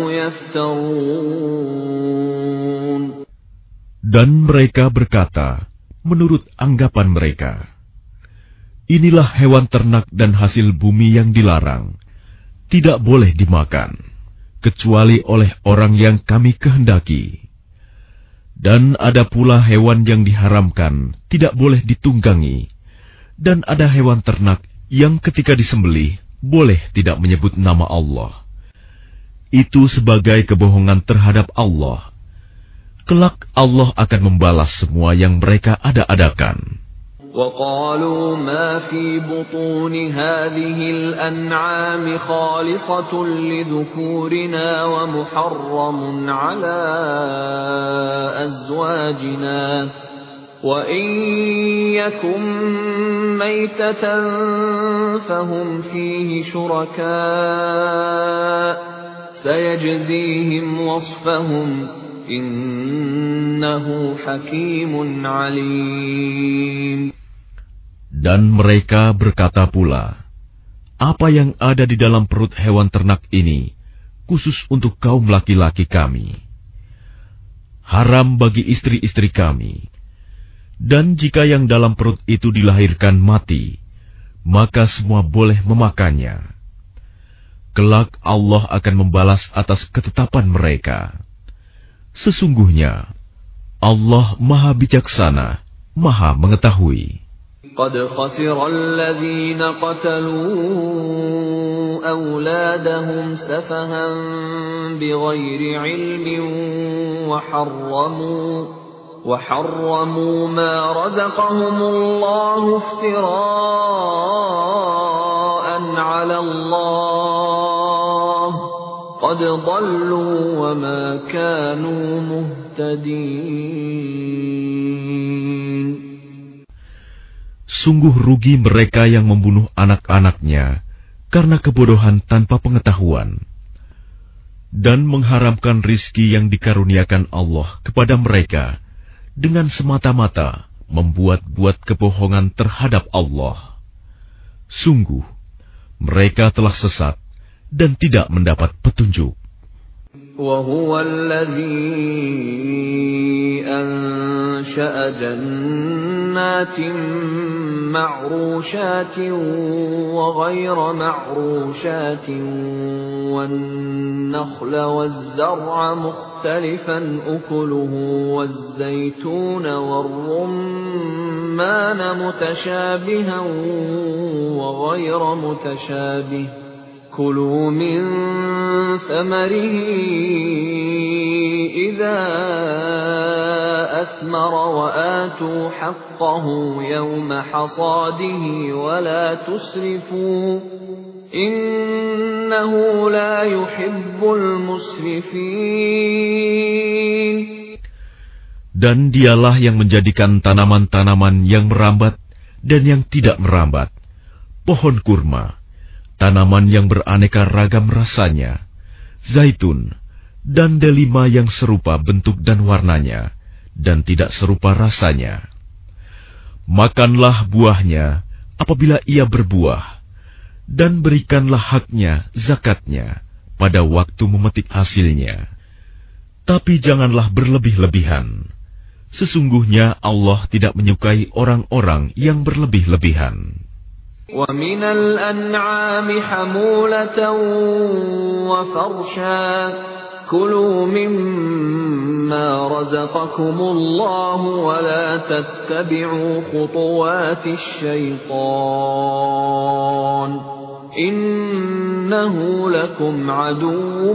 يَفْتَرُونَ. Dan mereka berkata, menurut anggapan mereka, inilah hewan ternak dan hasil bumi yang dilarang, tidak boleh dimakan, kecuali oleh orang yang kami kehendaki. Dan ada pula hewan yang diharamkan, tidak boleh ditunggangi, Dan ada hewan ternak yang ketika disembelih boleh tidak menyebut nama Allah. Itu sebagai kebohongan terhadap Allah. Kelak Allah akan membalas semua yang mereka ada-adakan. وَقَالُوا مَا فِي بُطُونِ هَٰذِهِ الْأَنْعَامِ خَالِصَةٌ لِذُكُورِنَا وَمُحَرَّمٌ عَلَىٰ أَزْوَاجِنَا وَإِن يَكُن مَّيْتَةً فَهُمْ فِيهِ شُرَكَاءُ سَيَجْزِيهِمْ وَصْفَهُمْ إِنَّهُ حَكِيمٌ عَلِيمٌ. Dan mereka berkata pula, apa yang ada di dalam perut hewan ternak ini khusus untuk kaum laki-laki kami, haram bagi istri-istri kami. Dan jika yang dalam perut itu dilahirkan mati, maka semua boleh memakannya. Kelak Allah akan membalas atas ketetapan mereka. Sesungguhnya Allah Maha Bijaksana, Maha Mengetahui. قد خسر الذين قتلوا أولادهم سفها بغير علم وحرموا وحرموا ما رزقهم الله افتراء على الله قد ضلوا وما كانوا مهتدين. Sungguh rugi mereka yang membunuh anak-anaknya karena kebodohan tanpa pengetahuan, dan mengharamkan rizki yang dikaruniakan Allah kepada mereka dengan semata-mata membuat-buat kebohongan terhadap Allah. Sungguh, mereka telah sesat dan tidak mendapat petunjuk. وَهُوَ الَّذِي أَنشَأَ جَنَّاتٍ مَّعْرُوشَاتٍ وَغَيْرَ مَعْرُوشَاتٍ وَالنَّخْلَ وَالزَّرْعَ مُخْتَلِفًا أُكُلُهُ وَالزَّيْتُونَ وَالرُّمَّانَ مُتَشَابِهًا وَغَيْرَ مُتَشَابِهٍ كُلُوا مِن ثَمَرِهِ إِذَا أَثْمَرَ وَآتُوا حَقَّهُ يَوْمَ حَصَادِهِ وَلَا تُسْرِفُوا إِنَّهُ لَا يُحِبُّ الْمُسْرِفِينَ. Dan dialah yang menjadikan tanaman-tanaman yang merambat dan yang tidak merambat, pohon kurma, tanaman yang beraneka ragam rasanya, zaitun, dan delima yang serupa bentuk dan warnanya, dan tidak serupa rasanya. Makanlah buahnya apabila ia berbuah, dan berikanlah haknya, zakatnya, pada waktu memetik hasilnya. Tapi janganlah berlebih-lebihan. Sesungguhnya Allah tidak menyukai orang-orang yang berlebih-lebihan. وَمِنَ الْأَنْعَامِ حَمُولَةً وَفَرْشًا كُلُوا مِمَّا رَزَقَكُمُ اللَّهُ وَلَا تَتَّبِعُوا خُطُوَاتِ الشَّيْطَانِ إِنَّهُ لَكُمْ عَدُوٌّ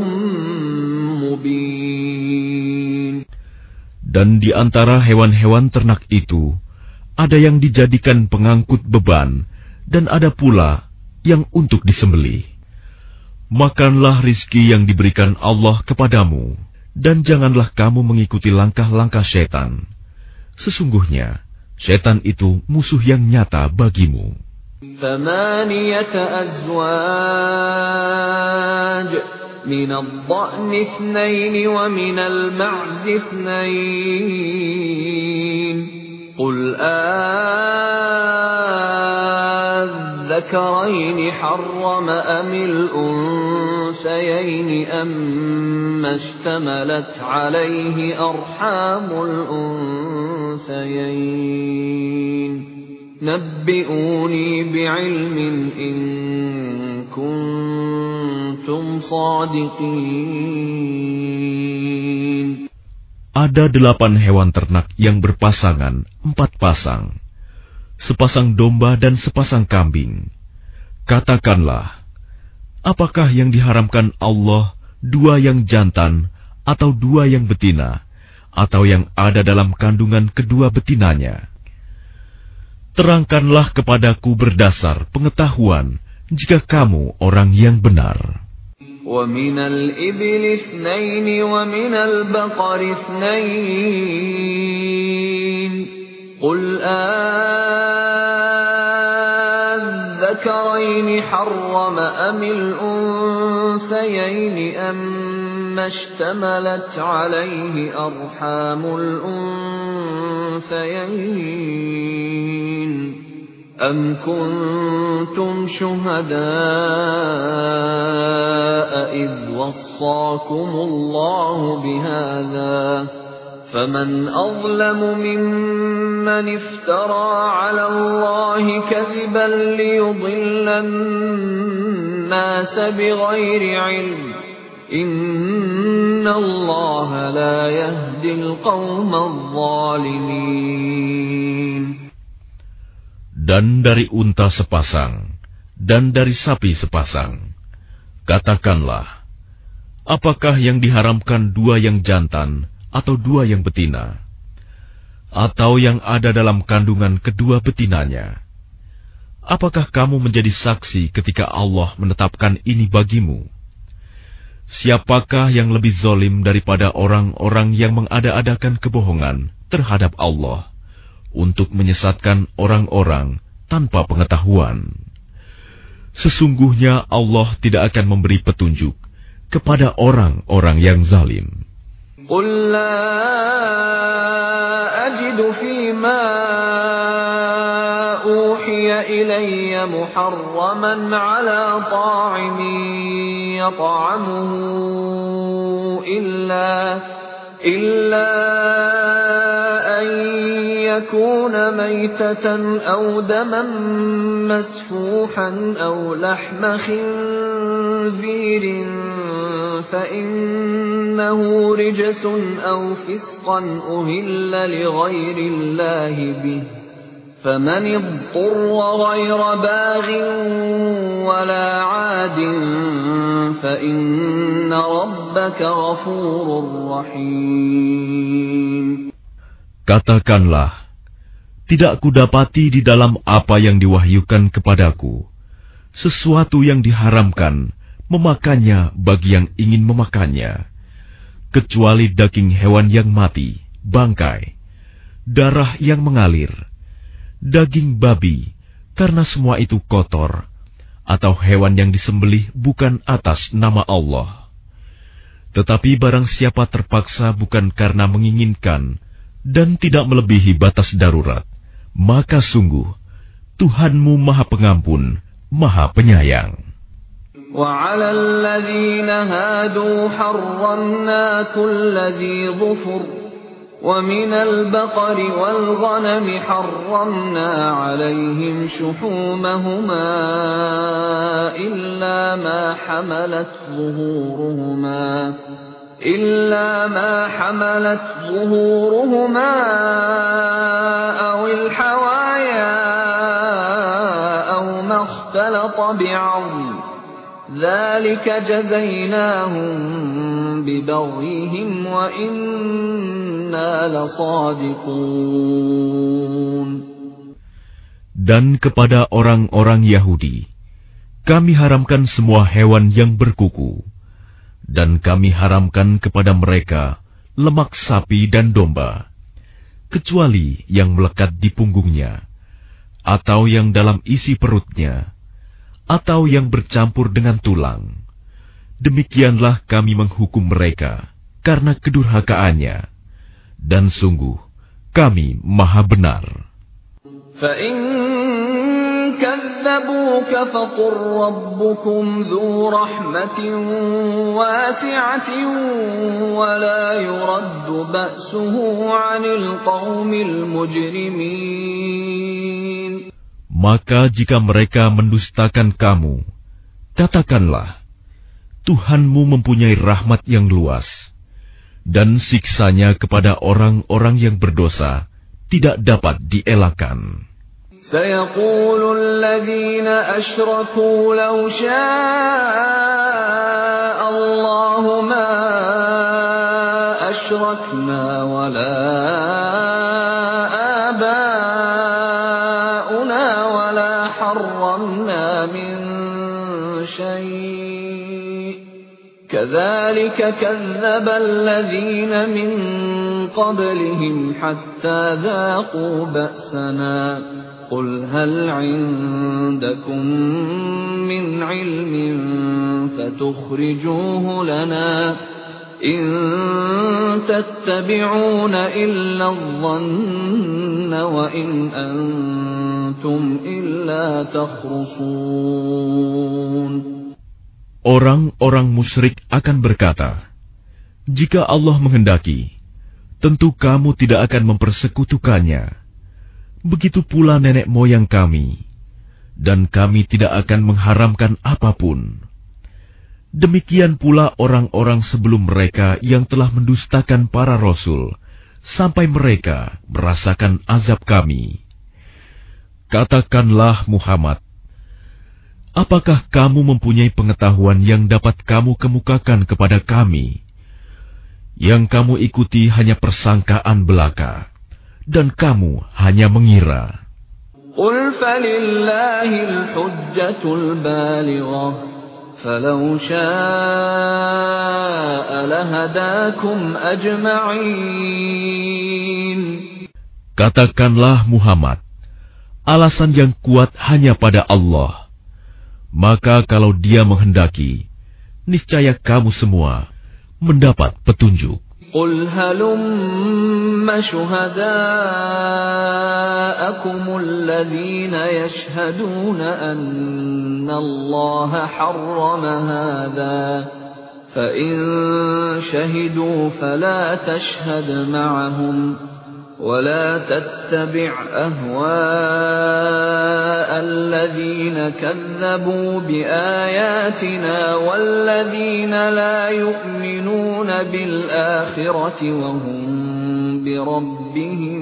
مُبِينٌ. Dan di antara hewan-hewan ternak itu ada yang dijadikan pengangkut beban, dan ada pula yang untuk disembelih. Makanlah rizki yang diberikan Allah kepadamu, dan janganlah kamu mengikuti langkah-langkah setan. Sesungguhnya, setan itu musuh yang nyata bagimu. ثَمَانِيَةَ أَزْوَاجٍ مِنَ الضَّأْنِ اثْنَيْنِ وَمِنَ الْمَعْزِ اثْنَيْنِ قُلْ الذكرين حرم أم الأنثيين أما اشتملت عليه أرحام الأنثيين نبئوني بعلم إن كنتم صادقين. Ada delapan hewan ternak yang berpasangan, empat pasang. sepasang domba dan sepasang kambing. Katakanlah, apakah yang diharamkan Allah dua yang jantan atau dua yang betina, atau yang ada dalam kandungan kedua betinanya? Terangkanlah kepadaku berdasar pengetahuan jika kamu orang yang benar. وَمِنَ الْإِبِلِ اثْنَيْنِ وَمِنَ الْبَقَرِ اثْنَيْنِ قُلْ أَذَّكَرَيْنِ حَرَّمَ أَمِ الْأُنثَيَيْنِ أَمَّا اشْتَمَلَتْ عَلَيْهِ أَرْحَامُ الْأُنثَيَيْنِ أَمْ كُنْتُمْ شُهَدَاءَ إِذْ وَصَّاكُمُ اللَّهُ بِهَذَا فَمَنْ أَظْلَمُ مِمَّنِ افْتَرَى عَلَى اللَّهِ كَذِبًا لِيُضِلَّ النَّاسَ بِغَيْرِ عِلْمٍ إِنَّ اللَّهَ لَا يَهْدِي الْقَوْمَ الظَّالِمِينَ. Dan dari unta sepasang, dan dari sapi sepasang. Katakanlah, apakah yang diharamkan dua yang jantan, atau dua yang betina, atau yang ada dalam kandungan kedua betinanya? Apakah kamu menjadi saksi ketika Allah menetapkan ini bagimu? Siapakah yang lebih zalim daripada orang-orang yang mengada-adakan kebohongan terhadap Allah untuk menyesatkan orang-orang tanpa pengetahuan? Sesungguhnya Allah tidak akan memberi petunjuk kepada orang-orang yang zalim. قُل لَّا أَجِدُ فِيمَا أُوحِيَ إِلَيَّ مُحَرَّمًا عَلَىٰ طَاعِمٍ يَطْعَمُهُ إِلَّا إِلَّا أَن يَكُونَ مَيْتَةً أَوْ دَمًا مَّسْفُوحًا أَوْ لَحْمَ خِنزِيرٍ فَإِنَّهُ رِجْسٌ أَوْ فِسْقًا أُهِلَّ لِغَيْرِ اللَّهِ بِهِ فَمَنِ اضْطُرَّ غَيْرَ بَاغٍ وَلَا عَادٍ فَإِنَّ رَبَّكَ غَفُورٌ رَّحِيمٌ. Katakanlah, tidak kudapati di dalam apa yang diwahyukan kepadaku sesuatu yang diharamkan memakannya bagi yang ingin memakannya, kecuali daging hewan yang mati, bangkai, darah yang mengalir, daging babi, karena semua itu kotor, atau hewan yang disembelih bukan atas nama Allah. Tetapi barang siapa terpaksa bukan karena menginginkan dan tidak melebihi batas darurat, maka sungguh Tuhanmu Maha Pengampun, Maha Penyayang. وَعَلَى الَّذِينَ هَادُوا حَرَّمْنَا كُلَّ ذِي ظُفُرٍ وَمِنَ الْبَقَرِ وَالْغَنَمِ حَرَّمْنَا عَلَيْهِمْ شُحُومَهُمَا إِلَّا مَا حَمَلَتْ ظُهُورُهُمَا إِلَّا مَا حَمَلَتْ ظُهُورُهُمَا أَوِ الْحَوَايَا أَوْ مَا اخْتَلَطَ بِعَظْمٍ ذَلِكَ جَزَيْنَاهُمْ بِبَغْيِهِمْ وَإِنَّا لَصَادِقُونَ. Dan kepada orang-orang Yahudi, kami haramkan semua hewan yang berkuku, dan kami haramkan kepada mereka lemak sapi dan domba, kecuali yang melekat di punggungnya, atau yang dalam isi perutnya, atau yang bercampur dengan tulang. Demikianlah kami menghukum mereka karena kedurhakaannya, dan sungguh kami Maha Benar. فَإِن كَذَّبُوكَ فَقُل رَّبُّكُمْ ذُو رَحْمَةٍ وَاسِعَةٍ وَلَا يُرَدُّ بَأْسُهُ عَنِ الْقَوْمِ الْمُجْرِمِينَ. Maka jika mereka mendustakan kamu, katakanlah, Tuhanmu mempunyai rahmat yang luas, dan siksanya kepada orang-orang yang berdosa tidak dapat dielakkan. سيقول الذين أشركوا لو شاء الله ما أشركنا ولا آباؤنا ولا حرمنا من شيء كذلك كذب الذين من قبلهم حتى ذاقوا بأسنا قل هل عندكم من علم فتخرجوه لنا إن تتبعون إلا الظن وإن أنتم إلا تخرصون. Orang-orang musyrik akan berkata, jika Allah menghendaki, tentu kamu tidak akan mempersekutukannya. Begitu pula nenek moyang kami, dan kami tidak akan mengharamkan apapun. Demikian pula orang-orang sebelum mereka yang telah mendustakan para rasul, sampai mereka merasakan azab kami. Katakanlah Muhammad, apakah kamu mempunyai pengetahuan yang dapat kamu kemukakan kepada kami? Yang kamu ikuti hanya persangkaan belaka, dan kamu hanya mengira. Qul falillahil hujjatul balighah, falau syaa'a lahadakum ajma'in. Katakanlah Muhammad, alasan yang kuat hanya pada Allah. Maka kalau Dia menghendaki, niscaya kamu semua mendapat petunjuk. قل هلم شهداءكم الذين يشهدون أن الله حرم هذا فإن شهدوا فلا تشهد معهم ولا تتبع أهواء الذين كذبوا بآياتنا والذين لا يؤمنون بالآخرة وهم بربهم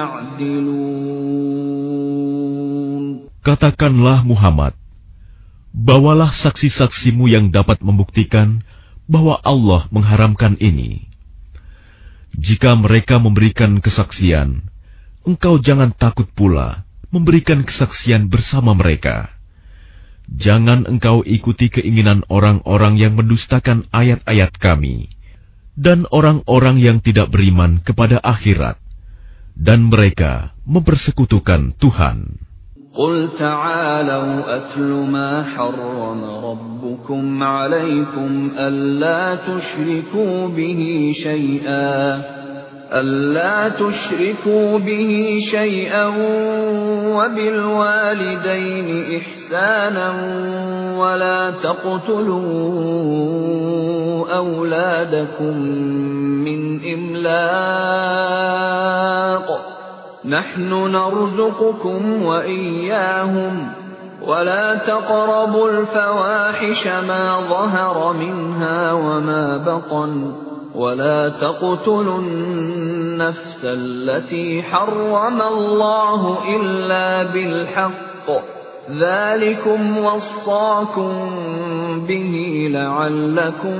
يعدلون. Katakanlah Muhammad, bawalah saksi-saksimu yang dapat membuktikan bahwa Allah mengharamkan ini. Jika mereka memberikan kesaksian, engkau jangan takut pula memberikan kesaksian bersama mereka. Jangan engkau ikuti keinginan orang-orang yang mendustakan ayat-ayat kami, dan orang-orang yang tidak beriman kepada akhirat, dan mereka mempersekutukan Tuhan. قل تعالوا أتل ما حرم ربكم عليكم ألا تشركوا به شيئا ألا تشركوا به شيئا وبالوالدين إحسانا ولا تقتلوا أولادكم من إملاق نحن نرزقكم وإياهم ولا تقربوا الفواحش ما ظهر منها وما بطن ولا تقتلوا النفس التي حرم الله إلا بالحق ذلكم وصاكم به لعلكم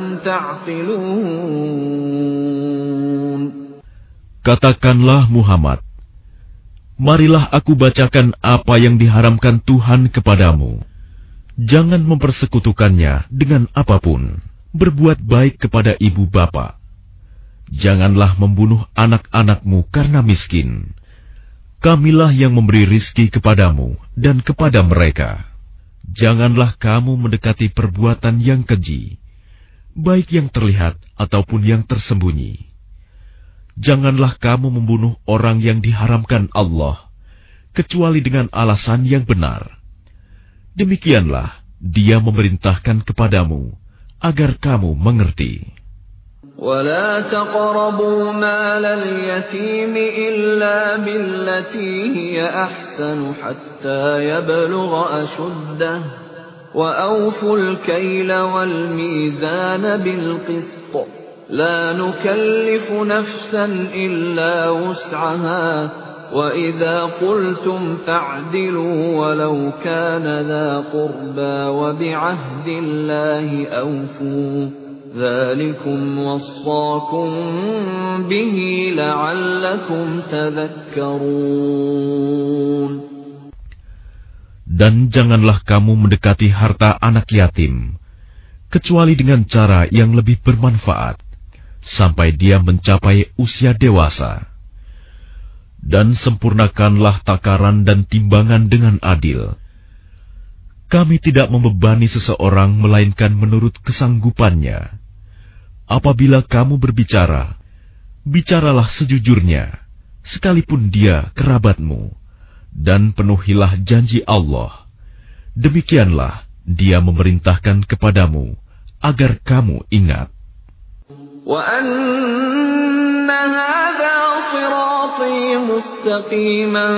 تعقلون. Katakanlah Muhammad, marilah aku bacakan apa yang diharamkan Tuhan kepadamu. Jangan mempersekutukannya dengan apapun. Berbuat baik kepada ibu bapa. Janganlah membunuh anak-anakmu karena miskin. Kamilah yang memberi rizki kepadamu dan kepada mereka. Janganlah kamu mendekati perbuatan yang keji, baik yang terlihat ataupun yang tersembunyi. Janganlah kamu membunuh orang yang diharamkan Allah, kecuali dengan alasan yang benar. Demikianlah Dia memerintahkan kepadamu, agar kamu mengerti. ولا تقربوا مال اليتيم إلا بالتي هي أحسن حتى يبلغ أشده وأوفوا الكيل والميزان بالقسط لا نكلف نفسا إلا وسعها وَإِذَا قُلْتُمْ فَاعْدِلُوا وَلَوْ كَانَ ذَا قُرْبَى وَبِعَهْدِ اللَّهِ أَوْفُوا ذَلِكُمْ وَصَّاكُمْ بِهِ لَعَلَّكُمْ تَذَكَّرُونَ. Dan janganlah kamu mendekati harta anak yatim, kecuali dengan cara yang lebih bermanfaat, sampai dia mencapai usia dewasa. Dan sempurnakanlah takaran dan timbangan dengan adil. Kami tidak membebani seseorang melainkan menurut kesanggupannya. Apabila kamu berbicara, bicaralah sejujurnya, sekalipun dia kerabatmu, dan penuhilah janji Allah. Demikianlah Dia memerintahkan kepadamu agar kamu ingat. وَأَنَّ هَذَا صِرَاطِي مُسْتَقِيمًا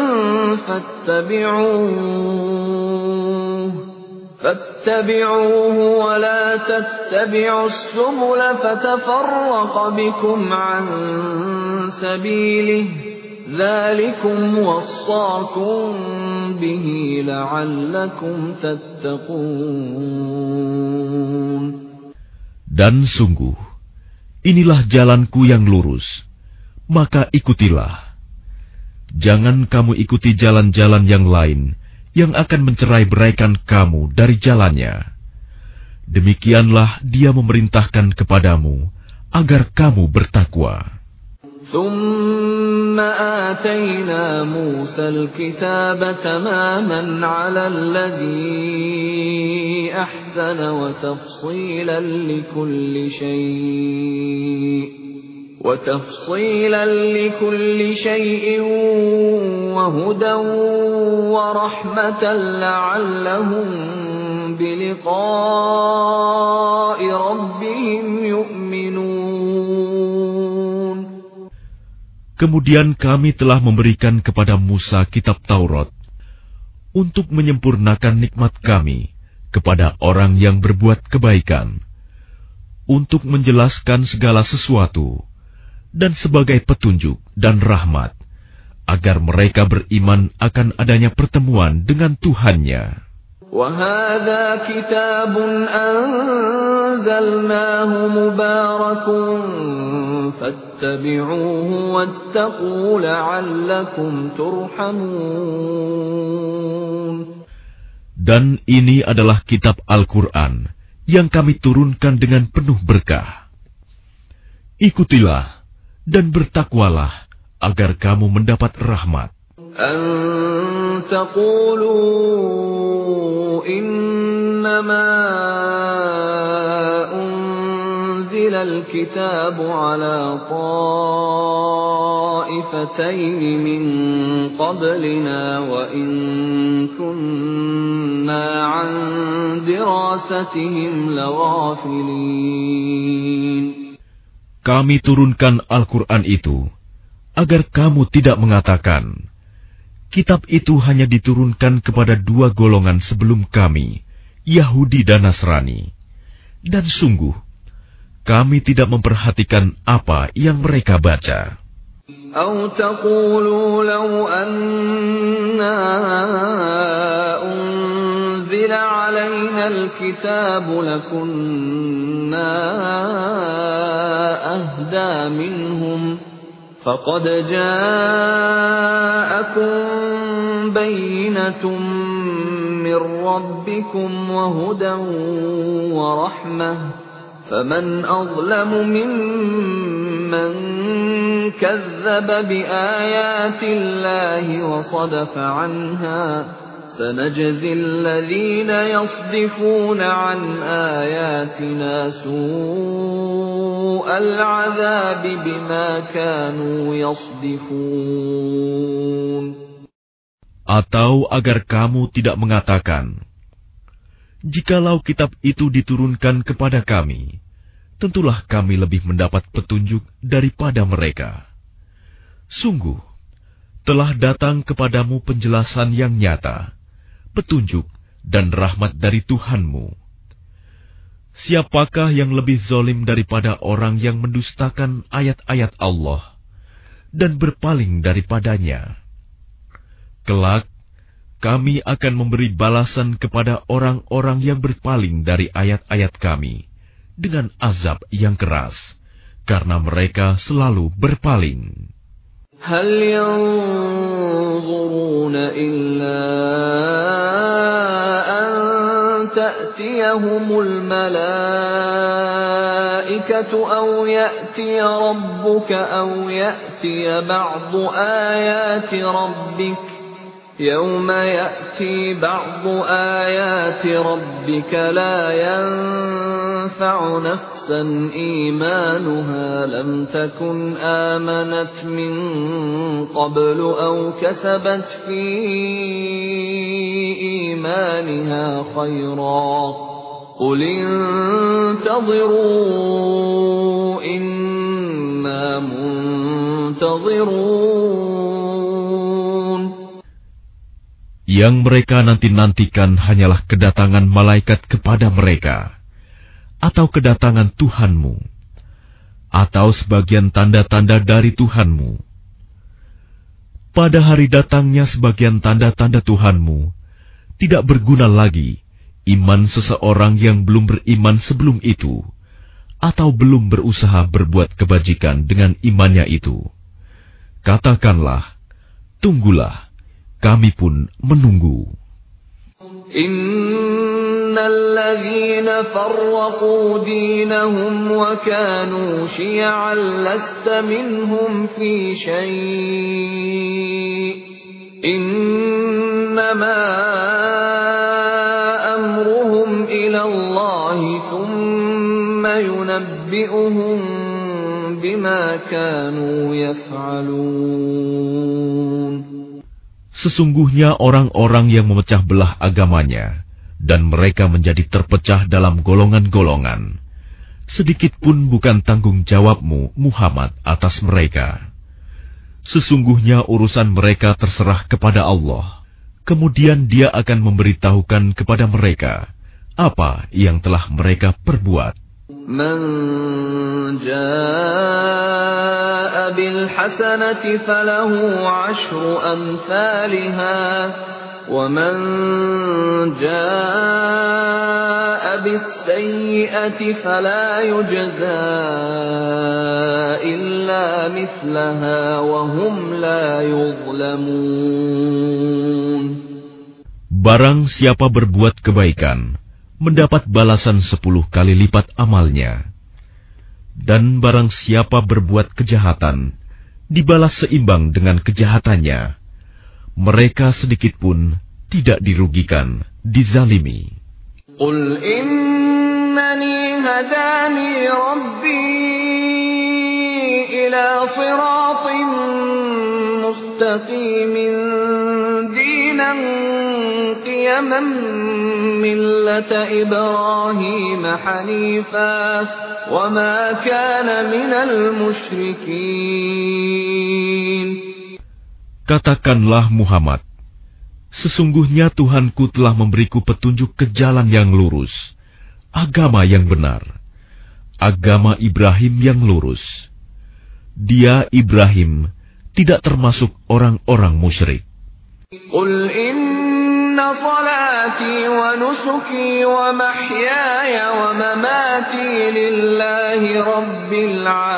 فَاتَّبِعُوهُ فَاتَّبِعُوهُ وَلَا تَتَّبِعُوا السُّبُلَ فَتَفَرَّقَ بِكُمْ عَن سَبِيلِهِ ذَلِكُمْ وَصَّاكُمْ بِهِ لَعَلَّكُمْ تَتَّقُونَ. Dan sungguh, inilah jalanku yang lurus, maka ikutilah. Jangan kamu ikuti jalan-jalan yang lain yang akan mencerai-beraikan kamu dari jalannya. Demikianlah Dia memerintahkan kepadamu agar kamu bertakwa. ثُمَّ آتَيْنَا مُوسَى الْكِتَابَ تَمَامًا عَلَى الَّذِي أَحْسَنَ وَتَفْصِيلًا لِكُلِّ شَيْءٍ وَتَفْصِيلًا لِكُلِّ شَيْءٍ وَهُدًى وَرَحْمَةً لَعَلَّهُمْ بِلِقَاءِ رَبِّهِمْ يُؤْمِنُونَ. Kemudian kami telah memberikan kepada Musa kitab Taurat untuk menyempurnakan nikmat kami kepada orang yang berbuat kebaikan, untuk menjelaskan segala sesuatu, dan sebagai petunjuk dan rahmat, agar mereka beriman akan adanya pertemuan dengan Tuhannya. وَهَذَا كِتَابٌ أَنزَلْنَاهُ مُبَارَكٌ فَاتَّبِعُوهُ وَاتَّقُوا لَعَلَّكُمْ تُرْحَمُونَ. Dan ini adalah kitab Al-Quran yang kami turunkan dengan penuh berkah. Ikutilah dan bertakwalah agar kamu mendapat rahmat. أَن تَقُولُوا إِنَّمَا أُنزِلَ الْكِتَابُ عَلَى طَائِفَتَيْنِ مِنْ قَبْلِنَا وَإِنْ كُنَّا عَنْ دِرَاسَتِهِمْ لَغَافِلِينَ. Kami turunkan Al-Quran itu agar kamu tidak mengatakan, kitab itu hanya diturunkan kepada dua golongan sebelum kami, Yahudi dan Nasrani. Dan sungguh, kami tidak memperhatikan apa yang mereka baca. أَوْ تَقُولُوا لَوْ أَنَّا أُنزِلَ عَلَيْنَا الْكِتَابُ لَكُنَّا أَهْدَى مِنْهُمْ فَقَدْ جَاءَكُمْ بَيِّنَةٌ مِّن رَّبِّكُمْ وَهُدًى وَرَحْمَةٌ فَمَنْ أَظْلَمُ مِمَّنْ كَذَّبَ بِآيَاتِ اللَّهِ وَصَدَفَ عَنْهَا سَنَجْزِي الَّذِينَ يَصْدِفُونَ عَنْ آيَاتِنَا سُوءَ الْعَذَابِ بِمَا كَانُوا يَصْدِفُونَ. Atau agar kamu tidak mengatakan, jikalau kitab itu diturunkan kepada kami, tentulah kami lebih mendapat petunjuk daripada mereka. Sungguh, telah datang kepadamu penjelasan yang nyata, petunjuk dan rahmat dari Tuhanmu. Siapakah yang lebih zalim daripada orang yang mendustakan ayat-ayat Allah dan berpaling daripadanya. Kelak, kami akan memberi balasan kepada orang-orang yang berpaling dari ayat-ayat kami dengan azab yang keras, karena mereka selalu berpaling. هل ينظرون إلا أن تأتيهم الملائكة أو يأتي ربك أو يأتي بعض آيات ربك يوم يأتي بعض آيات ربك لا ينفع نفسا إيمانها لم تكن آمنت من قبل أو كسبت في إيمانها خيرا قل انتظروا إنا منتظرون. Yang mereka nanti-nantikan hanyalah kedatangan malaikat kepada mereka, atau kedatangan Tuhanmu, atau sebagian tanda-tanda dari Tuhanmu. Pada hari datangnya sebagian tanda-tanda Tuhanmu, tidak berguna lagi iman seseorang yang belum beriman sebelum itu, atau belum berusaha berbuat kebajikan dengan imannya itu. Katakanlah, tunggulah, kami pun menunggu. Innal ladzina farraqu dinahum wa kanu syi'an lasta minhum fi syai' innama amruhum ila Allah thumma yunabbi'uhum bima kanu yaf'alun. Sesungguhnya orang-orang yang memecah belah agamanya, dan mereka menjadi terpecah dalam golongan-golongan, sedikit pun bukan tanggung jawabmu, Muhammad, atas mereka. Sesungguhnya urusan mereka terserah kepada Allah. Kemudian Dia akan memberitahukan kepada mereka apa yang telah mereka perbuat. Man jaa bil hasanati falahu ashru amsalha wa man jaa bis sayyi'ati fala yujza illa mithlaha wa hum la yuzlamun. Barang siapa berbuat kebaikan, mendapat balasan sepuluh kali lipat amalnya. Dan barang siapa berbuat kejahatan, dibalas seimbang dengan kejahatannya. Mereka sedikit pun tidak dirugikan, dizalimi. Qul innani hadani rabbi ila siratin mustaqimin dinan qiyaman millata Ibrahim hanifa wa ma kana minal musyrikin. Katakanlah Muhammad, sesungguhnya Tuhanku telah memberiku petunjuk ke jalan yang lurus, agama yang benar, agama Ibrahim yang lurus. Dia, Ibrahim, tidak termasuk orang-orang musyrik. Qul inna salati wa nusuki wa mahyaya wa mamati lillahi rabbil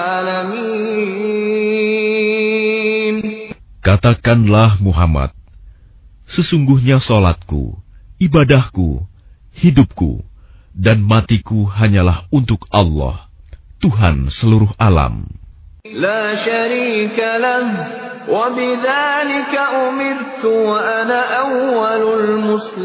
alamin. Katakanlah Muhammad, sesungguhnya salatku, ibadahku, hidupku, dan matiku hanyalah untuk Allah, Tuhan seluruh alam. La syarika lah, wa bidzalika umirtu wa ana awwalul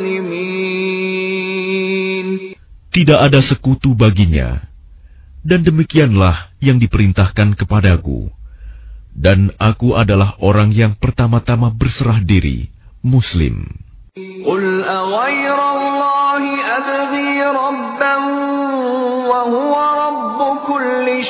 muslimin. Tidak ada sekutu baginya, dan demikianlah yang diperintahkan kepadaku. Dan aku adalah orang yang pertama-tama berserah diri, Muslim. Qul aghayra Allahi abghi rabban wa huwa rabbu kulli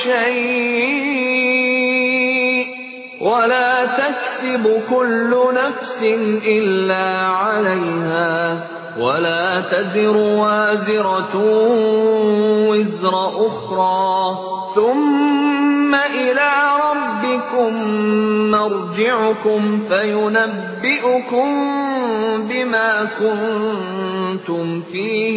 syai' wa la taksibu kullu nafsin illa 'alayha wa la taziru waziratun wizra ukhra thumma إلى ربكم مرجعكم فينبئكم بما كنتم فيه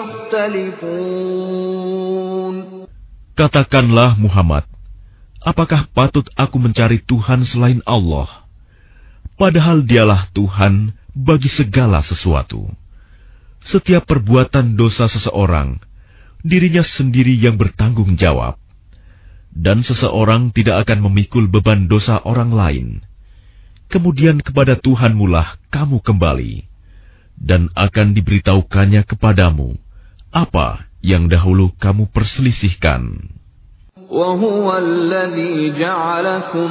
تختلفون. Katakanlah Muhammad, apakah patut aku mencari Tuhan selain Allah? Padahal dialah Tuhan bagi segala sesuatu. Setiap perbuatan dosa seseorang, dirinya sendiri yang bertanggung jawab. Dan seseorang tidak akan memikul beban dosa orang lain. Kemudian kepada Tuhanmulah kamu kembali, dan akan diberitahukannya kepadamu apa yang dahulu kamu perselisihkan. وَهُوَ الَّذِي جَعَلَكُمْ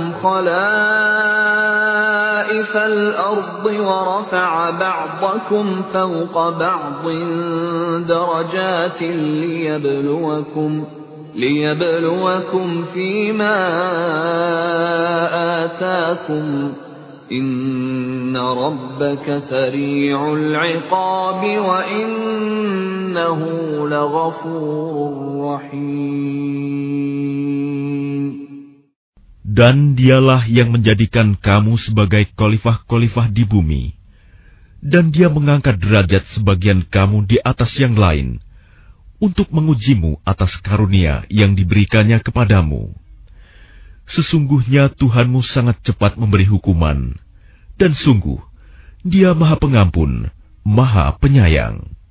خَلَائِفَ الْأَرْضِ وَرَفَعَ بَعْضَكُمْ فَوْقَ بَعْضٍ دَرَجَاتٍ لِيَبْلُوَكُمْ لِيَبْلُوَكُمْ فِيمَا آتَاكُمْ إِنَّ رَبَّكَ سَرِيعُ الْعِقَابِ وَإِنَّهُ لَغَفُورٌ رَّحِيمٌ. Dan dialah yang menjadikan kamu sebagai khalifah-khalifah di bumi, dan dia mengangkat derajat sebagian kamu di atas yang lain, untuk mengujimu atas karunia yang diberikannya kepadamu. Sesungguhnya Tuhanmu sangat cepat memberi hukuman, dan sungguh Dia Maha Pengampun, Maha Penyayang.